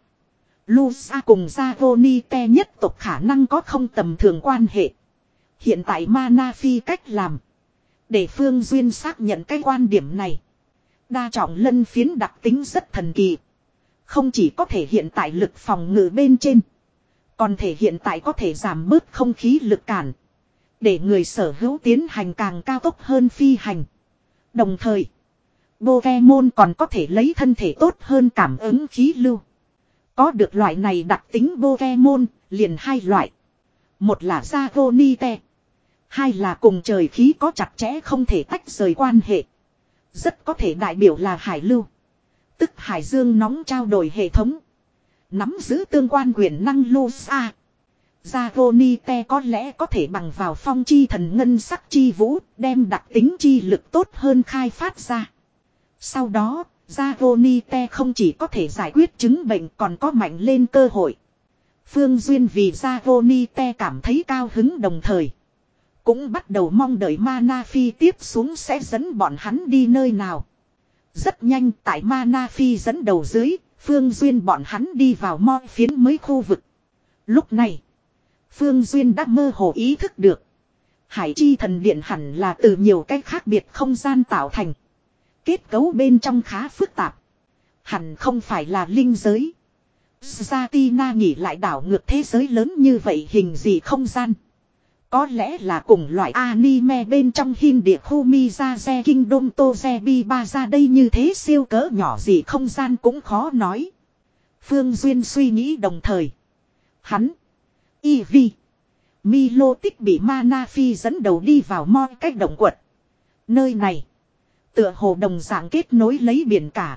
Lusa cùng Dragonite nhất tộc khả năng có không tầm thường quan hệ. Hiện tại Mana Phi cách làm. Để Phương Duyên xác nhận cái quan điểm này. Đa trọng lân phiến đặc tính rất thần kỳ. Không chỉ có thể hiện tại lực phòng ngự bên trên. Còn thể hiện tại có thể giảm bớt không khí lực cản. Để người sở hữu tiến hành càng cao tốc hơn phi hành. Đồng thời, Pokemon còn có thể lấy thân thể tốt hơn cảm ứng khí lưu. Có được loại này đặc tính Pokemon, liền hai loại. Một là Dragonite. Hai là cùng trời khí có chặt chẽ không thể tách rời quan hệ. Rất có thể đại biểu là hải lưu. Tức hải dương nóng trao đổi hệ thống. Nắm giữ tương quan quyền năng Lusa. Dragonite có lẽ có thể bằng vào phong chi thần ngân sắc chi vũ, đem đặc tính chi lực tốt hơn khai phát ra. Sau đó, Dragonite không chỉ có thể giải quyết chứng bệnh còn có mạnh lên cơ hội. Phương Duyên vì Dragonite cảm thấy cao hứng đồng thời. Cũng bắt đầu mong đợi Mana Phi tiếp xuống sẽ dẫn bọn hắn đi nơi nào. Rất nhanh tại Mana Phi dẫn đầu dưới, Phương Duyên bọn hắn đi vào moi phiến mới khu vực. Lúc này, Phương Duyên đã mơ hồ ý thức được. Hải chi thần điện hẳn là từ nhiều cách khác biệt không gian tạo thành. Kết cấu bên trong khá phức tạp. Hẳn không phải là linh giới. Satina nghĩ lại đảo ngược thế giới lớn như vậy hình gì không gian. Có lẽ là cùng loại anime bên trong hin địa khu Mizaze Kingdom Tozebi ba ra đây như thế siêu cỡ nhỏ gì không gian cũng khó nói. Phương Duyên suy nghĩ đồng thời. Hắn, Eevee, Milo tích bị Mana Phi dẫn đầu đi vào moi cách động quật. Nơi này, tựa hồ đồng dạng kết nối lấy biển cả.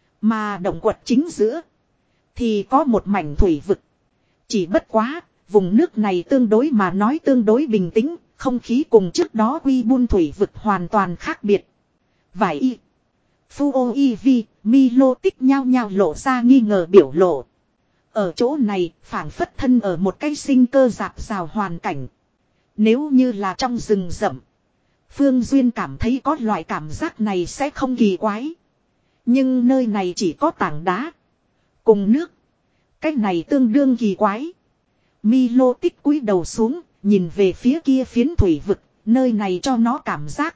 Mà động quật chính giữa, thì có một mảnh thủy vực. Chỉ bất quá, vùng nước này tương đối mà nói tương đối bình tĩnh, không khí cùng trước đó quy buôn thủy vực hoàn toàn khác biệt. Vài y, Fuo Eevee, Milo tích nhau nhau lộ ra nghi ngờ biểu lộ. Ở chỗ này, phảng phất thân ở một cái sinh cơ rạp rào hoàn cảnh. Nếu như là trong rừng rậm, Phương Duyên cảm thấy có loại cảm giác này sẽ không kỳ quái. Nhưng nơi này chỉ có tảng đá cùng nước. Cái này tương đương kỳ quái. Milo tích cúi đầu xuống, nhìn về phía kia phiến thủy vực, nơi này cho nó cảm giác.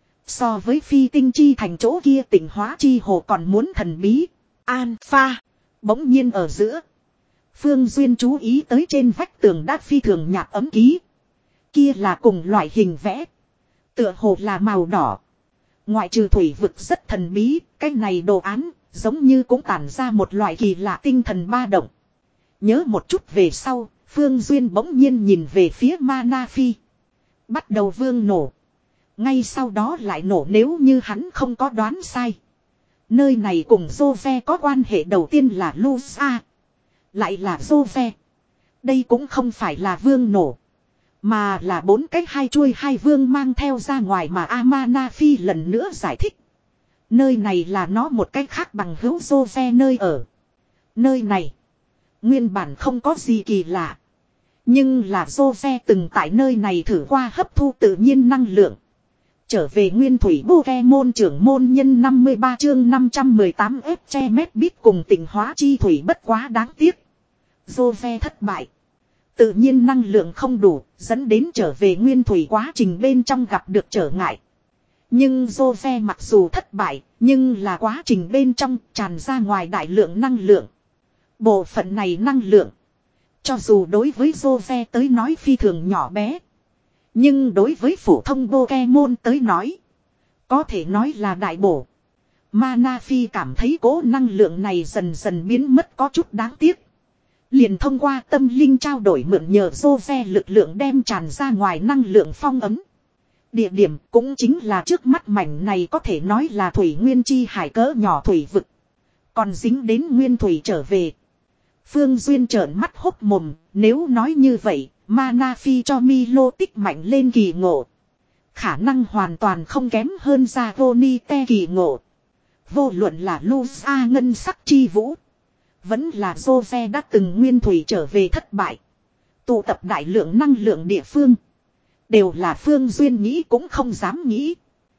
So với phi tinh chi thành chỗ kia tỉnh hóa chi hồ còn muốn thần bí. Alpha, bỗng nhiên ở giữa. Phương Duyên chú ý tới trên vách tường đã phi thường nhạt ấm ký. Kia là cùng loại hình vẽ. Tựa hồ là màu đỏ. Ngoại trừ thủy vực rất thần bí, cái này đồ án giống như cũng tản ra một loại kỳ lạ tinh thần ba động. Nhớ một chút về sau, Phương Duyên bỗng nhiên nhìn về phía Mana Phi. Bắt đầu vương nổ. Ngay sau đó lại nổ nếu như hắn không có đoán sai. Nơi này cùng Jove có quan hệ đầu tiên là Lusa. Lại là Jove. Đây cũng không phải là vương nổ. Mà là bốn cách hai chuôi hai vương mang theo ra ngoài mà Amana Phi lần nữa giải thích. Nơi này là nó một cách khác bằng hữu Jove nơi ở. Nơi này nguyên bản không có gì kỳ lạ. Nhưng là Jove từng tại nơi này thử qua hấp thu tự nhiên năng lượng. Trở về nguyên thủy Pokemon trưởng môn nhân năm mươi ba chương năm trăm mười tám ép che mét bít cùng tỉnh hóa chi thủy bất quá đáng tiếc. Jove thất bại. Tự nhiên năng lượng không đủ, dẫn đến trở về nguyên thủy quá trình bên trong gặp được trở ngại. Nhưng Jove mặc dù thất bại, nhưng là quá trình bên trong tràn ra ngoài đại lượng năng lượng. Bộ phận này năng lượng, cho dù đối với Jove tới nói phi thường nhỏ bé, nhưng đối với phổ thông Pokemon tới nói, có thể nói là đại bổ. Mana Phi cảm thấy cố năng lượng này dần dần biến mất có chút đáng tiếc. Liền thông qua tâm linh trao đổi mượn nhờ Jove lực lượng đem tràn ra ngoài năng lượng phong ấm. Địa điểm cũng chính là trước mắt mảnh này có thể nói là thủy nguyên chi hải cỡ nhỏ thủy vực. Còn dính đến nguyên thủy trở về. Phương Duyên trợn mắt hốc mồm, nếu nói như vậy, Mana Phi cho Milo tích mạnh lên kỳ ngộ. Khả năng hoàn toàn không kém hơn Zagonite kỳ ngộ. Vô luận là Lusa ngân sắc chi vũ. Vẫn là Jove đã từng nguyên thủy trở về thất bại. Tụ tập đại lượng năng lượng địa phương. Đều là Phương Duyên nghĩ cũng không dám nghĩ.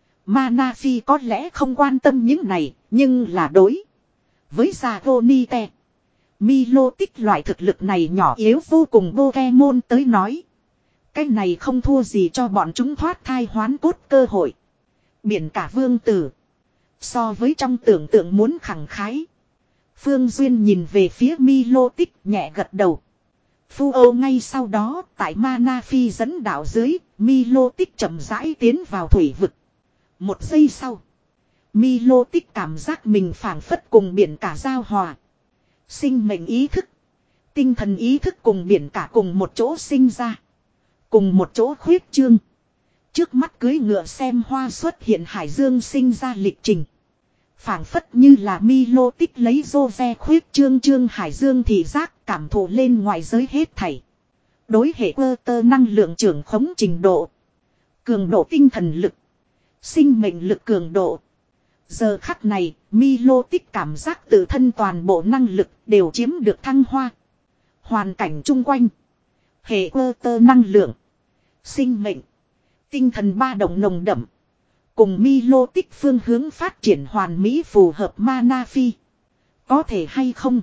Mana Phi có lẽ không quan tâm những này, nhưng là đối với Zagonite, Milo tích loại thực lực này nhỏ yếu vô cùng Pokemon tới nói. Cái này không thua gì cho bọn chúng thoát thai hoán cốt cơ hội. Biển cả vương tử. So với trong tưởng tượng muốn khẳng khái. Phương Duyên nhìn về phía Milo tích nhẹ gật đầu. Phu Âu ngay sau đó tại Mana Phi dẫn đạo dưới, Milo tích chậm rãi tiến vào thủy vực. Một giây sau, Milo tích cảm giác mình phảng phất cùng biển cả giao hòa. Sinh mệnh ý thức, tinh thần ý thức cùng biển cả cùng một chỗ sinh ra. Cùng một chỗ khuyết trương. Trước mắt cưới ngựa xem hoa xuất hiện hải dương sinh ra lịch trình. Phảng phất như là Milo tích lấy Jove khuyết trương trương hải dương thị giác cảm thụ lên ngoài giới hết thảy. Đối hệ quơ tơ năng lượng trưởng khống trình độ. Cường độ tinh thần lực. Sinh mệnh lực cường độ. Giờ khắc này, Milo tích cảm giác tự thân toàn bộ năng lực đều chiếm được thăng hoa. Hoàn cảnh chung quanh. Hệ quơ tơ năng lượng. Sinh mệnh. Tinh thần ba động nồng đậm. Cùng Milo tích phương hướng phát triển hoàn mỹ phù hợp Mana Phi. Có thể hay không?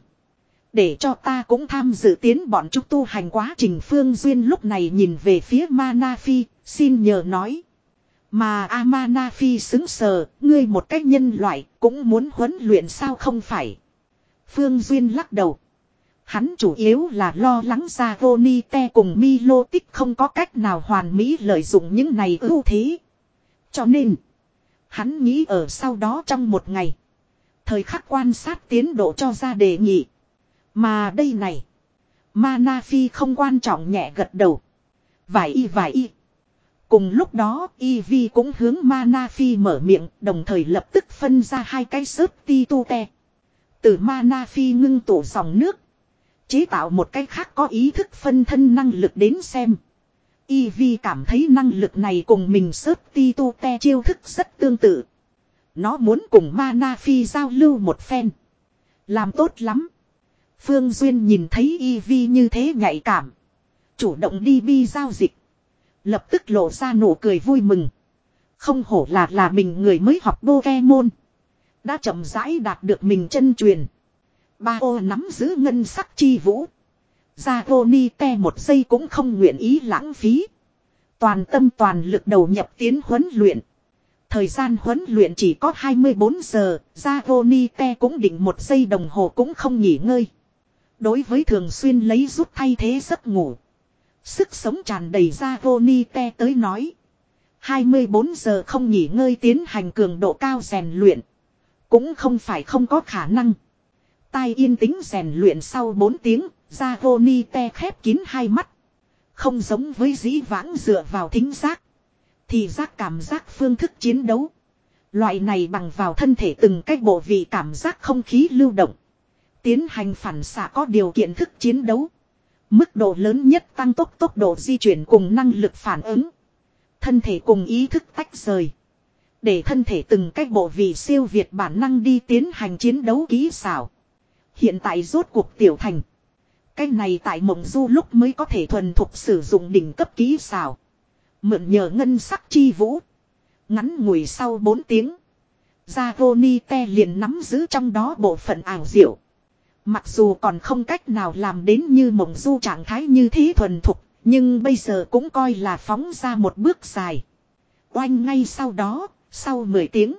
Để cho ta cũng tham dự tiến bọn chúng tu hành quá trình. Phương Duyên lúc này nhìn về phía Mana Phi, xin nhờ nói. Mà Amana Phi xứng sờ, ngươi một cách nhân loại cũng muốn huấn luyện sao không phải? Phương Duyên lắc đầu. Hắn chủ yếu là lo lắng ra Ronite cùng Milotic không có cách nào hoàn mỹ lợi dụng những này ưu thế. Cho nên, hắn nghĩ ở sau đó trong một ngày, thời khắc quan sát tiến độ cho ra đề nghị. Mà đây này, Mana Phi không quan trọng nhẹ gật đầu. Vài y vài y. Cùng lúc đó, Eevee cũng hướng Mana Phi mở miệng, đồng thời lập tức phân ra hai cái sớp ti tu te. Từ Mana Phi ngưng tụ dòng nước, chế tạo một cái khác có ý thức phân thân năng lực đến xem. Eevee cảm thấy năng lực này cùng mình sớp ti tu te chiêu thức rất tương tự. Nó muốn cùng Mana Phi giao lưu một phen. Làm tốt lắm. Phương Duyên nhìn thấy Eevee như thế nhạy cảm, chủ động đi bi giao dịch, lập tức lộ ra nụ cười vui mừng. Không hổ là là mình người mới học Pokemon, đã chậm rãi đạt được mình chân truyền. Ba ô nắm giữ ngân sắc chi vũ, Dragonite một giây cũng không nguyện ý lãng phí, toàn tâm toàn lực đầu nhập tiến huấn luyện. Thời gian huấn luyện chỉ có hai mươi bốn giờ, Dragonite cũng định một giây đồng hồ cũng không nghỉ ngơi. Đối với thường xuyên lấy rút thay thế giấc ngủ, sức sống tràn đầy Dragonite tới nói, hai mươi bốn giờ không nghỉ ngơi tiến hành cường độ cao rèn luyện cũng không phải không có khả năng. Tai yên tĩnh rèn luyện sau bốn tiếng, Dragonite khép kín hai mắt. Không giống với dĩ vãng dựa vào thính giác, thì giác cảm giác phương thức chiến đấu. Loại này bằng vào thân thể từng cách bộ vị cảm giác không khí lưu động, tiến hành phản xạ có điều kiện thức chiến đấu. Mức độ lớn nhất tăng tốc tốc độ di chuyển cùng năng lực phản ứng. Thân thể cùng ý thức tách rời, để thân thể từng cách bộ vị siêu việt bản năng đi tiến hành chiến đấu kỹ xảo. Hiện tại rốt cuộc tiểu thành. Cái này tại mộng du lúc mới có thể thuần thục sử dụng đỉnh cấp kỹ xảo. Mượn nhờ ngân sắc chi vũ. Ngắn ngủi sau bốn tiếng, Dragonite liền nắm giữ trong đó bộ phận ảo diệu. Mặc dù còn không cách nào làm đến như mộng du trạng thái như thế thuần thục, nhưng bây giờ cũng coi là phóng ra một bước dài. Oanh ngay sau đó, sau mười tiếng,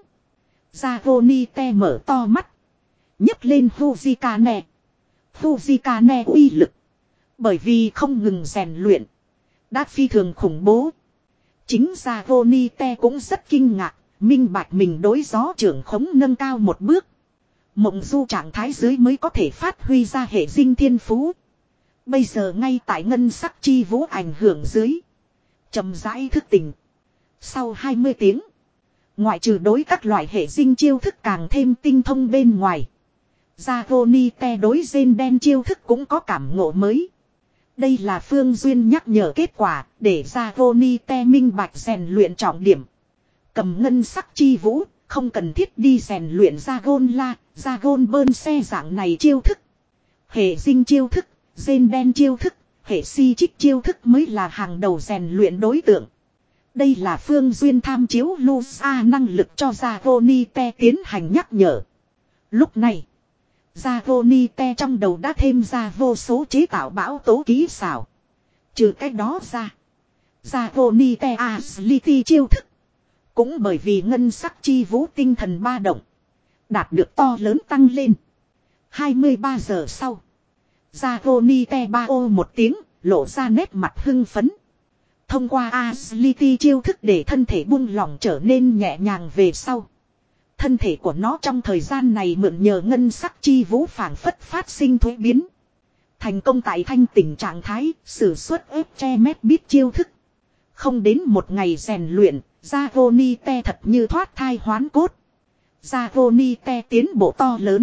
Dragonite mở to mắt, nhấc lên Fujikane. Fujikane uy lực, bởi vì không ngừng rèn luyện, đã phi thường khủng bố. Chính Dragonite cũng rất kinh ngạc, minh bạch mình đối gió trưởng khống nâng cao một bước. Mộng du trạng thái dưới mới có thể phát huy ra hệ dinh thiên phú. Bây giờ ngay tại ngân sắc chi vũ ảnh hưởng dưới, chậm rãi thức tỉnh. Sau hai mươi tiếng, ngoại trừ đối các loại hệ dinh chiêu thức càng thêm tinh thông bên ngoài, Dragonite đối gen đen chiêu thức cũng có cảm ngộ mới. Đây là Phương Duyên nhắc nhở kết quả, để Dragonite minh bạch rèn luyện trọng điểm. Cầm ngân sắc chi vũ, không cần thiết đi rèn luyện Dragon La, Dragon bơn xe dạng này chiêu thức. Hệ dinh chiêu thức, gen đen chiêu thức, hệ si trích chiêu thức mới là hàng đầu rèn luyện đối tượng. Đây là Phương Duyên tham chiếu Lusa năng lực cho Dragonite tiến hành nhắc nhở. Lúc này, Dragonite trong đầu đã thêm ra vô số chế tạo bão tố kỹ xảo. Trừ cách đó ra, Dragonite Agility chiêu thức cũng bởi vì ngân sắc chi vũ tinh thần ba động, đạt được to lớn tăng lên. hai mươi ba giờ sau, Dragonite ba ô một tiếng, lộ ra nét mặt hưng phấn. Thông qua Agility chiêu thức để thân thể buông lỏng trở nên nhẹ nhàng về sau, thân thể của nó trong thời gian này mượn nhờ ngân sắc chi vũ phảng phất phát sinh thuế biến. Thành công tại thanh tỉnh trạng thái, sử xuất ép che mét biết chiêu thức. Không đến một ngày rèn luyện, Dragonite thật như thoát thai hoán cốt. Dragonite tiến bộ to lớn.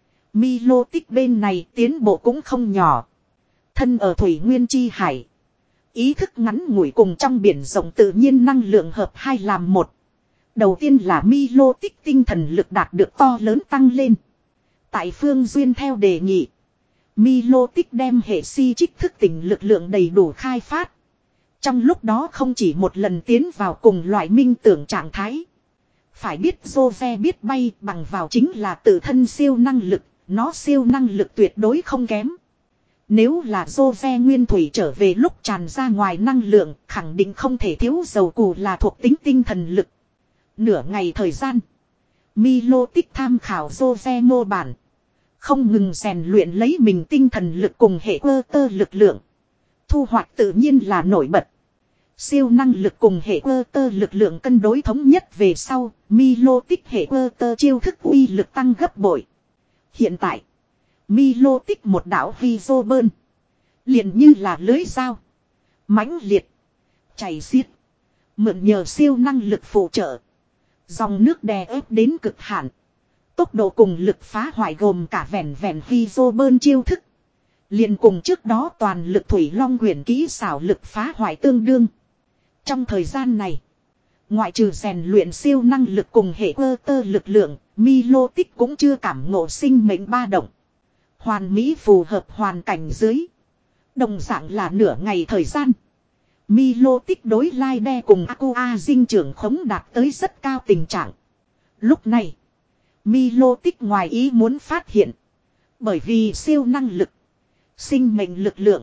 Milotic bên này tiến bộ cũng không nhỏ. Thân ở thủy nguyên chi hải, ý thức ngắn ngủi cùng trong biển rộng tự nhiên năng lượng hợp hai làm một. Đầu tiên là Milotic tinh thần lực đạt được to lớn tăng lên. Tại Phương Duyên theo đề nghị, Milotic đem hệ si trích thức tỉnh lực lượng đầy đủ khai phát. Trong lúc đó không chỉ một lần tiến vào cùng loại minh tưởng trạng thái. Phải biết Jove biết bay bằng vào chính là tự thân siêu năng lực, nó siêu năng lực tuyệt đối không kém. Nếu là Jove nguyên thủy trở về lúc tràn ra ngoài năng lượng, khẳng định không thể thiếu dầu cù là thuộc tính tinh thần lực. Nửa ngày thời gian, Milotic tham khảo Jove mô bản, Không ngừng rèn luyện lấy mình tinh thần lực cùng hệ cơ tơ lực lượng. Thu hoạch tự nhiên là nổi bật. Siêu năng lực cùng hệ cơ tơ lực lượng cân đối thống nhất về sau, Milo tích hệ cơ tơ chiêu thức uy lực tăng gấp bội. Hiện tại, Milo tích một đạo vi vô bơn. Liền như là lưới dao. Mãnh liệt. Chảy xiết. Mượn nhờ siêu năng lực phụ trợ. Dòng nước đè ép đến cực hạn. Tốc độ cùng lực phá hoại gồm cả vẹn vẹn vi vô bơn chiêu thức. Liền cùng trước đó toàn lực thủy long huyền kỹ xảo lực phá hoại tương đương. Trong thời gian này, ngoại trừ rèn luyện siêu năng lực cùng hệ cơ tơ lực lượng, Milo tích cũng chưa cảm ngộ sinh mệnh ba động. Hoàn mỹ phù hợp hoàn cảnh dưới. Đồng dạng là nửa ngày thời gian. Milo tích đối lai đe cùng Aqua dinh trưởng khống đạt tới rất cao tình trạng. Lúc này, Milo tích ngoài ý muốn phát hiện. Bởi vì siêu năng lực, sinh mệnh lực lượng,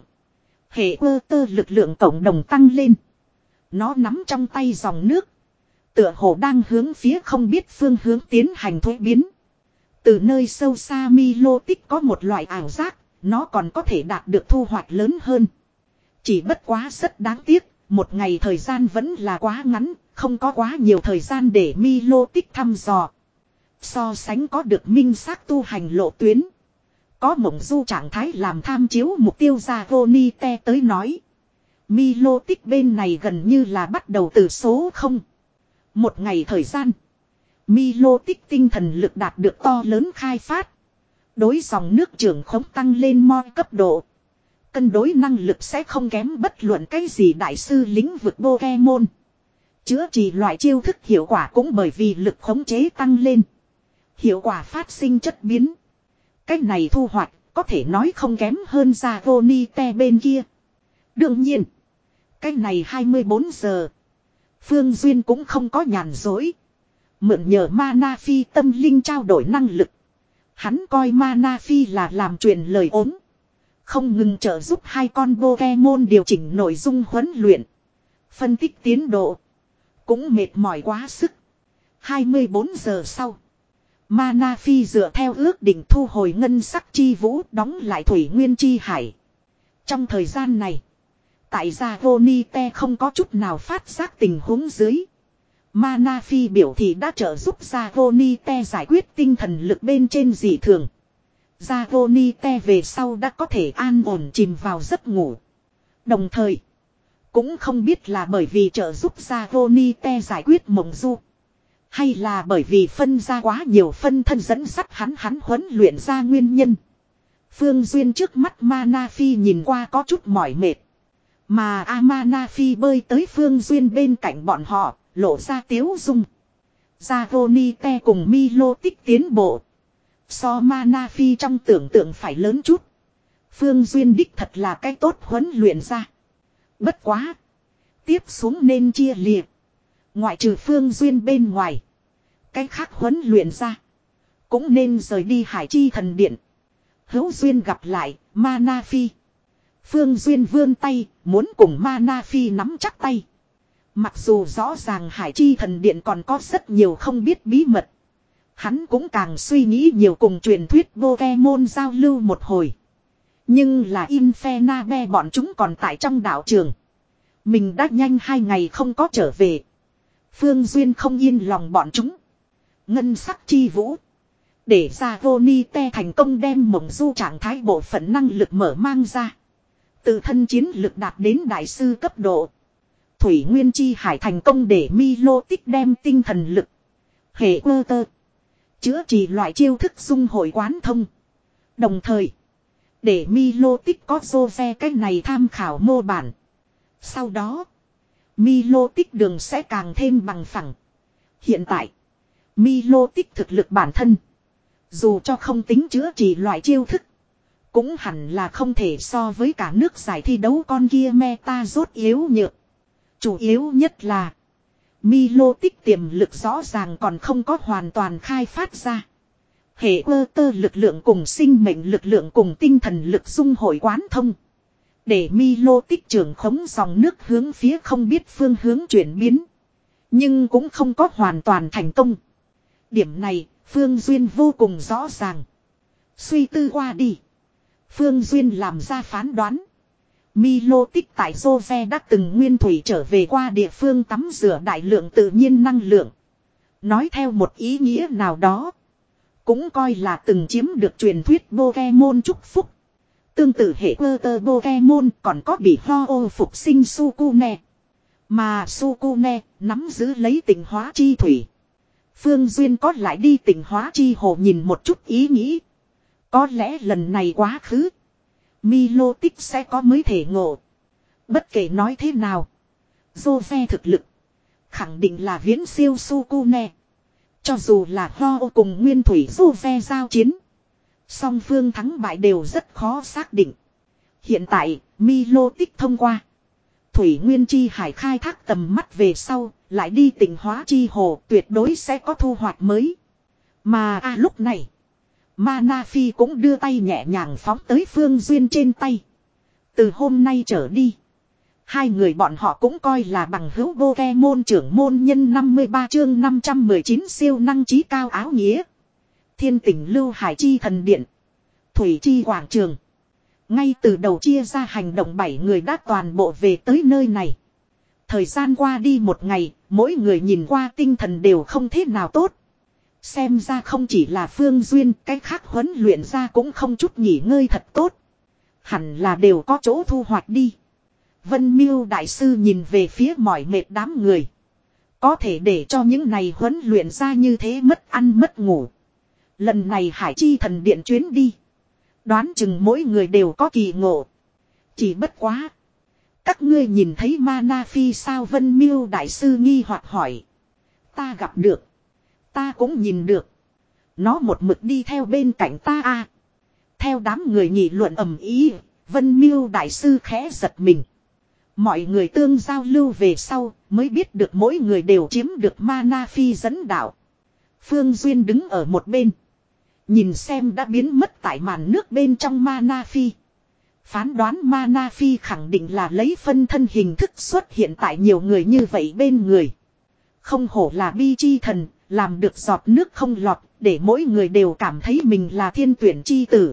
hệ cơ tơ lực lượng cộng đồng tăng lên. Nó nắm trong tay dòng nước. Tựa hồ đang hướng phía không biết phương hướng tiến hành thuế biến. Từ nơi sâu xa Milo tích có một loại ảo giác. Nó còn có thể đạt được thu hoạch lớn hơn. Chỉ bất quá rất đáng tiếc. Một ngày thời gian vẫn là quá ngắn. Không có quá nhiều thời gian để Milo tích thăm dò. So sánh có được minh xác tu hành lộ tuyến. Có mộng du trạng thái làm tham chiếu mục tiêu ra Gonite tới nói. Milo tích bên này gần như là bắt đầu từ số không. Một ngày thời gian. Milo tích tinh thần lực đạt được to lớn khai phát. Đối dòng nước trưởng khống tăng lên moi cấp độ. Cân đối năng lực sẽ không kém bất luận cái gì đại sư lĩnh vực Pokemon. Chữa trị loại chiêu thức hiệu quả cũng bởi vì lực khống chế tăng lên. Hiệu quả phát sinh chất biến. Cách này thu hoạch có thể nói không kém hơn ra Gonite bên kia. Đương nhiên. Cái này hai mươi bốn giờ. Phương Duyên cũng không có nhàn dối. Mượn nhờ Mana Phi tâm linh trao đổi năng lực. Hắn coi Mana Phi là làm truyền lời ốm. Không ngừng trợ giúp hai con Pokemon điều chỉnh nội dung huấn luyện. Phân tích tiến độ. Cũng mệt mỏi quá sức. hai mươi bốn giờ sau. Mana Phi dựa theo ước định thu hồi ngân sắc chi vũ đóng lại thủy nguyên chi hải. Trong thời gian này. Tại gia Gonite không có chút nào phát giác tình huống dưới. Mana Phi biểu thị đã trợ giúp gia Gonite giải quyết tinh thần lực bên trên dị thường. Gia Gonite về sau đã có thể an ổn chìm vào giấc ngủ. Đồng thời, cũng không biết là bởi vì trợ giúp gia Gonite giải quyết mộng du. Hay là bởi vì phân ra quá nhiều phân thân dẫn dắt hắn hắn huấn luyện ra nguyên nhân. Phương Duyên trước mắt Mana Phi nhìn qua có chút mỏi mệt. Mà Amana Phi bơi tới Phương Duyên bên cạnh bọn họ, lộ ra tiếu dung. Zagonite cùng Milo tích tiến bộ. So Mana Phi trong tưởng tượng phải lớn chút. Phương Duyên đích thật là cái tốt huấn luyện ra. Bất quá. Tiếp xuống nên chia liệt. Ngoại trừ Phương Duyên bên ngoài. Cái khác huấn luyện ra. Cũng nên rời đi Hải Chi Thần Điện. Hữu Duyên gặp lại, Mana Phi. Phương Duyên vươn tay, muốn cùng Mana Phi nắm chắc tay. Mặc dù rõ ràng Hải Chi Thần Điện còn có rất nhiều không biết bí mật. Hắn cũng càng suy nghĩ nhiều cùng truyền thuyết Pokemon giao lưu một hồi. Nhưng là Infernape bọn chúng còn tại trong đảo trường. Mình đã nhanh hai ngày không có trở về. Phương Duyên không yên lòng bọn chúng. Ngân sắc chi vũ. Để ra Gonite thành công đem mộng du trạng thái bộ phận năng lực mở mang ra. Tự thân chiến lực đạt đến đại sư cấp độ. Thủy Nguyên Chi Hải thành công để Milo tích đem tinh thần lực. Hệ cơ tơ. Chữa trị loại chiêu thức dung hội quán thông. Đồng thời. Để Milo tích có dô ve cách này tham khảo mô bản. Sau đó. Milo tích đường sẽ càng thêm bằng phẳng. Hiện tại. Milo tích thực lực bản thân. Dù cho không tính chữa trị loại chiêu thức. Cũng hẳn là không thể so với cả nước giải thi đấu con kia meta rốt yếu nhược. Chủ yếu nhất là. Milo tích tiềm lực rõ ràng còn không có hoàn toàn khai phát ra. Hệ cơ tơ lực lượng cùng sinh mệnh lực lượng cùng tinh thần lực dung hội quán thông. Để Milo tích trưởng khống dòng nước hướng phía không biết phương hướng chuyển biến. Nhưng cũng không có hoàn toàn thành công. Điểm này, Phương Duyên vô cùng rõ ràng. Suy tư qua đi. Phương Duyên làm ra phán đoán. Milotic tại Jove đã từng nguyên thủy trở về qua địa phương tắm rửa đại lượng tự nhiên năng lượng. Nói theo một ý nghĩa nào đó. Cũng coi là từng chiếm được truyền thuyết Pokemon chúc phúc. Tương tự hệ cơ tơ Pokemon còn có bị Ho-Oh phục sinh Sukune. Mà Sukune nắm giữ lấy tịnh hóa chi thủy. Phương Duyên có lại đi tịnh hóa chi hồ nhìn một chút ý nghĩ. Có lẽ lần này quá khứ. Milotic sẽ có mới thể ngộ. Bất kể nói thế nào. Jove thực lực. Khẳng định là viễn siêu Sukune. Cho dù là Ho cùng Nguyên Thủy Jove giao chiến. Song phương thắng bại đều rất khó xác định. Hiện tại, Milotic thông qua. Thủy Nguyên Chi Hải khai thác tầm mắt về sau, lại đi tịnh hóa chi hồ tuyệt đối sẽ có thu hoạch mới. Mà à, lúc này, Mana Phi cũng đưa tay nhẹ nhàng phóng tới Phương Duyên trên tay. Từ hôm nay trở đi, hai người bọn họ cũng coi là bằng hữu Pokemon trưởng môn nhân năm mươi ba chương năm trăm mười chín siêu năng trí cao áo nghĩa. Thiên tỉnh Lưu Hải Chi Thần Điện. Thủy Chi Quảng Trường. Ngay từ đầu chia ra hành động bảy người đã toàn bộ về tới nơi này. Thời gian qua đi một ngày, mỗi người nhìn qua tinh thần đều không thế nào tốt. Xem ra không chỉ là Phương Duyên, cái khác huấn luyện ra cũng không chút nghỉ ngơi thật tốt. Hẳn là đều có chỗ thu hoạch đi. Vân Miêu Đại Sư nhìn về phía mỏi mệt đám người. Có thể để cho những này huấn luyện ra như thế mất ăn mất ngủ. Lần này Hải Chi Thần Điện chuyến đi. Đoán chừng mỗi người đều có kỳ ngộ. Chỉ bất quá. Các ngươi nhìn thấy Mana Phi sao? Vân Miêu Đại Sư nghi hoặc hỏi. Ta gặp được. Ta cũng nhìn được. Nó một mực đi theo bên cạnh ta a. Theo đám người nghị luận ầm ĩ, Vân Miêu Đại Sư khẽ giật mình. Mọi người tương giao lưu về sau mới biết được mỗi người đều chiếm được Mana Phi dẫn đạo. Phương Duyên đứng ở một bên. Nhìn xem đã biến mất tại màn nước bên trong Mana Phi. Phán đoán Mana Phi khẳng định là lấy phân thân hình thức xuất hiện tại nhiều người như vậy bên người. Không hổ là bi chi thần, làm được giọt nước không lọt, để mỗi người đều cảm thấy mình là thiên tuyển chi tử.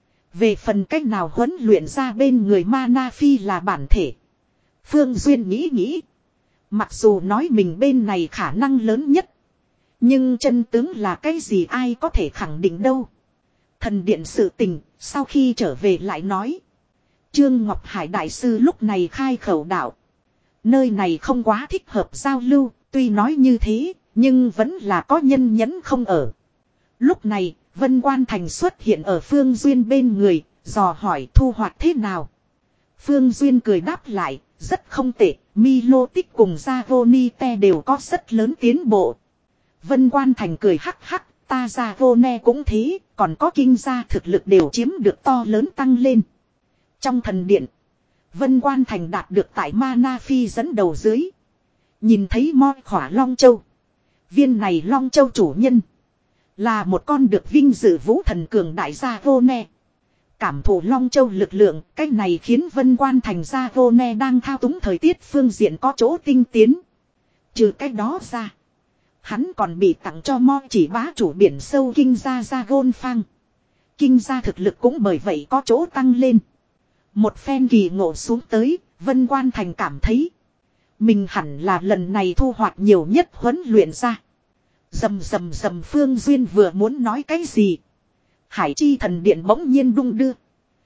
Về phần cách nào huấn luyện ra bên người Mana Phi là bản thể. Phương Duyên nghĩ nghĩ. Mặc dù nói mình bên này khả năng lớn nhất. Nhưng chân tướng là cái gì ai có thể khẳng định đâu. Thần điện sự tình, sau khi trở về lại nói. Trương Ngọc Hải Đại Sư lúc này khai khẩu đạo. Nơi này không quá thích hợp giao lưu, tuy nói như thế, nhưng vẫn là có nhân nhẫn không ở. Lúc này, Vân Quan Thành xuất hiện ở Phương Duyên bên người, dò hỏi thu hoạch thế nào. Phương Duyên cười đáp lại, rất không tệ, Milotic cùng Zagonite đều có rất lớn tiến bộ. Vân Quan Thành cười hắc hắc, ta Zagone cũng thế, còn có kinh gia thực lực đều chiếm được to lớn tăng lên. Trong thần điện, Vân Quan Thành đạt được tại Mana Phi dẫn đầu dưới. Nhìn thấy moi khỏa Long Châu. Viên này Long Châu chủ nhân là một con được vinh dự vũ thần cường đại Zagone. Cảm thụ Long Châu lực lượng, cái này khiến Vân Quan Thành Zagone đang thao túng thời tiết phương diện có chỗ tinh tiến. Trừ cái đó ra, hắn còn bị tặng cho mo chỉ bá chủ biển sâu kinh gia Zagon Phang. Kinh gia thực lực cũng bởi vậy có chỗ tăng lên. Một phen kỳ ngộ xuống tới, Vân Quan Thành cảm thấy mình hẳn là lần này thu hoạch nhiều nhất huấn luyện ra. Rầm rầm rầm Phương Duyên vừa muốn nói cái gì. Hải Chi Thần Điện bỗng nhiên đung đưa.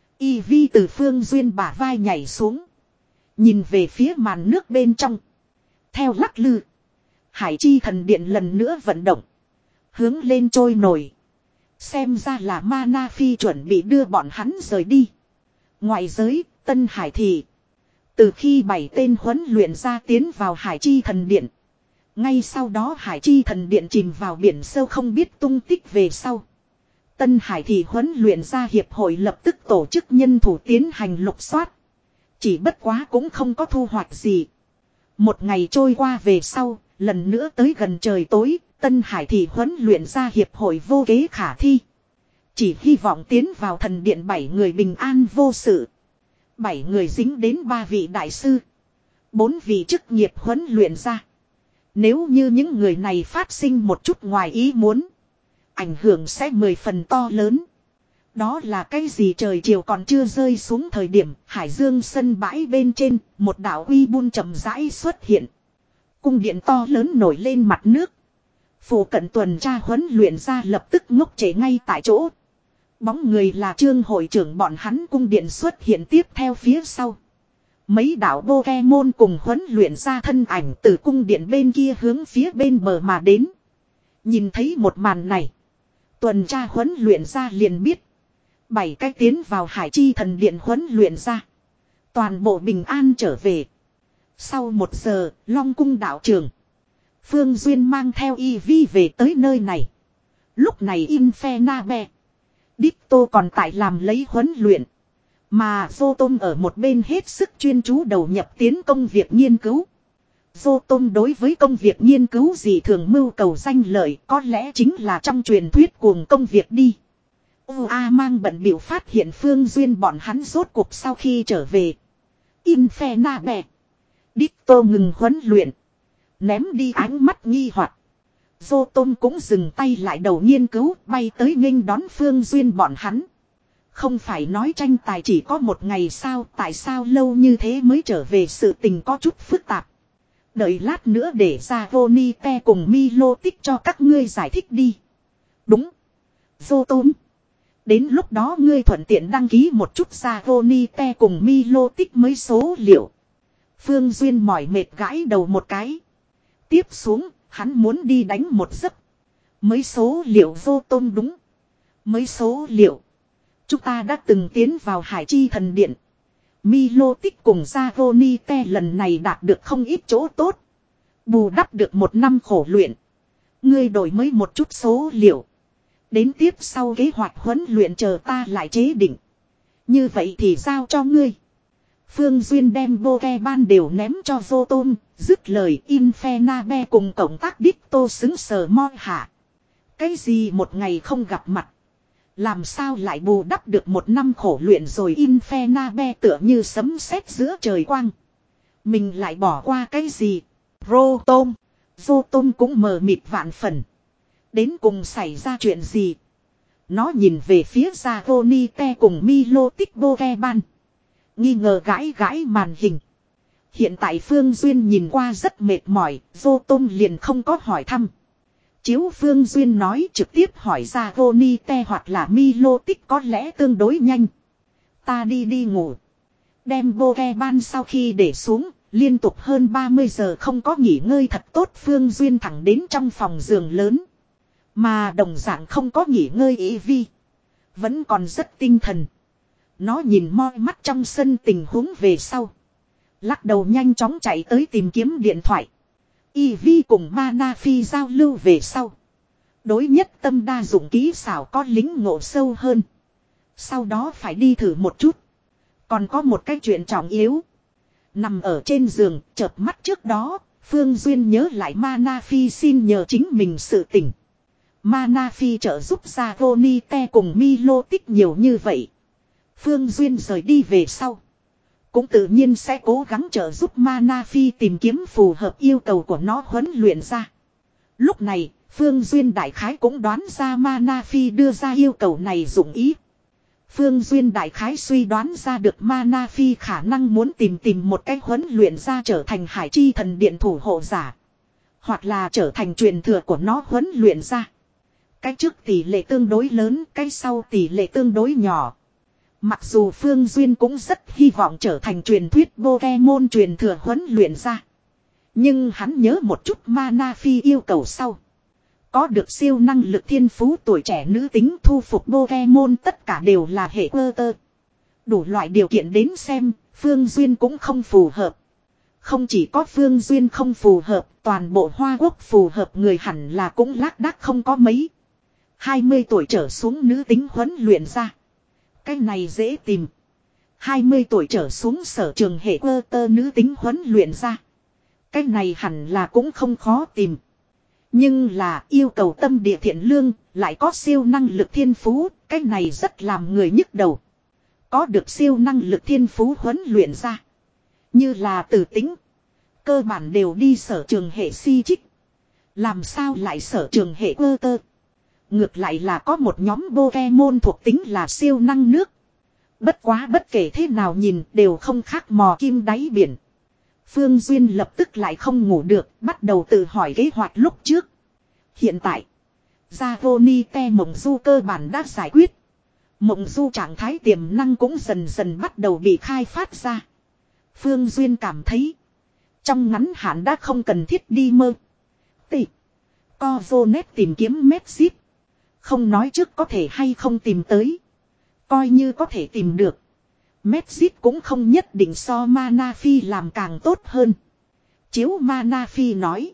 Y Vi từ Phương Duyên bả vai nhảy xuống. Nhìn về phía màn nước bên trong. Theo lắc lư. Hải Chi Thần Điện lần nữa vận động. Hướng lên trôi nổi. Xem ra là Mana Phi chuẩn bị đưa bọn hắn rời đi. Ngoại giới, Tân Hải Thị. Từ khi bảy tên huấn luyện ra tiến vào Hải Chi Thần Điện. Ngay sau đó Hải Chi Thần Điện chìm vào biển sâu không biết tung tích về sau. Tân Hải Thị huấn luyện ra hiệp hội lập tức tổ chức nhân thủ tiến hành lục soát. Chỉ bất quá cũng không có thu hoạch gì. Một ngày trôi qua về sau, lần nữa tới gần trời tối, Tân Hải Thị huấn luyện ra hiệp hội vô kế khả thi. Chỉ hy vọng tiến vào thần điện bảy người bình an vô sự. Bảy người dính đến ba vị đại sư. Bốn vị chức nghiệp huấn luyện ra. Nếu như những người này phát sinh một chút ngoài ý muốn. Ảnh hưởng sẽ mười phần to lớn. Đó là cái gì? Trời chiều còn chưa rơi xuống thời điểm, hải dương sân bãi bên trên, một đảo uy bun chậm rãi xuất hiện. Cung điện to lớn nổi lên mặt nước. Phủ cận tuần tra huấn luyện ra lập tức ngốc trễ ngay tại chỗ. Bóng người là Trương hội trưởng bọn hắn, cung điện xuất hiện tiếp theo phía sau. Mấy đảo Pokemon cùng huấn luyện ra thân ảnh từ cung điện bên kia hướng phía bên bờ mà đến. Nhìn thấy một màn này, tuần tra huấn luyện ra liền biết. Bảy cái tiến vào Hải Chi Thần Điện huấn luyện ra. Toàn bộ bình an trở về. Sau một giờ, Long Cung đạo trường. Phương Duyên mang theo Y Vi về tới nơi này. Lúc này Infernabe, Ditto còn tại làm lấy huấn luyện. Mà Zotom ở một bên hết sức chuyên chú đầu nhập tiến công việc nghiên cứu. Zotom đối với công việc nghiên cứu gì thường mưu cầu danh lợi, có lẽ chính là trong truyền thuyết cuồng công việc đi. u a mang bận biểu phát hiện Phương Duyên bọn hắn rốt cuộc sau khi trở về. Infernabe, Ditto ngừng huấn luyện, ném đi ánh mắt nghi hoặc. Zotom cũng dừng tay lại đầu nghiên cứu, bay tới nghênh đón Phương Duyên bọn hắn. Không phải nói tranh tài chỉ có một ngày sao, tại sao lâu như thế mới trở về? Sự tình có chút phức tạp. Đợi lát nữa để ra Vonite cùng Milotic cho các ngươi giải thích đi. Đúng. Zotom, đến lúc đó ngươi thuận tiện đăng ký một chút ra Vonite cùng Milotic mới số liệu. Phương Duyên mỏi mệt gãi đầu một cái. Tiếp xuống, hắn muốn đi đánh một giấc. Mới số liệu Zotom đúng. Mới số liệu. Chúng ta đã từng tiến vào Hải Chi Thần Điện. Milotic cùng Zavonite lần này đạt được không ít chỗ tốt. Bù đắp được một năm khổ luyện. Ngươi đổi mới một chút số liệu. Đến tiếp sau kế hoạch huấn luyện chờ ta lại chế định. Như vậy thì giao cho ngươi. Phương Duyên đem Pokemon đều ném cho Zotom. Dứt lời Infernabe cùng cộng tác Ditto xứng sờ moi hạ. Cái gì một ngày không gặp mặt? Làm sao lại bù đắp được một năm khổ luyện rồi? Infernabe tựa như sấm sét giữa trời quang. Mình lại bỏ qua cái gì? Rotom. Rotom cũng mờ mịt vạn phần. Đến cùng xảy ra chuyện gì? Nó nhìn về phía Zavonite cùng Milotic Pokemon. Nghi ngờ gãi gãi màn hình. Hiện tại Phương Duyên nhìn qua rất mệt mỏi. Rotom liền không có hỏi thăm. Chiếu Phương Duyên nói trực tiếp hỏi ra Vonite hoặc là Milotic có lẽ tương đối nhanh. Ta đi đi ngủ. Đem Pokemon sau khi để xuống, liên tục hơn ba mươi giờ không có nghỉ ngơi thật tốt. Phương Duyên thẳng đến trong phòng giường lớn. Mà đồng dạng không có nghỉ ngơi Eevee. Vẫn còn rất tinh thần. Nó nhìn moi mắt trong sân tình huống về sau. Lắc đầu nhanh chóng chạy tới tìm kiếm điện thoại. Eevee cùng Manaphy giao lưu về sau. Đối nhất tâm đa dụng kỹ xảo có lính ngộ sâu hơn. Sau đó phải đi thử một chút. Còn có một cái chuyện trọng yếu. Nằm ở trên giường, chợp mắt trước đó, Phương Duyên nhớ lại Manaphy xin nhờ chính mình sự tỉnh. Manaphy trợ giúp ra Vonite cùng Milotic nhiều như vậy. Phương Duyên rời đi về sau. Cũng tự nhiên sẽ cố gắng trợ giúp Manaphy tìm kiếm phù hợp yêu cầu của nó huấn luyện ra. Lúc này, Phương Duyên đại khái cũng đoán ra Manaphy đưa ra yêu cầu này dụng ý. Phương Duyên đại khái suy đoán ra được Manaphy khả năng muốn tìm tìm một cách huấn luyện ra trở thành Hải Chi Thần Điện thủ hộ giả. Hoặc là trở thành truyền thừa của nó huấn luyện ra. Cái trước tỷ lệ tương đối lớn, cái sau tỷ lệ tương đối nhỏ. Mặc dù Phương Duyên cũng rất hy vọng trở thành truyền thuyết Pokemon truyền thừa huấn luyện ra. Nhưng hắn nhớ một chút Manaphy yêu cầu sau. Có được siêu năng lực thiên phú tuổi trẻ nữ tính thu phục Pokemon tất cả đều là hệ quơ tơ. Đủ loại điều kiện đến xem, Phương Duyên cũng không phù hợp. Không chỉ có Phương Duyên không phù hợp, toàn bộ Hoa Quốc phù hợp người hẳn là cũng lác đác không có mấy. hai mươi tuổi trở xuống nữ tính huấn luyện ra. Cái này dễ tìm. hai mươi tuổi trở xuống sở trường hệ quơ tơ nữ tính huấn luyện ra. Cái này hẳn là cũng không khó tìm. Nhưng là yêu cầu tâm địa thiện lương, lại có siêu năng lực thiên phú, cái này rất làm người nhức đầu. Có được siêu năng lực thiên phú huấn luyện ra. Như là Tử Tính. Cơ bản đều đi sở trường hệ si trích. Làm sao lại sở trường hệ quơ tơ. Ngược lại là có một nhóm Pokemon thuộc tính là siêu năng nước. Bất quá bất kể thế nào nhìn đều không khác mò kim đáy biển. Phương Duyên lập tức lại không ngủ được, bắt đầu tự hỏi kế hoạch lúc trước. Hiện tại, Dragonite Mộng Du cơ bản đã giải quyết. Mộng Du trạng thái tiềm năng cũng dần dần bắt đầu bị khai phát ra. Phương Duyên cảm thấy, trong ngắn hạn đã không cần thiết đi mơ. Tị, co vô nét tìm kiếm Medjit. Không nói trước có thể hay không tìm tới. Coi như có thể tìm được. Medjit cũng không nhất định so Mana Phi làm càng tốt hơn. Chiếu Mana Phi nói.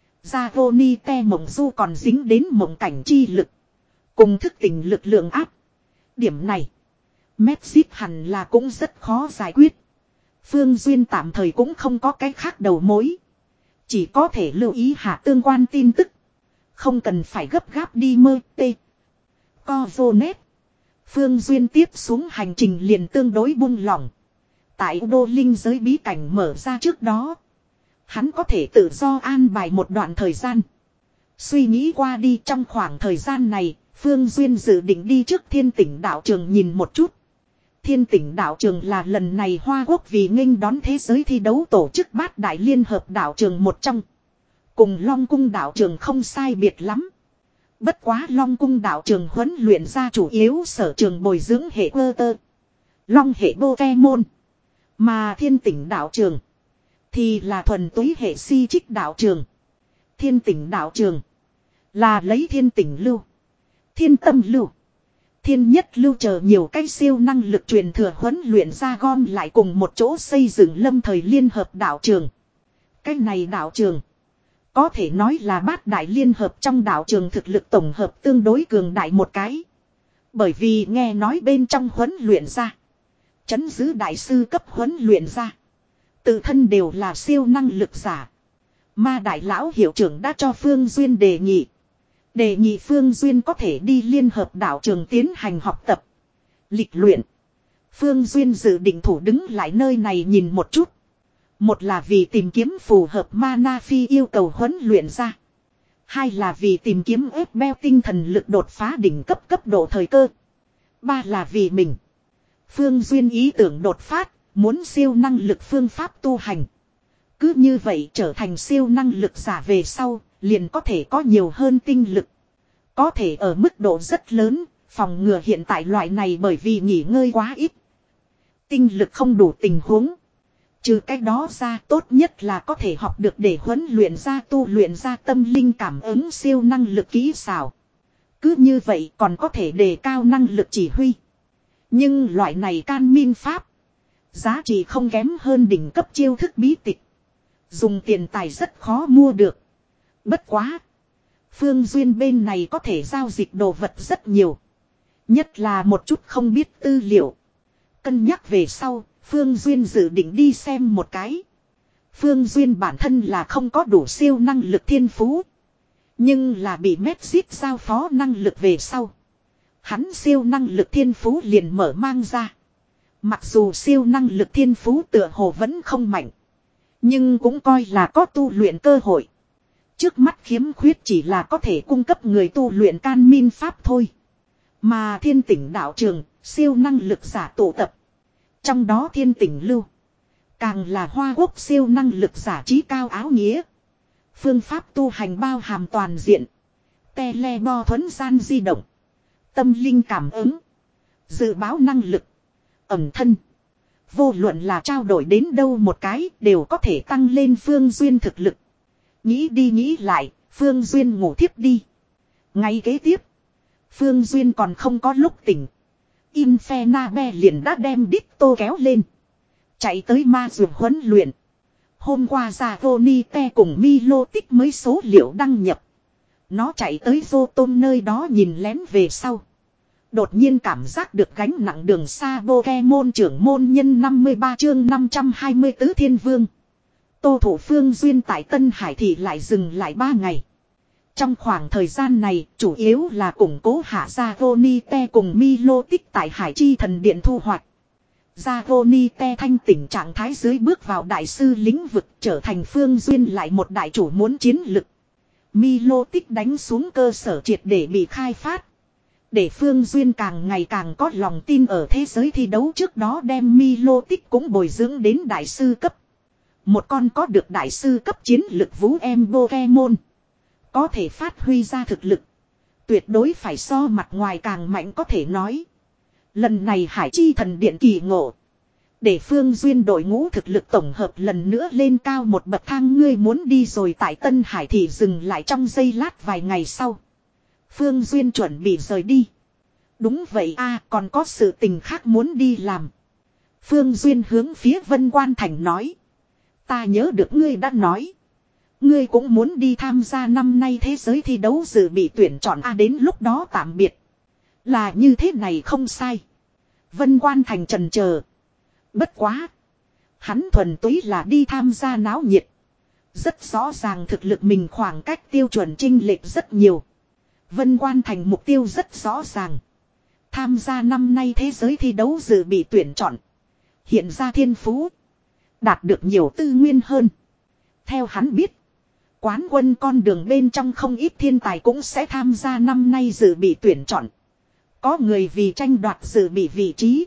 Dragonite Mộng Du còn dính đến mộng cảnh chi lực. Cùng thức tỉnh lực lượng áp. Điểm này. Medjit hẳn là cũng rất khó giải quyết. Phương Duyên tạm thời cũng không có cái khác đầu mối. Chỉ có thể lưu ý hạ tương quan tin tức. Không cần phải gấp gáp đi mơ tê. Co vô nét. Phương Duyên tiếp xuống hành trình liền tương đối buông lỏng. Tại đô linh giới bí cảnh mở ra trước đó. Hắn có thể tự do an bài một đoạn thời gian. Suy nghĩ qua đi trong khoảng thời gian này. Phương Duyên dự định đi trước Thiên Tỉnh đạo trường nhìn một chút. Thiên Tỉnh đạo trường là lần này Hoa Quốc vì nghênh đón thế giới thi đấu tổ chức bát đại liên hợp đạo trường một trong. Cùng Long Cung đạo trường không sai biệt lắm. Bất quá Long Cung đạo trường huấn luyện ra chủ yếu sở trường bồi dưỡng hệ cơ tơ. Long hệ Pokemon. Mà Thiên Tỉnh đạo trường thì là thuần túy hệ si trích đạo trường. Thiên Tỉnh đạo trường là lấy Thiên Tỉnh lưu, Thiên Tâm lưu, Thiên Nhất lưu chờ nhiều cái siêu năng lực truyền thừa huấn luyện ra gom lại cùng một chỗ xây dựng lâm thời liên hợp đạo trường. Cái này đạo trường có thể nói là bát đại liên hợp trong đạo trường thực lực tổng hợp tương đối cường đại một cái. Bởi vì nghe nói bên trong huấn luyện ra, trấn giữ đại sư cấp huấn luyện ra, tự thân đều là siêu năng lực giả. Ma đại lão hiệu trưởng đã cho Phương Duyên đề nghị. Đề nghị Phương Duyên có thể đi liên hợp đạo trường tiến hành học tập, lịch luyện. Phương Duyên dự định thủ đứng lại nơi này nhìn một chút. Một là vì tìm kiếm phù hợp Mana Phi yêu cầu huấn luyện ra. Hai là vì tìm kiếm ép beo tinh thần lực đột phá đỉnh cấp cấp độ thời cơ. Ba là vì mình. Phương Duyên ý tưởng đột phát, muốn siêu năng lực phương pháp tu hành. Cứ như vậy trở thành siêu năng lực giả về sau, liền có thể có nhiều hơn tinh lực. Có thể ở mức độ rất lớn, phòng ngừa hiện tại loại này bởi vì nghỉ ngơi quá ít. Tinh lực không đủ tình huống. Trừ cái đó ra tốt nhất là có thể học được để huấn luyện ra tu luyện ra tâm linh cảm ứng siêu năng lực kỹ xảo. Cứ như vậy còn có thể đề cao năng lực chỉ huy. Nhưng loại này can min pháp, giá trị không kém hơn đỉnh cấp chiêu thức bí tịch. Dùng tiền tài rất khó mua được. Bất quá. Phương Duyên bên này có thể giao dịch đồ vật rất nhiều. Nhất là một chút không biết tư liệu. Cân nhắc về sau, Phương Duyên dự định đi xem một cái. Phương Duyên bản thân là không có đủ siêu năng lực thiên phú. Nhưng là bị Medjit giao phó năng lực về sau. Hắn siêu năng lực thiên phú liền mở mang ra. Mặc dù siêu năng lực thiên phú tựa hồ vẫn không mạnh. Nhưng cũng coi là có tu luyện cơ hội. Trước mắt khiếm khuyết chỉ là có thể cung cấp người tu luyện can min pháp thôi. Mà Thiên Tỉnh đạo trường, siêu năng lực giả tụ tập. Trong đó Thiên Tỉnh lưu, càng là Hoa Quốc siêu năng lực giả trí cao áo nghĩa. Phương pháp tu hành bao hàm toàn diện. Telebo thuấn gian di động, tâm linh cảm ứng, dự báo năng lực, ẩn thân. Vô luận là trao đổi đến đâu một cái đều có thể tăng lên Phương Duyên thực lực. Nghĩ đi nghĩ lại, Phương Duyên ngủ thiếp đi. Ngay kế tiếp, Phương Duyên còn không có lúc tỉnh. Infernabe liền đã đem Ditto kéo lên. Chạy tới ma dược huấn luyện. Hôm qua Dragonite cùng Milotic mới số liệu đăng nhập. Nó chạy tới Rotom nơi đó nhìn lén về sau. Đột nhiên cảm giác được gánh nặng đường xa Pokemon trưởng môn nhân năm mươi ba chương năm trăm hai mươi tứ Thiên Vương. Tô thủ Phương Duyên tại Tân Hải Thị lại dừng lại ba ngày. Trong khoảng thời gian này, chủ yếu là củng cố hạ Dragonite cùng Milotic tại Hải Chi Thần Điện thu hoạch. Dragonite thanh tỉnh trạng thái dưới bước vào đại sư lĩnh vực trở thành Phương Duyên lại một đại chủ muốn chiến lực. Milo tích đánh xuống cơ sở triệt để bị khai phát. Để Phương Duyên càng ngày càng có lòng tin ở thế giới thi đấu trước đó đem Milo tích cũng bồi dưỡng đến đại sư cấp. Một con có được đại sư cấp chiến lực vũ em Pokemon. Có thể phát huy ra thực lực. Tuyệt đối phải so mặt ngoài càng mạnh có thể nói. Lần này Hải Chi Thần Điện kỳ ngộ. Để Phương Duyên đội ngũ thực lực tổng hợp lần nữa lên cao một bậc thang. Ngươi muốn đi rồi tại Tân Hải thì dừng lại trong giây lát vài ngày sau. Phương Duyên chuẩn bị rời đi. Đúng vậy a, còn có sự tình khác muốn đi làm. Phương Duyên hướng phía Vân Quan Thành nói. Ta nhớ được ngươi đã nói. Ngươi cũng muốn đi tham gia năm nay thế giới thi đấu dự bị tuyển chọn a, đến lúc đó tạm biệt. Là như thế này không sai. Vân Quan Thành chần chờ. Bất quá. Hắn thuần túy là đi tham gia náo nhiệt. Rất rõ ràng thực lực mình khoảng cách tiêu chuẩn chênh lệch rất nhiều. Vân Quan Thành mục tiêu rất rõ ràng. Tham gia năm nay thế giới thi đấu dự bị tuyển chọn. Hiện ra thiên phú. Đạt được nhiều tư nguyên hơn. Theo hắn biết. Quán quân con đường bên trong không ít thiên tài cũng sẽ tham gia năm nay dự bị tuyển chọn. Có người vì tranh đoạt dự bị vị trí.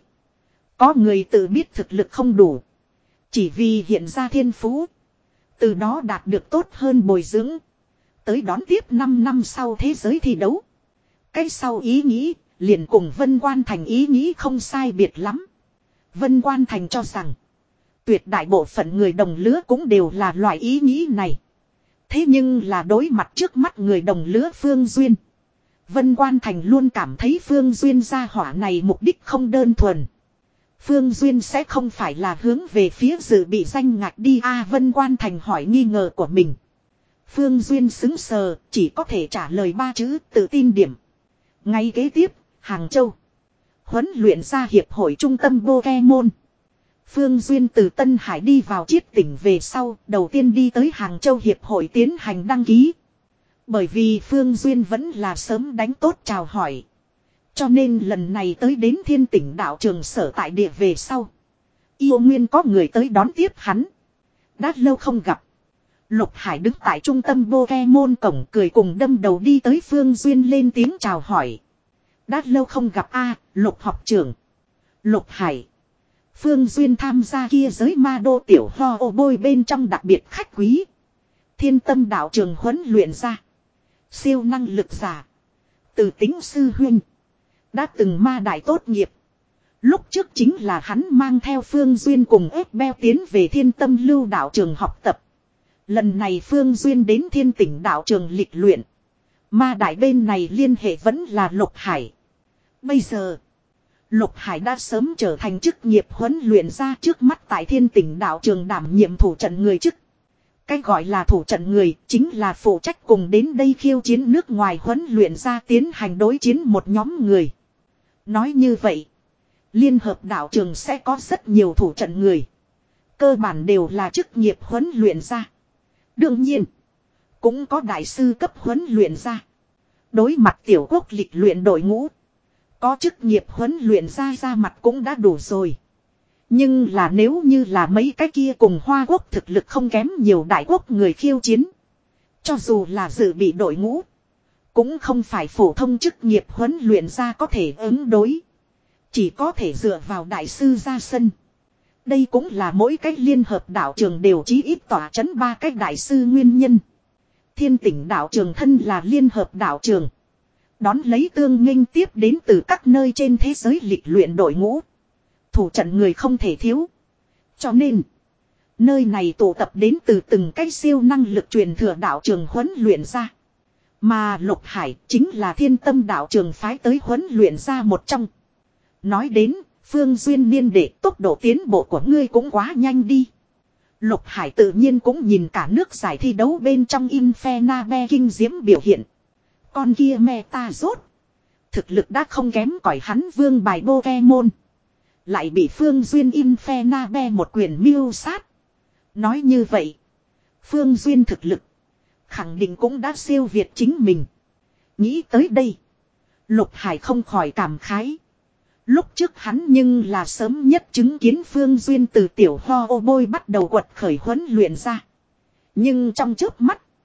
Có người tự biết thực lực không đủ. Chỉ vì hiện ra thiên phú. Từ đó đạt được tốt hơn bồi dưỡng. Tới đón tiếp năm năm sau thế giới thi đấu. Cái sau ý nghĩ, liền cùng Vân Quan Thành ý nghĩ không sai biệt lắm. Vân Quan Thành cho rằng, tuyệt đại bộ phận người đồng lứa cũng đều là loại ý nghĩ này. Thế nhưng là đối mặt trước mắt người đồng lứa Phương Duyên. Vân Quan Thành luôn cảm thấy Phương Duyên gia hỏa này mục đích không đơn thuần. Phương Duyên sẽ không phải là hướng về phía dự bị danh ngạch đi a à, Vân Quan Thành hỏi nghi ngờ của mình. Phương Duyên xứng sờ, chỉ có thể trả lời ba chữ tự tin điểm. Ngay kế tiếp, Hàng Châu. Huấn luyện ra hiệp hội trung tâm Pokemon. Phương Duyên từ Tân Hải đi vào Chiết tỉnh về sau, đầu tiên đi tới Hàng Châu hiệp hội tiến hành đăng ký. Bởi vì Phương Duyên vẫn là sớm đánh tốt chào hỏi. Cho nên lần này tới đến Thiên Tỉnh đạo trường sở tại địa về sau. Yêu Nguyên có người tới đón tiếp hắn. Đã lâu không gặp. Lục Hải đứng tại trung tâm Pokemon cổng cười cùng đâm đầu đi tới Phương Duyên lên tiếng chào hỏi. Đã lâu không gặp a Lục học trưởng. Lục Hải. Phương Duyên tham gia kia giới ma đô tiểu ho ô bôi bên trong đặc biệt khách quý. Thiên Tâm đạo trường huấn luyện ra. Siêu năng lực giả. Từ tính sư huynh. Đã từng ma đại tốt nghiệp. Lúc trước chính là hắn mang theo Phương Duyên cùng ép beo tiến về Thiên Tâm lưu đạo trường học tập. Lần này Phương Duyên đến Thiên Tỉnh đạo trường lịch luyện. Ma đại bên này liên hệ vẫn là Lục Hải. Bây giờ, Lục Hải đã sớm trở thành chức nghiệp huấn luyện ra trước mắt tại Thiên Tỉnh đạo trường đảm nhiệm thủ trận người chức. Cái gọi là thủ trận người chính là phụ trách cùng đến đây khiêu chiến nước ngoài huấn luyện ra tiến hành đối chiến một nhóm người. Nói như vậy, liên hợp đạo trường sẽ có rất nhiều thủ trận người. Cơ bản đều là chức nghiệp huấn luyện ra. Đương nhiên, cũng có đại sư cấp huấn luyện ra. Đối mặt tiểu quốc lịch luyện đội ngũ, có chức nghiệp huấn luyện ra ra mặt cũng đã đủ rồi. Nhưng là nếu như là mấy cái kia cùng Hoa Quốc thực lực không kém nhiều đại quốc người khiêu chiến. Cho dù là dự bị đội ngũ, cũng không phải phổ thông chức nghiệp huấn luyện ra có thể ứng đối. Chỉ có thể dựa vào đại sư ra sân. Đây cũng là mỗi cách liên hợp đạo trường đều chí ít tỏa chấn ba cách đại sư nguyên nhân. Thiên Tỉnh đạo trường thân là liên hợp đạo trường. Đón lấy tương nghênh tiếp đến từ các nơi trên thế giới lịch luyện đội ngũ. Thủ trận người không thể thiếu. Cho nên, nơi này tụ tập đến từ từng cách siêu năng lực truyền thừa đạo trường huấn luyện ra. Mà Lục Hải chính là Thiên Tâm đạo trường phái tới huấn luyện ra một trong. Nói đến, Phương Duyên niên đệ tốc độ tiến bộ của ngươi cũng quá nhanh đi. Lục Hải tự nhiên cũng nhìn cả nước giải thi đấu bên trong Infernabe kinh diễm biểu hiện. Con kia me ta rốt. Thực lực đã không kém cỏi hắn vương bài Pokemon. Lại bị Phương Duyên Infernabe một quyền miêu sát. Nói như vậy, Phương Duyên thực lực khẳng định cũng đã siêu việt chính mình. Nghĩ tới đây, Lục Hải không khỏi cảm khái. Lúc trước hắn nhưng là sớm nhất chứng kiến Phương Duyên từ tiểu ho ô bôi bắt đầu quật khởi huấn luyện ra. Nhưng trong chớp mắt,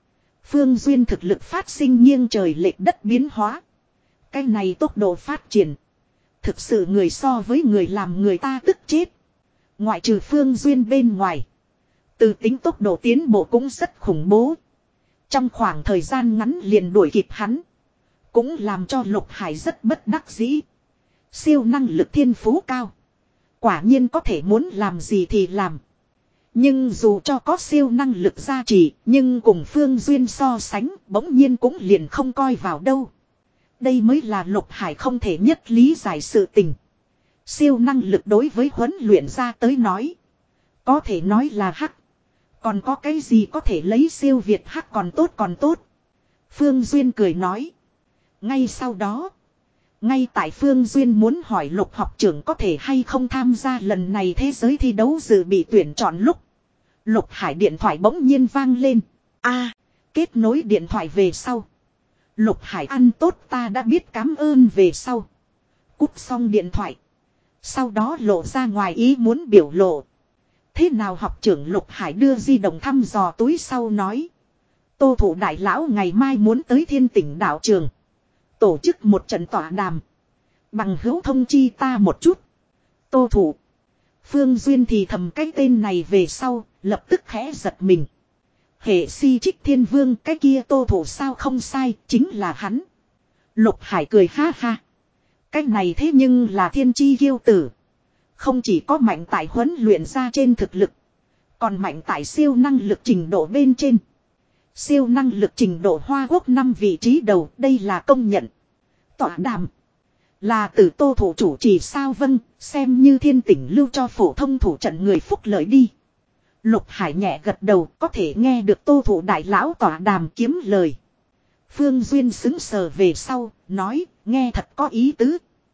Phương Duyên thực lực phát sinh nghiêng trời lệch đất biến hóa. Cái này tốc độ phát triển. Thực sự người so với người làm người ta tức chết. Ngoại trừ Phương Duyên bên ngoài. Từ tính tốc độ tiến bộ cũng rất khủng bố. Trong khoảng thời gian ngắn liền đuổi kịp hắn. Cũng làm cho Lục Hải rất bất đắc dĩ. Siêu năng lực thiên phú cao. Quả nhiên có thể muốn làm gì thì làm. Nhưng dù cho có siêu năng lực gia trì, nhưng cùng Phương Duyên so sánh, bỗng nhiên cũng liền không coi vào đâu. Đây mới là Lục Hải không thể nhất lý giải sự tình. Siêu năng lực đối với huấn luyện ra tới nói. Có thể nói là hắc. Còn có cái gì có thể lấy siêu việt hắc còn tốt còn tốt. Phương Duyên cười nói. Ngay sau đó. Ngay tại Phương Duyên muốn hỏi Lục học trưởng có thể hay không tham gia lần này thế giới thi đấu dự bị tuyển chọn lúc. Lục Hải điện thoại bỗng nhiên vang lên. A, kết nối điện thoại về sau. Lục Hải ăn tốt ta đã biết cảm ơn về sau. Cúp xong điện thoại. Sau đó lộ ra ngoài ý muốn biểu lộ. Thế nào học trưởng Lục Hải đưa di động thăm dò túi sau nói. Tô thủ đại lão ngày mai muốn tới Thiên Tỉnh đạo trường. Tổ chức một trận tọa đàm. Bằng hữu thông chi ta một chút. Tô thủ. Phương Duyên thì thầm cái tên này về sau, lập tức khẽ giật mình. Hệ si trích thiên vương cái kia tô thủ sao không sai, chính là hắn. Lục Hải cười ha ha. Cái này thế nhưng là thiên chi kiêu tử. Không chỉ có mạnh tại huấn luyện ra trên thực lực. Còn mạnh tại siêu năng lực trình độ bên trên. Siêu năng lực trình độ Hoa Quốc năm vị trí đầu, đây là công nhận. Tọa đàm. Là từ tô thủ chủ trì sao vâng, xem như Thiên Tỉnh lưu cho phổ thông thủ trận người phúc lợi đi. Lục Hải nhẹ gật đầu, có thể nghe được tô thủ đại lão tọa đàm kiếm lời. Phương Duyên xứng sờ về sau, nói, nghe thật có ý tứ.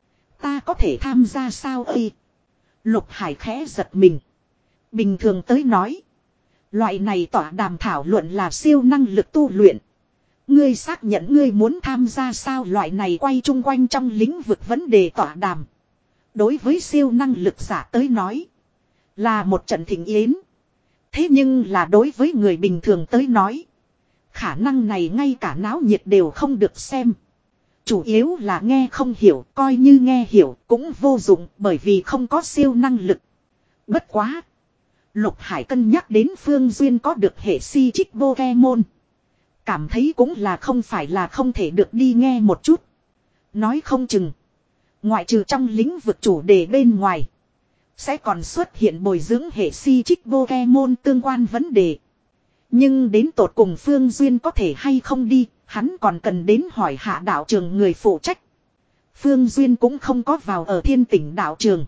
Ta có thể tham gia sao ơi? Lục Hải khẽ giật mình. Bình thường tới nói. Loại này tọa đàm thảo luận là siêu năng lực tu luyện. Ngươi xác nhận ngươi muốn tham gia sao loại này quay chung quanh trong lĩnh vực vấn đề tọa đàm. Đối với siêu năng lực giả tới nói. Là một trận thịnh yến. Thế nhưng là đối với người bình thường tới nói. Khả năng này ngay cả náo nhiệt đều không được xem. Chủ yếu là nghe không hiểu, coi như nghe hiểu cũng vô dụng bởi vì không có siêu năng lực. Bất quá. Lục Hải cân nhắc đến Phương Duyên có được hệ si trích Pokemon. Cảm thấy cũng là không phải là không thể được đi nghe một chút. Nói không chừng. Ngoại trừ trong lĩnh vực chủ đề bên ngoài. Sẽ còn xuất hiện bồi dưỡng hệ si trích Pokemon tương quan vấn đề. Nhưng đến tột cùng Phương Duyên có thể hay không đi. Hắn còn cần đến hỏi hạ đạo trường người phụ trách. Phương Duyên cũng không có vào ở Thiên Tỉnh đạo trường.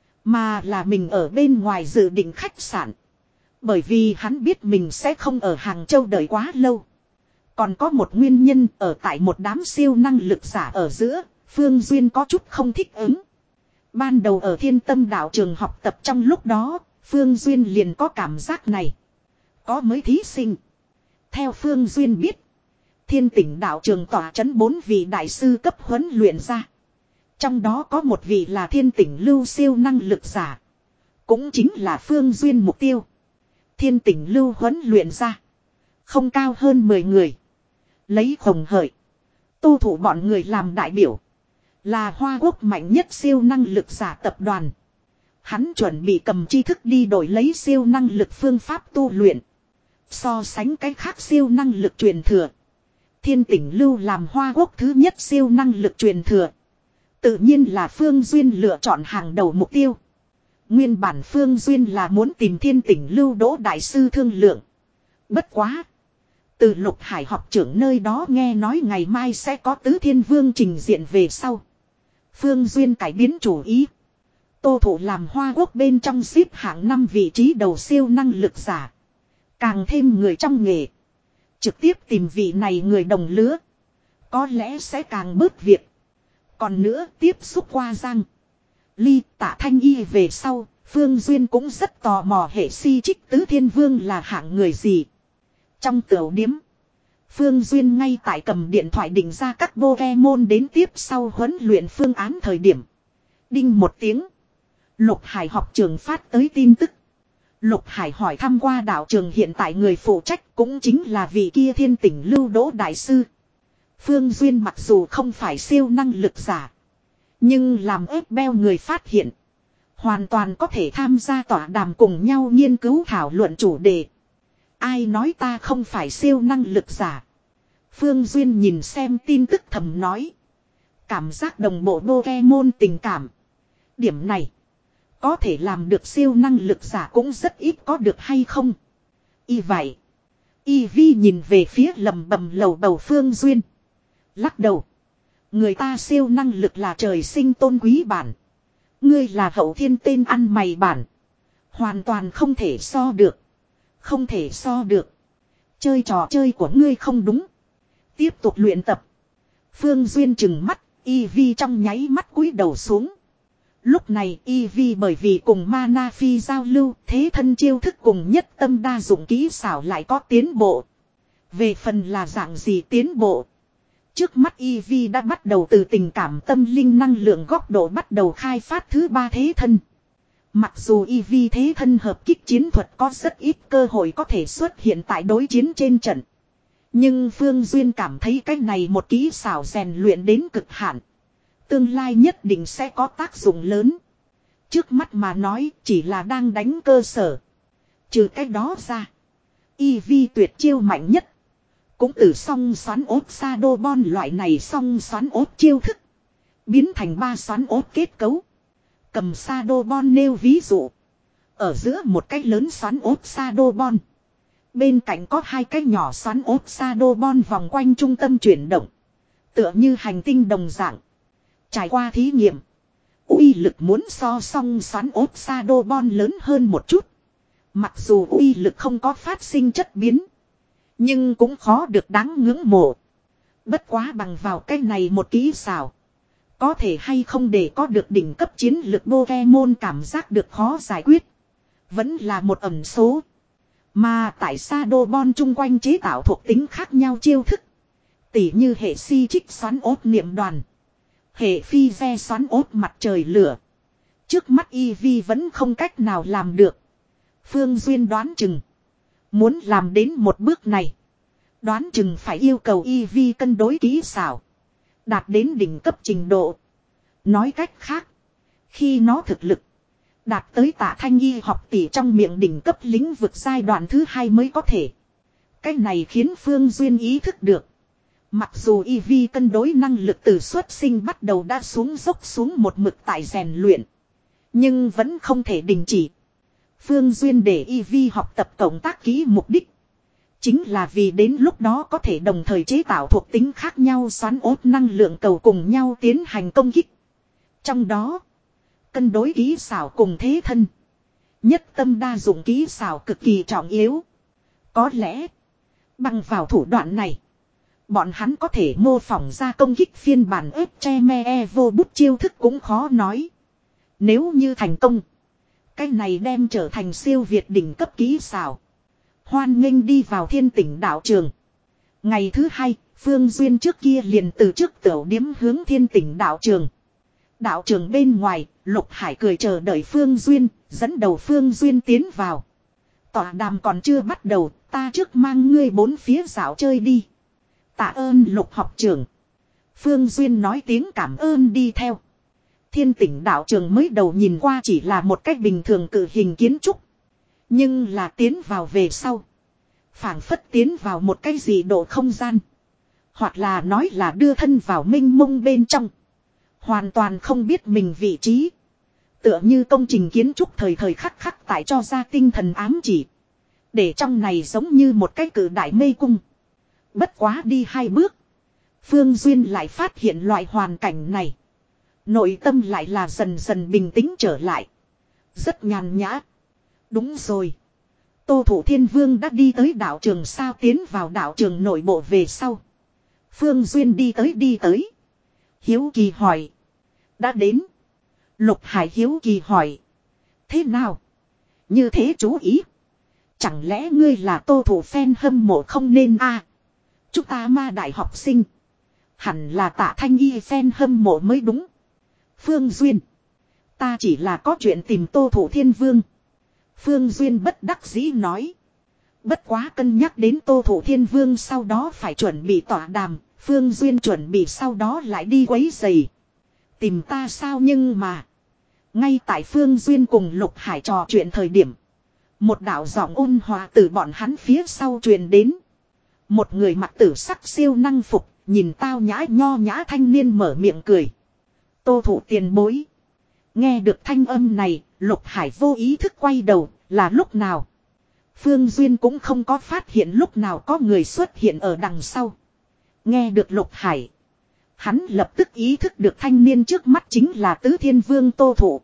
Mà là mình ở bên ngoài dự định khách sạn. Bởi vì hắn biết mình sẽ không ở Hàng Châu đợi quá lâu. Còn có một nguyên nhân ở tại một đám siêu năng lực giả ở giữa. Phương Duyên có chút không thích ứng. Ban đầu ở Thiên Tâm đạo trường học tập trong lúc đó. Phương Duyên liền có cảm giác này. Có mới thí sinh. Theo Phương Duyên biết. Thiên Tỉnh đạo trường tỏa trấn bốn vị đại sư cấp huấn luyện ra. Trong đó có một vị là Thiên Tỉnh lưu siêu năng lực giả. Cũng chính là Phương Duyên mục tiêu. Thiên Tỉnh lưu huấn luyện ra. Không cao hơn mười người. Lấy Khổng Hợi. Tô thủ bọn người làm đại biểu. Là Hoa Quốc mạnh nhất siêu năng lực giả tập đoàn. Hắn chuẩn bị cầm tri thức đi đổi lấy siêu năng lực phương pháp tu luyện. So sánh cái khác siêu năng lực truyền thừa. Thiên Tỉnh lưu làm Hoa Quốc thứ nhất siêu năng lực truyền thừa. Tự nhiên là Phương Duyên lựa chọn hàng đầu mục tiêu. Nguyên bản Phương Duyên là muốn tìm Thiên Tỉnh lưu Đỗ đại sư thương lượng. Bất quá. Từ Lục Hải học trưởng nơi đó nghe nói ngày mai sẽ có Tứ Thiên Vương trình diện về sau. Phương Duyên cải biến chủ ý. Tô thủ làm Hoa Quốc bên trong xếp hạng năm vị trí đầu siêu năng lực giả. Càng thêm người trong nghề. Trực tiếp tìm vị này người đồng lứa. Có lẽ sẽ càng bớt việc. Còn nữa tiếp xúc qua Giang Ly Tạ Thanh Y về sau. Phương Duyên cũng rất tò mò hệ si trích Tứ Thiên Vương là hạng người gì. Trong tiểu điếm. Phương Duyên ngay tại cầm điện thoại định ra các Pokemon đến tiếp sau huấn luyện phương án thời điểm. Đinh một tiếng. Lục Hải học trường phát tới tin tức. Lục Hải hỏi thăm qua đạo trường hiện tại người phụ trách cũng chính là vị kia thiên tỉnh lưu đỗ đại sư. Phương Duyên mặc dù không phải siêu năng lực giả. Nhưng làm ép beo người phát hiện. Hoàn toàn có thể tham gia tọa đàm cùng nhau nghiên cứu thảo luận chủ đề. Ai nói ta không phải siêu năng lực giả. Phương Duyên nhìn xem tin tức thầm nói. Cảm giác đồng bộ Pokemon tình cảm. Điểm này. Có thể làm được siêu năng lực giả cũng rất ít có được hay không. Y vậy. Y Vi nhìn về phía lầm bầm lầu bầu Phương Duyên. Lắc đầu. Người ta siêu năng lực là trời sinh tôn quý bản. Ngươi là hậu thiên tên ăn mày bản. Hoàn toàn không thể so được. Không thể so được. Chơi trò chơi của ngươi không đúng. Tiếp tục luyện tập. Phương Duyên chừng mắt. Y Vi trong nháy mắt cúi đầu xuống. Lúc này Y Vi bởi vì cùng Mana Phi giao lưu, thế thân chiêu thức cùng nhất tâm đa dụng kỹ xảo lại có tiến bộ. Về phần là dạng gì tiến bộ. Trước mắt Y Vi đã bắt đầu từ tình cảm tâm linh năng lượng góc độ bắt đầu khai phát thứ ba thế thân. Mặc dù Y Vi thế thân hợp kích chiến thuật có rất ít cơ hội có thể xuất hiện tại đối chiến trên trận. Nhưng Phương Duyên cảm thấy cái này một kỹ xảo rèn luyện đến cực hạn. Tương lai nhất định sẽ có tác dụng lớn. Trước mắt mà nói chỉ là đang đánh cơ sở. Trừ cái đó ra. Y Vi tuyệt chiêu mạnh nhất. Cũng từ song xoắn ốt Shadow Ball loại này song xoắn ốt chiêu thức. Biến thành ba xoắn ốt kết cấu. Cầm Shadow Ball nêu ví dụ. Ở giữa một cái lớn xoắn ốt Shadow Ball. Bên cạnh có hai cái nhỏ xoắn ốt Shadow Ball vòng quanh trung tâm chuyển động. Tựa như hành tinh đồng dạng. Trải qua thí nghiệm. Uy lực muốn so song xoắn ốt Shadow Ball lớn hơn một chút. Mặc dù uy lực không có phát sinh chất biến. Nhưng cũng khó được đáng ngưỡng mộ. Bất quá bằng vào cái này một kỹ xảo. Có thể hay không để có được đỉnh cấp chiến lực Pokemon cảm giác được khó giải quyết. Vẫn là một ẩn số. Mà tại Shadow Ball chung quanh chế tạo thuộc tính khác nhau chiêu thức. Tỉ như hệ si trích xoắn ốt niệm đoàn. Hệ phi ve xoắn ốt mặt trời lửa. Trước mắt Y Vi vẫn không cách nào làm được. Phương Duyên đoán chừng. Muốn làm đến một bước này. Đoán chừng phải yêu cầu Y Vi cân đối kỹ xảo. Đạt đến đỉnh cấp trình độ. Nói cách khác. Khi nó thực lực. Đạt tới Tạ Thanh Y học tỷ trong miệng đỉnh cấp lĩnh vực giai đoạn thứ hai mới có thể. Cái này khiến Phương Duyên ý thức được. Mặc dù Y Vi cân đối năng lực từ xuất sinh bắt đầu đã xuống dốc xuống một mực tại rèn luyện. Nhưng vẫn không thể đình chỉ. Phương Duyên để Y Vi học tập cộng tác kỹ mục đích. Chính là vì đến lúc đó có thể đồng thời chế tạo thuộc tính khác nhau xoắn ốt năng lượng cầu cùng nhau tiến hành công kích. Trong đó, cân đối kỹ xảo cùng thế thân. Nhất tâm đa dụng kỹ xảo cực kỳ trọng yếu. Có lẽ, bằng vào thủ đoạn này, bọn hắn có thể mô phỏng ra công kích phiên bản ếp che me e vô bút chiêu thức cũng khó nói. Nếu như thành công, cái này đem trở thành siêu việt đỉnh cấp kỹ xảo. Hoan nghênh đi vào thiên tỉnh đạo trường. Ngày thứ hai, Phương Duyên trước kia liền từ trước tiểu điếm hướng thiên tỉnh đạo trường. Đạo trường bên ngoài, Lục Hải cười chờ đợi Phương Duyên, dẫn đầu Phương Duyên tiến vào. Tọa đàm còn chưa bắt đầu, ta trước mang ngươi bốn phía dạo chơi đi. Tạ ơn Lục học trưởng. Phương Duyên nói tiếng cảm ơn đi theo. Thiên tỉnh đạo trường mới đầu nhìn qua chỉ là một cách bình thường cự hình kiến trúc. Nhưng là tiến vào về sau. Phảng phất tiến vào một cái gì độ không gian. Hoặc là nói là đưa thân vào mênh mông bên trong. Hoàn toàn không biết mình vị trí. Tựa như công trình kiến trúc thời thời khắc khắc tại cho ra tinh thần ám chỉ. Để trong này giống như một cái cử đại mê cung. Bất quá đi hai bước. Phương Duyên lại phát hiện loại hoàn cảnh này. Nội tâm lại là dần dần bình tĩnh trở lại. Rất nhàn nhã. Đúng rồi. Tô Thủ Thiên Vương đã đi tới đạo trường sao tiến vào đạo trường nội bộ về sau. Phương Duyên đi tới đi tới. Hiếu kỳ hỏi. Đã đến. Lục Hải hiếu kỳ hỏi. Thế nào? Như thế chú ý. Chẳng lẽ ngươi là Tô Thủ fan hâm mộ không nên a? À, chúng ta ma đại học sinh. Hẳn là Tạ Thanh Y fan hâm mộ mới đúng. Phương Duyên. Ta chỉ là có chuyện tìm Tô Thủ Thiên Vương. Phương Duyên bất đắc dĩ nói. Bất quá cân nhắc đến Tô Thủ Thiên Vương sau đó phải chuẩn bị tọa đàm. Phương Duyên chuẩn bị sau đó lại đi quấy giày. Tìm ta sao nhưng mà. Ngay tại Phương Duyên cùng Lục Hải trò chuyện thời điểm. Một đạo giọng ôn hòa từ bọn hắn phía sau truyền đến. Một người mặc tử sắc siêu năng phục. Nhìn tao nhã nho nhã thanh niên mở miệng cười. Tô Thủ tiền bối. Nghe được thanh âm này. Lục Hải vô ý thức quay đầu. Là lúc nào? Phương Duyên cũng không có phát hiện lúc nào có người xuất hiện ở đằng sau. Nghe được Lục Hải. Hắn lập tức ý thức được thanh niên trước mắt chính là Tứ Thiên Vương Tô Thủ.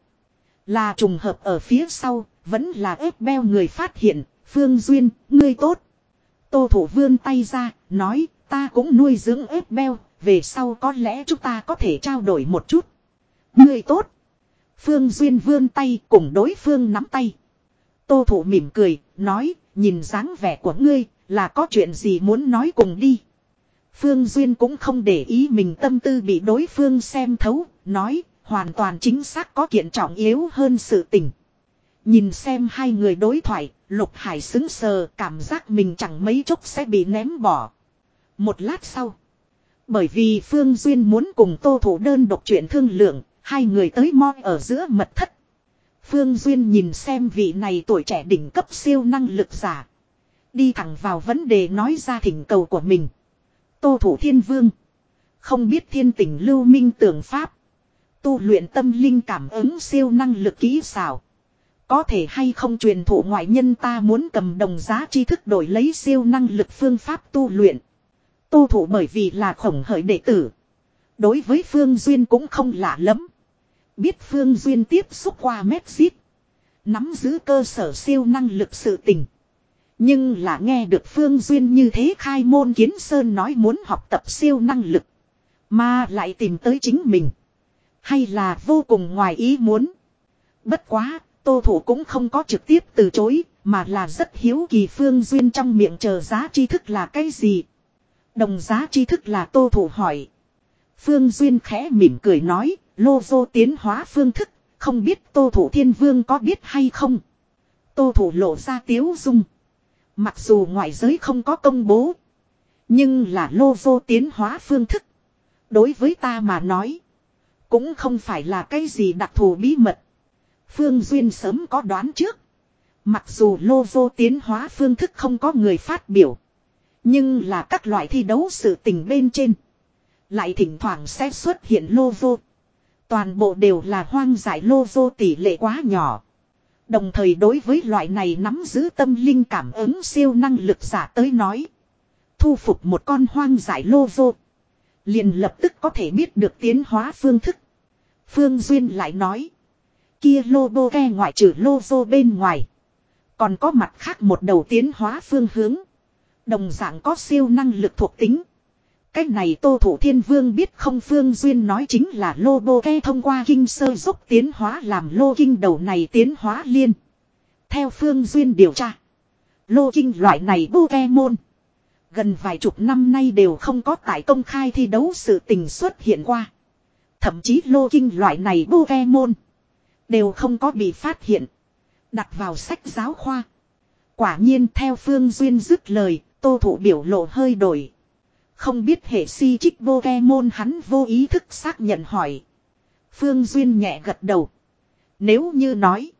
Là trùng hợp ở phía sau, vẫn là ép beo người phát hiện. Phương Duyên, ngươi tốt. Tô Thủ vươn tay ra, nói, ta cũng nuôi dưỡng ép beo, về sau có lẽ chúng ta có thể trao đổi một chút. Ngươi tốt. Phương Duyên vươn tay cùng đối phương nắm tay. Tô Thủ mỉm cười, nói, nhìn dáng vẻ của ngươi, là có chuyện gì muốn nói cùng đi. Phương Duyên cũng không để ý mình tâm tư bị đối phương xem thấu, nói, hoàn toàn chính xác có kiện trọng yếu hơn sự tình. Nhìn xem hai người đối thoại, Lục Hải sững sờ, cảm giác mình chẳng mấy chốc sẽ bị ném bỏ. Một lát sau, bởi vì Phương Duyên muốn cùng Tô Thủ đơn độc chuyện thương lượng, hai người tới mo ở giữa mật thất. Phương Duyên nhìn xem vị này tuổi trẻ đỉnh cấp siêu năng lực giả. Đi thẳng vào vấn đề nói ra thỉnh cầu của mình. Tô Thủ Thiên Vương. Không biết thiên tình lưu minh tưởng pháp. Tu luyện tâm linh cảm ứng siêu năng lực kỹ xảo. Có thể hay không truyền thụ ngoại nhân ta muốn cầm đồng giá tri thức đổi lấy siêu năng lực phương pháp tu luyện. Tô Thủ bởi vì là khổng hởi đệ tử. Đối với Phương Duyên cũng không lạ lắm. Biết Phương Duyên tiếp xúc qua Medjit. Nắm giữ cơ sở siêu năng lực sự tình. Nhưng là nghe được Phương Duyên như thế khai môn kiến sơn nói muốn học tập siêu năng lực. Mà lại tìm tới chính mình. Hay là vô cùng ngoài ý muốn. Bất quá, Tô Thủ cũng không có trực tiếp từ chối. Mà là rất hiếu kỳ Phương Duyên trong miệng chờ giá tri thức là cái gì. Đồng giá tri thức là Tô Thủ hỏi. Phương Duyên khẽ mỉm cười nói. Lô vô tiến hóa phương thức. Không biết Tô Thủ Thiên Vương có biết hay không. Tô Thủ lộ ra tiếu dung. Mặc dù ngoại giới không có công bố. Nhưng là lô vô tiến hóa phương thức. Đối với ta mà nói. Cũng không phải là cái gì đặc thù bí mật. Phương Duyên sớm có đoán trước. Mặc dù lô vô tiến hóa phương thức không có người phát biểu. Nhưng là các loại thi đấu sự tình bên trên. Lại thỉnh thoảng sẽ xuất hiện lô vô. Toàn bộ đều là hoang dại lô vô tỷ lệ quá nhỏ. Đồng thời đối với loại này nắm giữ tâm linh cảm ứng siêu năng lực giả tới nói. Thu phục một con hoang dại lô vô. Liền lập tức có thể biết được tiến hóa phương thức. Phương Duyên lại nói. Kia lô bô ke ngoại trừ lô vô bên ngoài. Còn có mặt khác một đầu tiến hóa phương hướng. Đồng dạng có siêu năng lực thuộc tính. Cái này Tô Thủ Thiên Vương biết không. Phương Duyên nói chính là lô bô ke thông qua kinh sơ dốc tiến hóa làm lô kinh đầu này tiến hóa liên. Theo Phương Duyên điều tra. Lô kinh loại này bô ke môn. Gần vài chục năm nay đều không có tại công khai thi đấu sự tình xuất hiện qua. Thậm chí lô kinh loại này bô ke môn. Đều không có bị phát hiện. Đặt vào sách giáo khoa. Quả nhiên theo Phương Duyên dứt lời. Tô Thủ biểu lộ hơi đổi. Không biết hệ si trích Pokemon hắn vô ý thức xác nhận hỏi. Phương Duyên nhẹ gật đầu. Nếu như nói.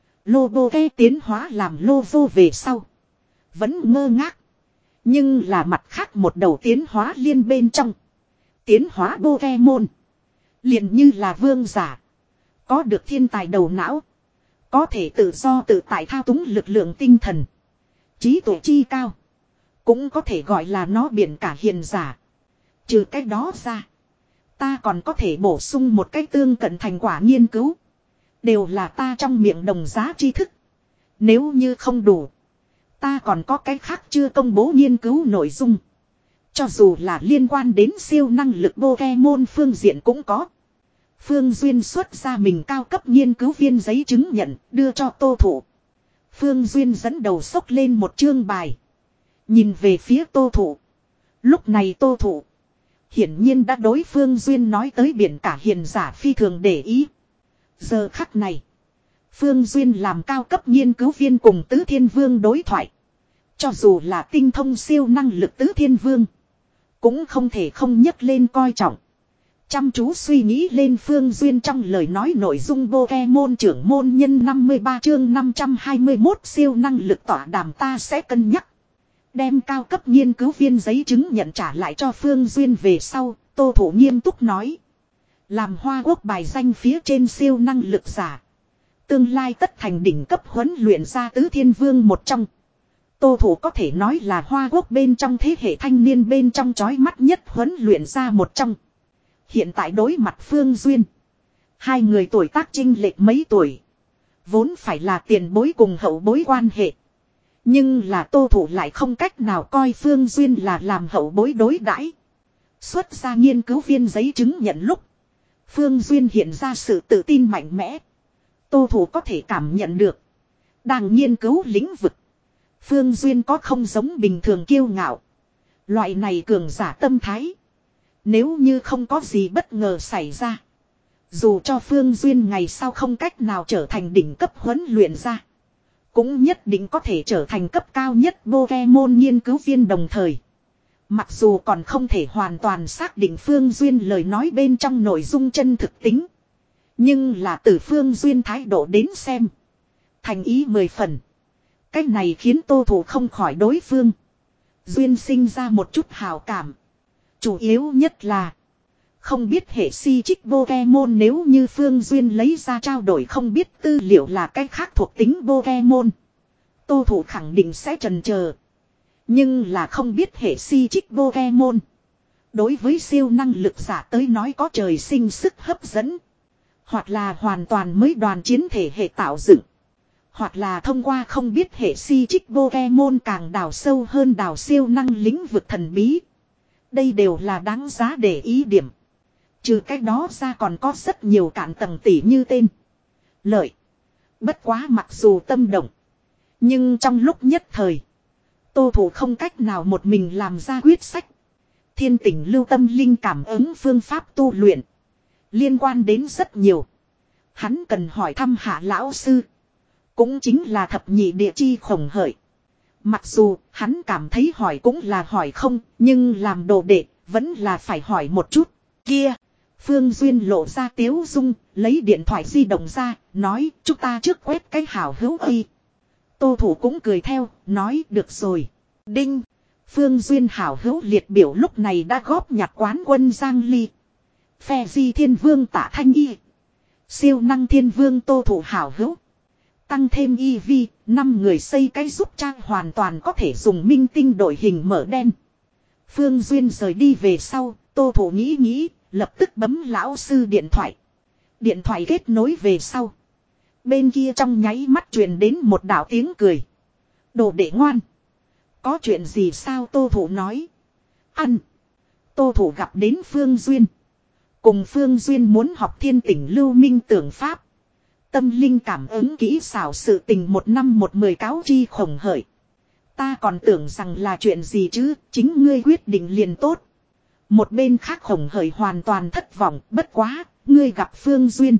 Loboke tiến hóa làm lô vô về sau. Vẫn ngơ ngác. Nhưng là mặt khác một đầu tiến hóa liên bên trong. Tiến hóa Pokemon. Liền như là vương giả. Có được thiên tài đầu não. Có thể tự do tự tại thao túng lực lượng tinh thần. Trí tuệ chi cao. Cũng có thể gọi là nó biển cả hiền giả. Trừ cái đó ra. Ta còn có thể bổ sung một cách tương cận thành quả nghiên cứu. Đều là ta trong miệng đồng giá tri thức. Nếu như không đủ. Ta còn có cái khác chưa công bố nghiên cứu nội dung. Cho dù là liên quan đến siêu năng lực Pokemon phương diện cũng có. Phương Duyên xuất ra mình cao cấp nghiên cứu viên giấy chứng nhận đưa cho Tô Thủ. Phương Duyên dẫn đầu xốc lên một chương bài. Nhìn về phía Tô Thủ. Lúc này Tô Thủ. Hiển nhiên đã đối Phương Duyên nói tới biển cả hiền giả phi thường để ý. Giờ khắc này. Phương Duyên làm cao cấp nghiên cứu viên cùng Tứ Thiên Vương đối thoại. Cho dù là tinh thông siêu năng lực Tứ Thiên Vương. Cũng không thể không nhấc lên coi trọng. Chăm chú suy nghĩ lên Phương Duyên trong lời nói nội dung Pokemon trưởng môn nhân năm mươi ba chương năm trăm hai mươi mốt siêu năng lực tỏa đàm ta sẽ cân nhắc. Đem cao cấp nghiên cứu viên giấy chứng nhận trả lại cho Phương Duyên về sau, Tô Thủ nghiêm túc nói. Làm Hoa Quốc bài danh phía trên siêu năng lực giả. Tương lai tất thành đỉnh cấp huấn luyện ra Tứ Thiên Vương một trong. Tô Thủ có thể nói là Hoa Quốc bên trong thế hệ thanh niên bên trong chói mắt nhất huấn luyện ra một trong. Hiện tại đối mặt Phương Duyên. Hai người tuổi tác chênh lệch mấy tuổi. Vốn phải là tiền bối cùng hậu bối quan hệ. Nhưng là Tô Thủ lại không cách nào coi Phương Duyên là làm hậu bối đối đãi. Xuất ra nghiên cứu viên giấy chứng nhận lúc. Phương Duyên hiện ra sự tự tin mạnh mẽ. Tô Thủ có thể cảm nhận được. Đang nghiên cứu lĩnh vực. Phương Duyên có không giống bình thường kiêu ngạo. Loại này cường giả tâm thái. Nếu như không có gì bất ngờ xảy ra. Dù cho Phương Duyên ngày sau không cách nào trở thành đỉnh cấp huấn luyện ra. Cũng nhất định có thể trở thành cấp cao nhất Pokemon nghiên cứu viên đồng thời. Mặc dù còn không thể hoàn toàn xác định Phương Duyên lời nói bên trong nội dung chân thực tính. Nhưng là từ Phương Duyên thái độ đến xem. Thành ý mười phần. Cách này khiến Tô Thủ không khỏi đối phương. Duyên sinh ra một chút hào cảm. Chủ yếu nhất là. Không biết hệ si trích Pokemon nếu như Phương Duyên lấy ra trao đổi không biết tư liệu là cách khác thuộc tính Pokemon. Tô Thủ khẳng định sẽ chần chờ. Nhưng là không biết hệ si trích Pokemon. Đối với siêu năng lực giả tới nói có trời sinh sức hấp dẫn. Hoặc là hoàn toàn mới đoàn chiến thể hệ tạo dựng. Hoặc là thông qua không biết hệ si trích Pokemon càng đào sâu hơn đào siêu năng lĩnh vực thần bí. Đây đều là đáng giá để ý điểm. Trừ cái đó ra còn có rất nhiều cạn tầng tỉ như tên. Lợi. Bất quá mặc dù tâm động. Nhưng trong lúc nhất thời. Tô Thủ không cách nào một mình làm ra quyết sách. Thiên tỉnh lưu tâm linh cảm ứng phương pháp tu luyện. Liên quan đến rất nhiều. Hắn cần hỏi thăm Hạ lão sư. Cũng chính là thập nhị địa chi Khổng Hợi. Mặc dù hắn cảm thấy hỏi cũng là hỏi không. Nhưng làm đồ đệ vẫn là phải hỏi một chút. Kia. Phương Duyên lộ ra tiếu dung. Lấy điện thoại di động ra. Nói chúng ta trước quét cái hảo hữu y. Tô Thủ cũng cười theo. Nói được rồi. Đinh. Phương Duyên hảo hữu liệt biểu lúc này đã góp nhặt quán quân Giang Ly. Phe di thiên vương Tạ Thanh Y. Siêu năng thiên vương Tô Thủ hảo hữu. Tăng thêm y vi, năm người xây cái giúp trang hoàn toàn có thể dùng minh tinh đội hình mở đen. Phương Duyên rời đi về sau, Tô Thủ nghĩ nghĩ, lập tức bấm lão sư điện thoại. Điện thoại kết nối về sau. Bên kia trong nháy mắt truyền đến một đạo tiếng cười. Đồ đệ ngoan. Có chuyện gì sao Tô Thủ nói. Ăn. Tô Thủ gặp đến Phương Duyên. Cùng Phương Duyên muốn học thiên tỉnh lưu minh tưởng pháp. Tâm linh cảm ứng kỹ xảo sự tình một năm một mười cáo chi Khổng Hợi. Ta còn tưởng rằng là chuyện gì chứ, chính ngươi quyết định liền tốt. Một bên khác Khổng Hợi hoàn toàn thất vọng, bất quá, ngươi gặp Phương Duyên.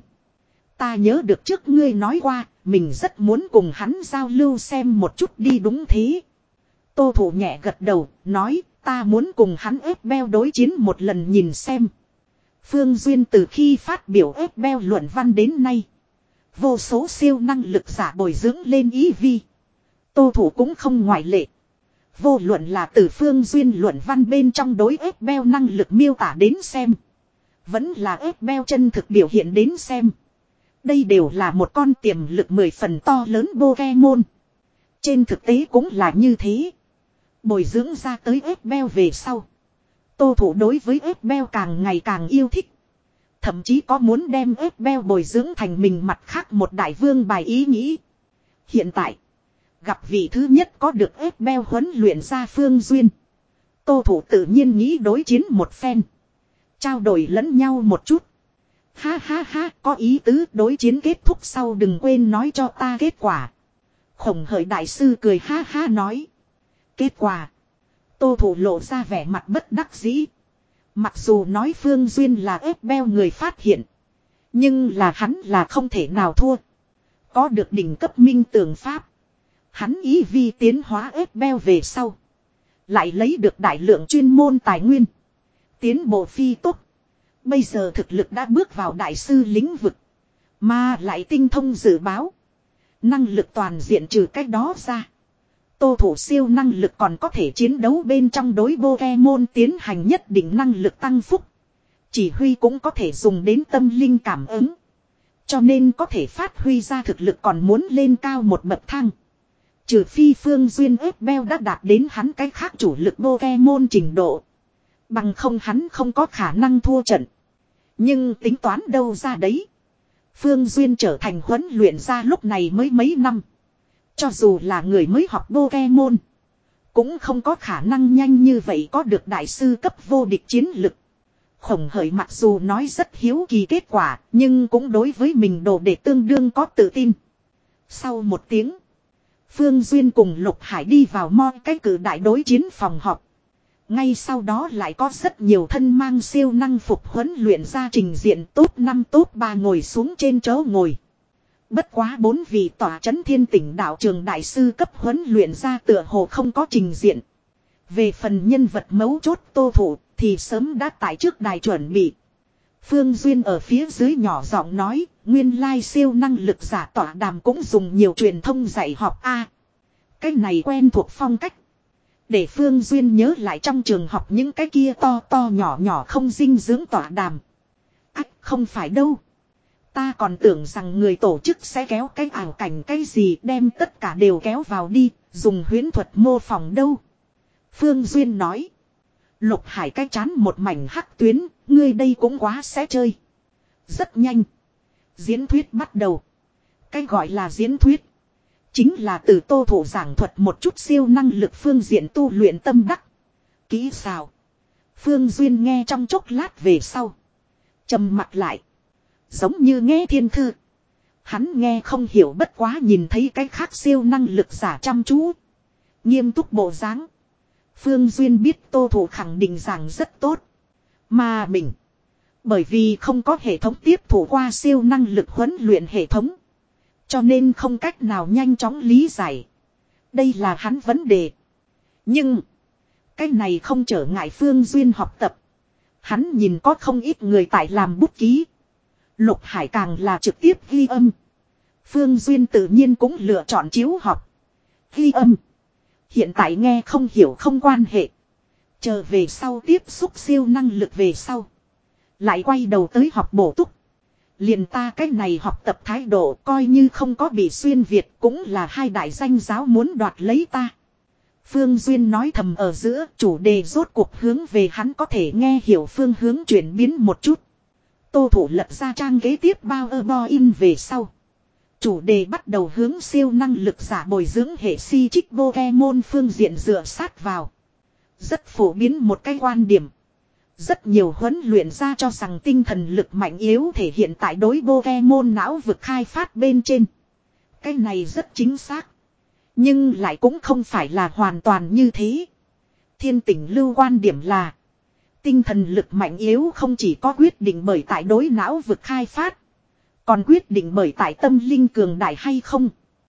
Ta nhớ được trước ngươi nói qua, mình rất muốn cùng hắn giao lưu xem một chút đi đúng thế. Tô Thủ nhẹ gật đầu, nói, ta muốn cùng hắn ép beo đối chiến một lần nhìn xem. Phương Duyên từ khi phát biểu ép beo luận văn đến nay. Vô số siêu năng lực giả bồi dưỡng lên ý vi. Tô Thủ cũng không ngoại lệ. Vô luận là từ Phương Duyên luận văn bên trong đối ép beo năng lực miêu tả đến xem. Vẫn là ép beo chân thực biểu hiện đến xem. Đây đều là một con tiềm lực mười phần to lớn Pokemon. Trên thực tế cũng là như thế. Bồi dưỡng ra tới ép beo về sau. Tô Thủ đối với ép beo càng ngày càng yêu thích. Thậm chí có muốn đem ép beo bồi dưỡng thành mình mặt khác một đại vương bài ý nghĩ. Hiện tại. Gặp vị thứ nhất có được ép beo huấn luyện ra Phương Duyên. Tô Thủ tự nhiên nghĩ đối chiến một phen. Trao đổi lẫn nhau một chút. Ha ha ha, có ý tứ đối chiến kết thúc sau đừng quên nói cho ta kết quả. Khổng Hợi đại sư cười ha ha nói. Kết quả. Tô Thủ lộ ra vẻ mặt bất đắc dĩ. Mặc dù nói Phương Duyên là ép beo người phát hiện. Nhưng là hắn là không thể nào thua. Có được đỉnh cấp minh tường pháp. Hắn ý vi tiến hóa ép beo về sau. Lại lấy được đại lượng chuyên môn tài nguyên. Tiến bộ phi tốc. Bây giờ thực lực đã bước vào đại sư lĩnh vực. Mà lại tinh thông dự báo. Năng lực toàn diện trừ cách đó ra. Tô Thủ siêu năng lực còn có thể chiến đấu bên trong đối Pokemon tiến hành nhất định năng lực tăng phúc. Chỉ huy cũng có thể dùng đến tâm linh cảm ứng. Cho nên có thể phát huy ra thực lực còn muốn lên cao một bậc thang. Trừ phi Phương Duyên ép beo đã đạt đến hắn cái khác chủ lực Pokemon trình độ. Bằng không hắn không có khả năng thua trận. Nhưng tính toán đâu ra đấy. Phương Duyên trở thành huấn luyện ra lúc này mới mấy năm. Cho dù là người mới học Pokemon. Cũng không có khả năng nhanh như vậy có được đại sư cấp vô địch chiến lực. Khổng Hởi mặc dù nói rất hiếu kỳ kết quả. Nhưng cũng đối với mình đồ để tương đương có tự tin. Sau một tiếng. Phương Duyên cùng Lục Hải đi vào mo cái cử đại đối chiến phòng họp. Ngay sau đó lại có rất nhiều thân mang siêu năng phục huấn luyện ra trình diện top năm top ba ngồi xuống trên chỗ ngồi. Bất quá bốn vị tỏa chấn thiên tỉnh đạo trường đại sư cấp huấn luyện ra tựa hồ không có trình diện. Về phần nhân vật mấu chốt Tô Thủ thì sớm đã tại trước đài chuẩn bị. Phương Duyên ở phía dưới nhỏ giọng nói, nguyên lai siêu năng lực giả tỏa đàm cũng dùng nhiều truyền thông dạy học a. Cái này quen thuộc phong cách. Để Phương Duyên nhớ lại trong trường học những cái kia to to nhỏ nhỏ không dinh dưỡng tỏa đàm. Ách không phải đâu. Ta còn tưởng rằng người tổ chức sẽ kéo cái ảo cảnh cái gì đem tất cả đều kéo vào đi, dùng huyễn thuật mô phỏng đâu. Phương Duyên nói. Lục Hải cái chán một mảnh hắc tuyến, ngươi đây cũng quá sẽ chơi. Rất nhanh. Diễn thuyết bắt đầu. Cái gọi là diễn thuyết. Chính là từ Tô Thủ giảng thuật một chút siêu năng lực phương diện tu luyện tâm đắc. Kỹ xào. Phương Duyên nghe trong chốc lát về sau. Trầm mặt lại. Giống như nghe thiên thư. Hắn nghe không hiểu bất quá nhìn thấy cái khác siêu năng lực giả chăm chú. Nghiêm túc bộ dáng. Phương Duyên biết Tô Thủ khẳng định giảng rất tốt. Mà mình. Bởi vì không có hệ thống tiếp thủ qua siêu năng lực huấn luyện hệ thống. Cho nên không cách nào nhanh chóng lý giải. Đây là hắn vấn đề. Nhưng. Cái này không trở ngại Phương Duyên học tập. Hắn nhìn có không ít người tại làm bút ký. Lục Hải càng là trực tiếp ghi âm. Phương Duyên tự nhiên cũng lựa chọn chiếu học. Ghi âm. Hiện tại nghe không hiểu không quan hệ. Chờ về sau tiếp xúc siêu năng lực về sau. Lại quay đầu tới học bổ túc. Liền ta cái này học tập thái độ coi như không có bị xuyên Việt cũng là hai đại danh giáo muốn đoạt lấy ta. Phương Duyên nói thầm ở giữa chủ đề rốt cuộc hướng về hắn có thể nghe hiểu phương hướng chuyển biến một chút. Tô Thủ lật ra trang kế tiếp bao ơ bo in về sau. Chủ đề bắt đầu hướng siêu năng lực giả bồi dưỡng hệ si trích Pokemon phương diện dựa sát vào. Rất phổ biến một cái quan điểm. Rất nhiều huấn luyện ra cho rằng tinh thần lực mạnh yếu thể hiện tại đối Pokemon não vực khai phát bên trên. Cái này rất chính xác. Nhưng lại cũng không phải là hoàn toàn như thế. Thiên Tỉnh Lưu quan điểm là tinh thần lực mạnh yếu không chỉ có quyết định bởi tại đối não vực khai phát. Còn quyết định bởi tại tâm linh cường đại hay không.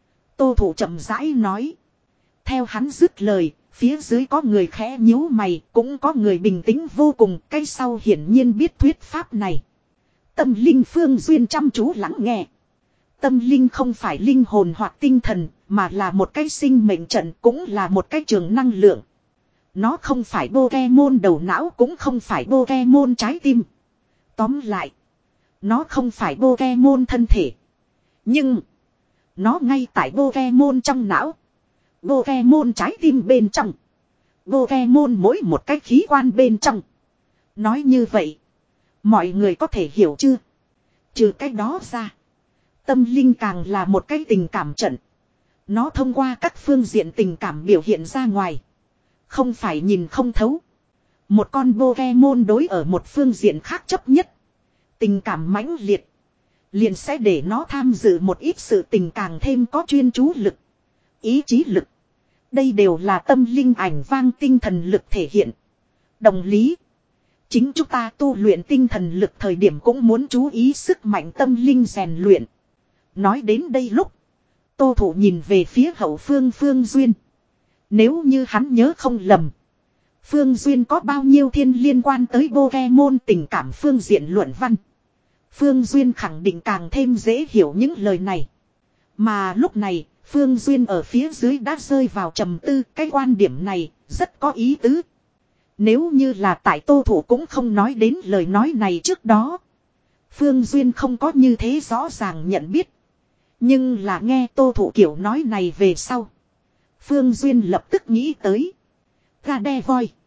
Tô Thủ chậm rãi nói. Theo hắn dứt lời, phía dưới có người khẽ nhíu mày, cũng có người bình tĩnh vô cùng, cái sau hiển nhiên biết thuyết pháp này. Tâm linh Phương Duyên chăm chú lắng nghe. Tâm linh không phải linh hồn hoặc tinh thần, mà là một cái sinh mệnh trận, cũng là một cái trường năng lượng. Nó không phải Pokemon đầu não, cũng không phải Pokemon trái tim. Tóm lại, nó không phải Pokemon thân thể. Nhưng nó ngay tại Pokemon trong não. Pokemon trái tim bên trong. Pokemon mỗi một cái khí quan bên trong. Nói như vậy, mọi người có thể hiểu chưa? Trừ cái đó ra, tâm linh càng là một cái tình cảm trận. Nó thông qua các phương diện tình cảm biểu hiện ra ngoài. Không phải nhìn không thấu. Một con Pokemon đối ở một phương diện khác chấp nhất. Tình cảm mãnh liệt. Liền sẽ để nó tham dự một ít sự tình càng thêm có chuyên chú lực. Ý chí lực. Đây đều là tâm linh ảnh vang tinh thần lực thể hiện. Đồng lý. Chính chúng ta tu luyện tinh thần lực thời điểm cũng muốn chú ý sức mạnh tâm linh rèn luyện. Nói đến đây lúc. Tô Thủ nhìn về phía hậu phương Phương Duyên. Nếu như hắn nhớ không lầm. Phương Duyên có bao nhiêu thiên liên quan tới Pokemon tình cảm phương diện luận văn. Phương Duyên khẳng định càng thêm dễ hiểu những lời này. Mà lúc này, Phương Duyên ở phía dưới đã rơi vào trầm tư. Cái quan điểm này rất có ý tứ. Nếu như là tại Tô Thủ cũng không nói đến lời nói này trước đó. Phương Duyên không có như thế rõ ràng nhận biết. Nhưng là nghe Tô Thủ kiểu nói này về sau. Phương Duyên lập tức nghĩ tới. Gardevoir.